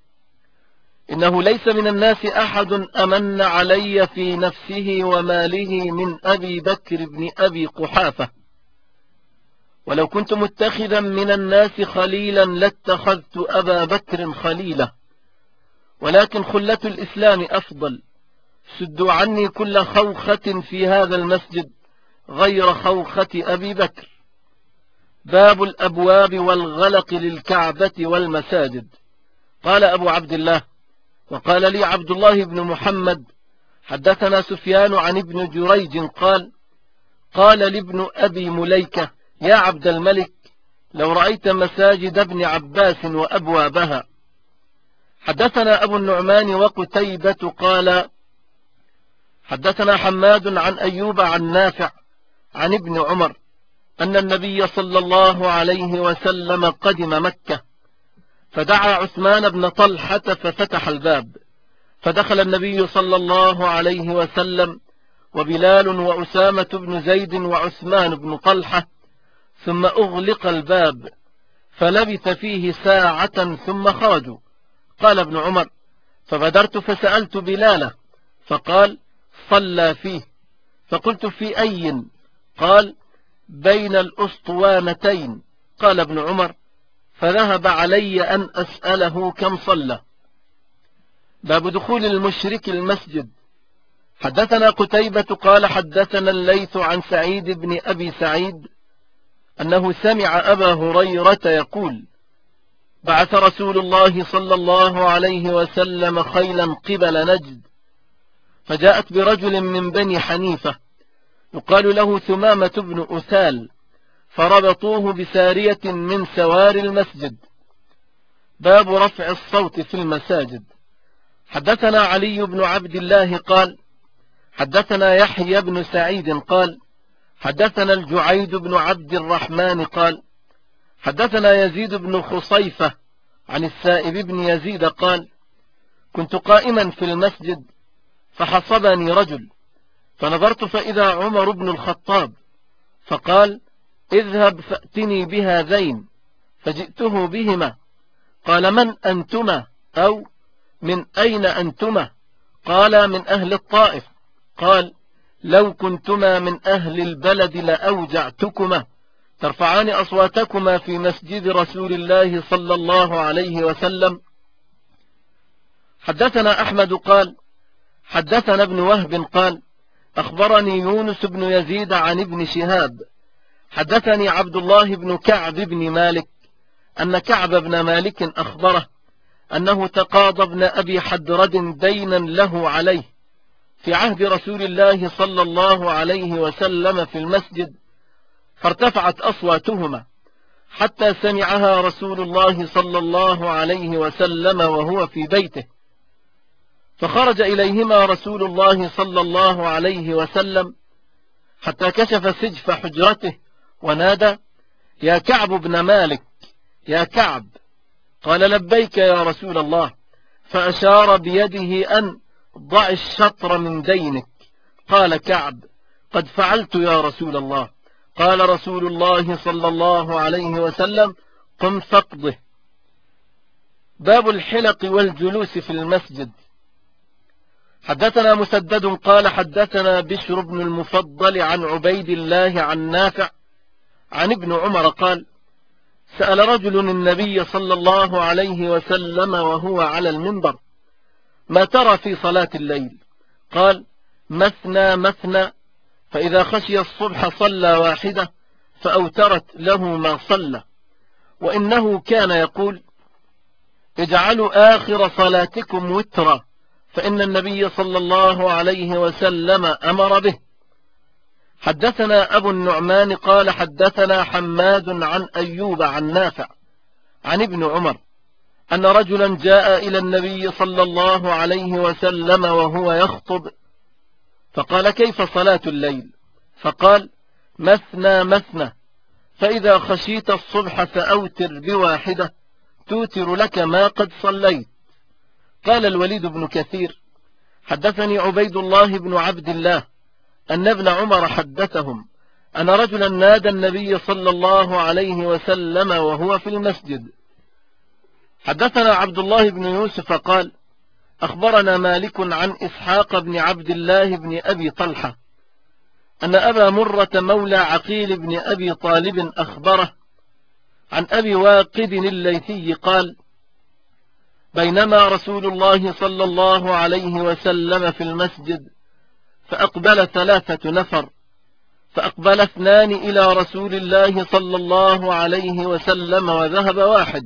إنه ليس من الناس أحد أمن علي في نفسه وماله من أبي بكر بن أبي قحافة، ولو كنت متخذا من الناس خليلا لاتخذت أبا بكر خليلا، ولكن خلة الإسلام أفضل. سدوا عني كل خوخة في هذا المسجد غير خوخة أبي بكر. باب الأبواب والغلق للكعبة والمساجد. قال أبو عبد الله: وقال لي عبد الله بن محمد: حدثنا سفيان عن ابن جريج قال: قال لابن أبي مليكة: يا عبد الملك، لو رأيت مساجد ابن عباس وأبوابها. حدثنا أبو النعمان وقتيبة قال: حدثنا حماد عن أيوب عن نافع عن ابن عمر أن النبي صلى الله عليه وسلم قدم مكة، فدعا عثمان بن طلحة ففتح الباب، فدخل النبي صلى الله عليه وسلم وبلال وأسامة بن زيد وعثمان بن طلحة، ثم أغلق الباب فلبث فيه ساعة ثم خرجوا. قال ابن عمر: فبدرت فسألت بلاله فقال: صلى فيه. فقلت: في أي؟ قال: بين الأسطوانتين. قال ابن عمر: فذهب علي أن أسأله كم صلى. باب دخول المشرك المسجد. حدثنا قتيبة قال حدثنا الليث عن سعيد بن أبي سعيد أنه سمع أبا هريرة يقول: بعث رسول الله صلى الله عليه وسلم خيلا قبل نجد، فجاءت برجل من بني حنيفة يقال له ثمامة بن أثال، فربطوه بسارية من سوار المسجد. باب رفع الصوت في المساجد. حدثنا علي بن عبد الله قال حدثنا يحيى بن سعيد قال حدثنا الجعيد بن عبد الرحمن قال حدثنا يزيد بن خصيفة عن السائب بن يزيد قال: كنت قائما في المسجد فحصبني رجل، فنظرت فإذا عمر بن الخطاب، فقال: اذهب فأتني بهذين، فجئته بهما. قال: من أنتما؟ أو من أين أنتما؟ قال: من أهل الطائف. قال: لو كنتما من أهل البلد لأوجعتكما، ترفعان أصواتكما في مسجد رسول الله صلى الله عليه وسلم. حدثنا أحمد قال حدثنا ابن وهب قال أخبرني يونس بن يزيد عن ابن شهاب حدثني عبد الله بن كعب بن مالك أن كعب بن مالك أخبره أنه تقاضى ابن أبي حدرد دينا له عليه في عهد رسول الله صلى الله عليه وسلم في المسجد، فارتفعت أصواتهما حتى سمعها رسول الله صلى الله عليه وسلم وهو في بيته، فخرج إليهما رسول الله صلى الله عليه وسلم حتى كشف سجف حجرته ونادى: يا كعب بن مالك، يا كعب. قال: لبيك يا رسول الله. فأشار بيده أن ضع الشطر من دينك. قال كعب: قد فعلت يا رسول الله. قال رسول الله صلى الله عليه وسلم: قم فاقضه. باب الحلق والجلوس في المسجد. حدثنا مسدد قال حدثنا بشر بن المفضل عن عبيد الله عن نافع عن ابن عمر قال: سأل رجل النبي صلى الله عليه وسلم وهو على المنبر: ما ترى في صلاة الليل؟ قال: مثنى مثنى، فإذا خشي الصبح صلى واحدة فأوترت له ما صلى. وإنه كان يقول: اجعلوا آخر صلاتكم وترا، فإن النبي صلى الله عليه وسلم أمر به. حدثنا أبو النعمان قال حدثنا حماد عن أيوب عن نافع عن ابن عمر أن رجلا جاء إلى النبي صلى الله عليه وسلم وهو يخطب، فقال: كيف صلاة الليل؟ فقال: مثنى مثنى، فإذا خشيت الصبح فأوتر بواحدة توتر لك ما قد صليت. قال الوليد بن كثير: حدثني عبيد الله بن عبد الله أن ابن عمر حدثهم أن رجلا نادى النبي صلى الله عليه وسلم وهو في المسجد. حدثنا عبد الله بن يوسف قال أخبرنا مالك عن إسحاق بن عبد الله بن أبي طلحة أن أبا مرة مولى عقيل بن أبي طالب أخبره عن أبي واقد الليثي قال: بينما رسول الله صلى الله عليه وسلم في المسجد فأقبل 3 نفر، فأقبل 2 إلى رسول الله صلى الله عليه وسلم وذهب 1،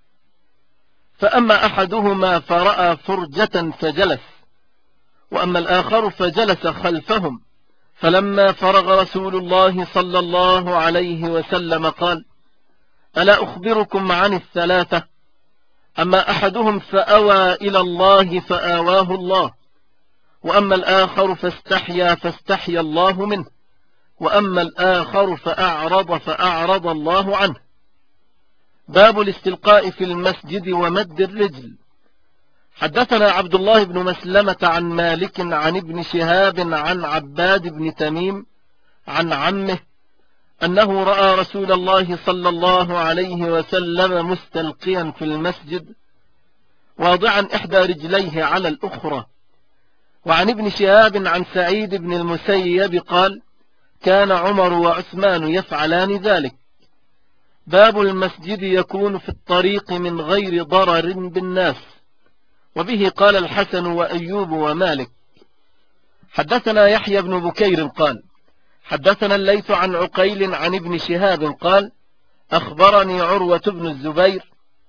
فأما أحدهما فرأى فرجة فجلس، وأما الآخر فجلس خلفهم. فلما فرغ رسول الله صلى الله عليه وسلم قال: ألا أخبركم عن 3؟ أما أحدهم فأوى إلى الله فآواه الله، وأما الآخر فاستحيا الله منه، وأما الآخر فأعرض الله عنه. باب الاستلقاء في المسجد ومد الرجل. حدثنا عبد الله بن مسلمة عن مالك عن ابن شهاب عن عباد بن تميم عن عمه أنه رأى رسول الله صلى الله عليه وسلم مستلقيا في المسجد واضعا إحدى رجليه على الأخرى. وعن ابن شهاب عن سعيد بن المسيب قال: كان عمر وعثمان يفعلان ذلك. باب المسجد يكون في الطريق من غير ضرر بالناس. وبه قال الحسن وأيوب ومالك. حدثنا يحيى بن بكير قال: حدثنا الليث عن عقيل عن ابن شهاب قال: أخبرني عروة بن الزبير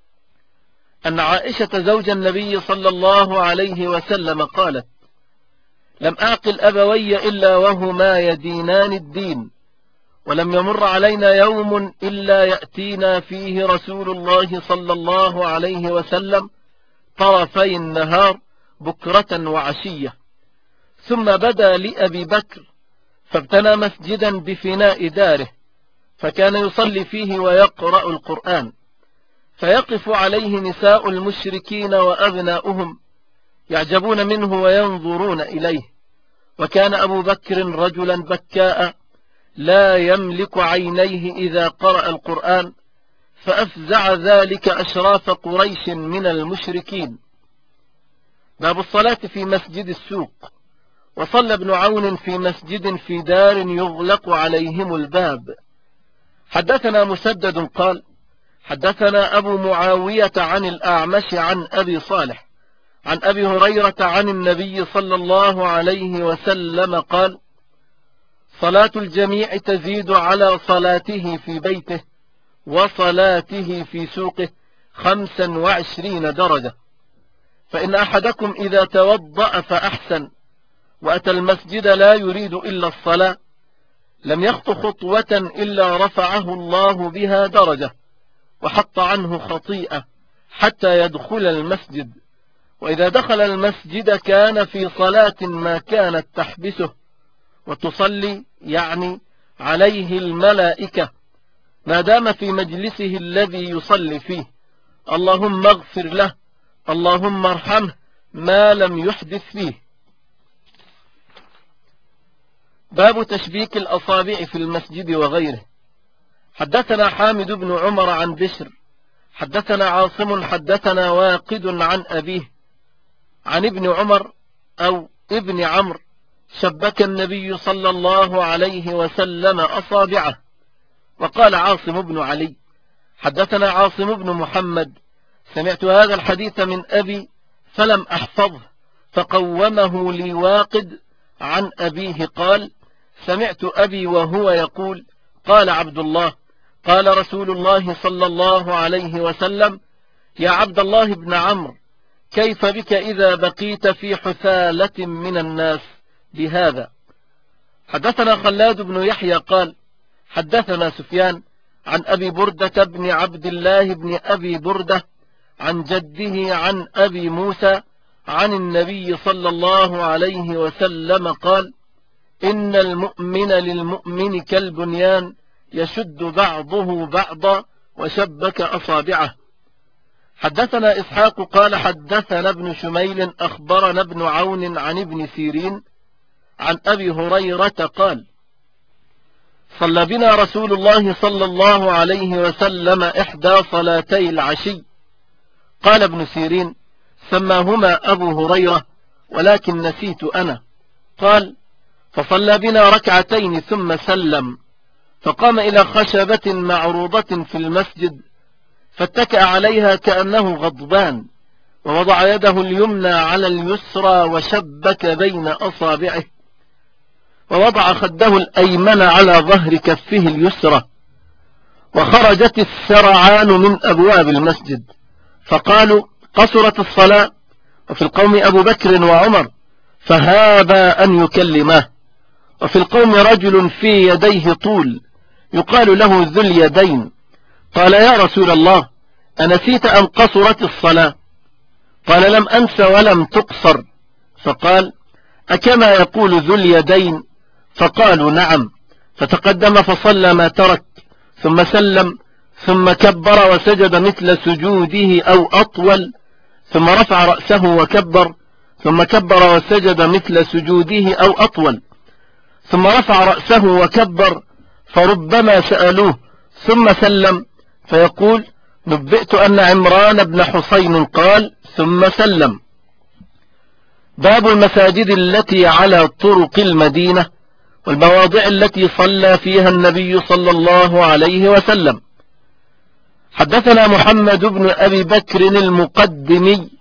أن عائشة زوج النبي صلى الله عليه وسلم قالت: لم أعقل أبوي إلا وهما يدينان الدين، ولم يمر علينا يوم إلا يأتينا فيه رسول الله صلى الله عليه وسلم طرفي النهار بكرة وعشية. ثم بدا لأبي بكر فابتنى مسجدا بفناء داره، فكان يصلي فيه ويقرأ القرآن، فيقف عليه نساء المشركين وأبناؤهم يعجبون منه وينظرون إليه. وكان أبو بكر رجلا بكاء لا يملك عينيه إذا قرأ القرآن، فأفزع ذلك أشراف قريش من المشركين. باب الصلاة في مسجد السوق. وصلى ابن عون في مسجد في دار يغلق عليهم الباب. حدثنا مسدد قال: حدثنا أبو معاوية عن الأعمش عن أبي صالح عن أبي هريرة عن النبي صلى الله عليه وسلم قال: صلاة الجميع تزيد على صلاته في بيته وصلاته في سوقه 25 درجة. فإن أحدكم إذا توضأ فأحسن وأتى المسجد لا يريد إلا الصلاة لم يخط خطوة إلا رفعه الله بها درجة وحط عنه خطيئة حتى يدخل المسجد. وإذا دخل المسجد كان في صلاة ما كانت تحبسه وتصلي يعني عليه الملائكة ما دام في مجلسه الذي يصلي فيه، اللهم اغفر له اللهم ارحمه ما لم يحدث فيه. باب تشبيك الأصابع في المسجد وغيره. حدثنا حامد بن عمر عن بشر حدثنا عاصم حدثنا واقد عن أبيه عن ابن عمر أو ابن عمرو شبك النبي صلى الله عليه وسلم أصابعه. وقال عاصم بن علي: حدثنا عاصم بن محمد سمعت هذا الحديث من أبي فلم أحفظه، فقومه لي واقد عن أبيه قال: سمعت أبي وهو يقول: قال عبد الله: قال رسول الله صلى الله عليه وسلم: يا عبد الله بن عمرو، كيف بك إذا بقيت في حثالة من الناس بهذا؟ حدثنا خلاد بن يحيى قال: حدثنا سفيان عن أبي بردة بن عبد الله بن أبي بردة عن جده عن أبي موسى عن النبي صلى الله عليه وسلم قال: إن المؤمن للمؤمن كالبنيان يشد بعضه بعضا وشبك أصابعه. حدثنا إسحاق قال: حدثنا ابن شميل أخبرنا ابن عون عن ابن سيرين عن أبي هريرة قال: صلى بنا رسول الله صلى الله عليه وسلم إحدى صلاتي العشي. قال ابن سيرين: سماهما أبو هريرة ولكن نسيت أنا. قال: فصلى بنا ركعتين ثم سلم، فقام إلى خشبة معروضة في المسجد فاتكأ عليها كأنه غضبان، ووضع يده اليمنى على اليسرى وشبك بين أصابعه، ووضع خده الأيمن على ظهر كفه اليسرى، وخرجت السرعان من أبواب المسجد، فقالوا: قصرت الصلاة. وفي القوم أبو بكر وعمر فهابا أن يكلماه. وفي القوم رجل في يديه طول يقال له ذو اليدين. قال: يا رسول الله، أنسيت أم قصرت الصلاة؟ قال: لم أنس ولم تقصر. فقال: أكما يقول ذو اليدين؟ فقالوا: نعم. فتقدم فصلى ما ترك ثم سلم، ثم كبر وسجد مثل سجوده أو أطول، ثم رفع رأسه وكبر، ثم كبر وسجد مثل سجوده أو أطول، ثم رفع رأسه وكبر. فربما سألوه ثم سلم فيقول: نبئت أن عمران بن حسين قال ثم سلم. باب المساجد التي على طرق المدينة والمواضع التي صلى فيها النبي صلى الله عليه وسلم. حدثنا محمد بن أبي بكر المقدمي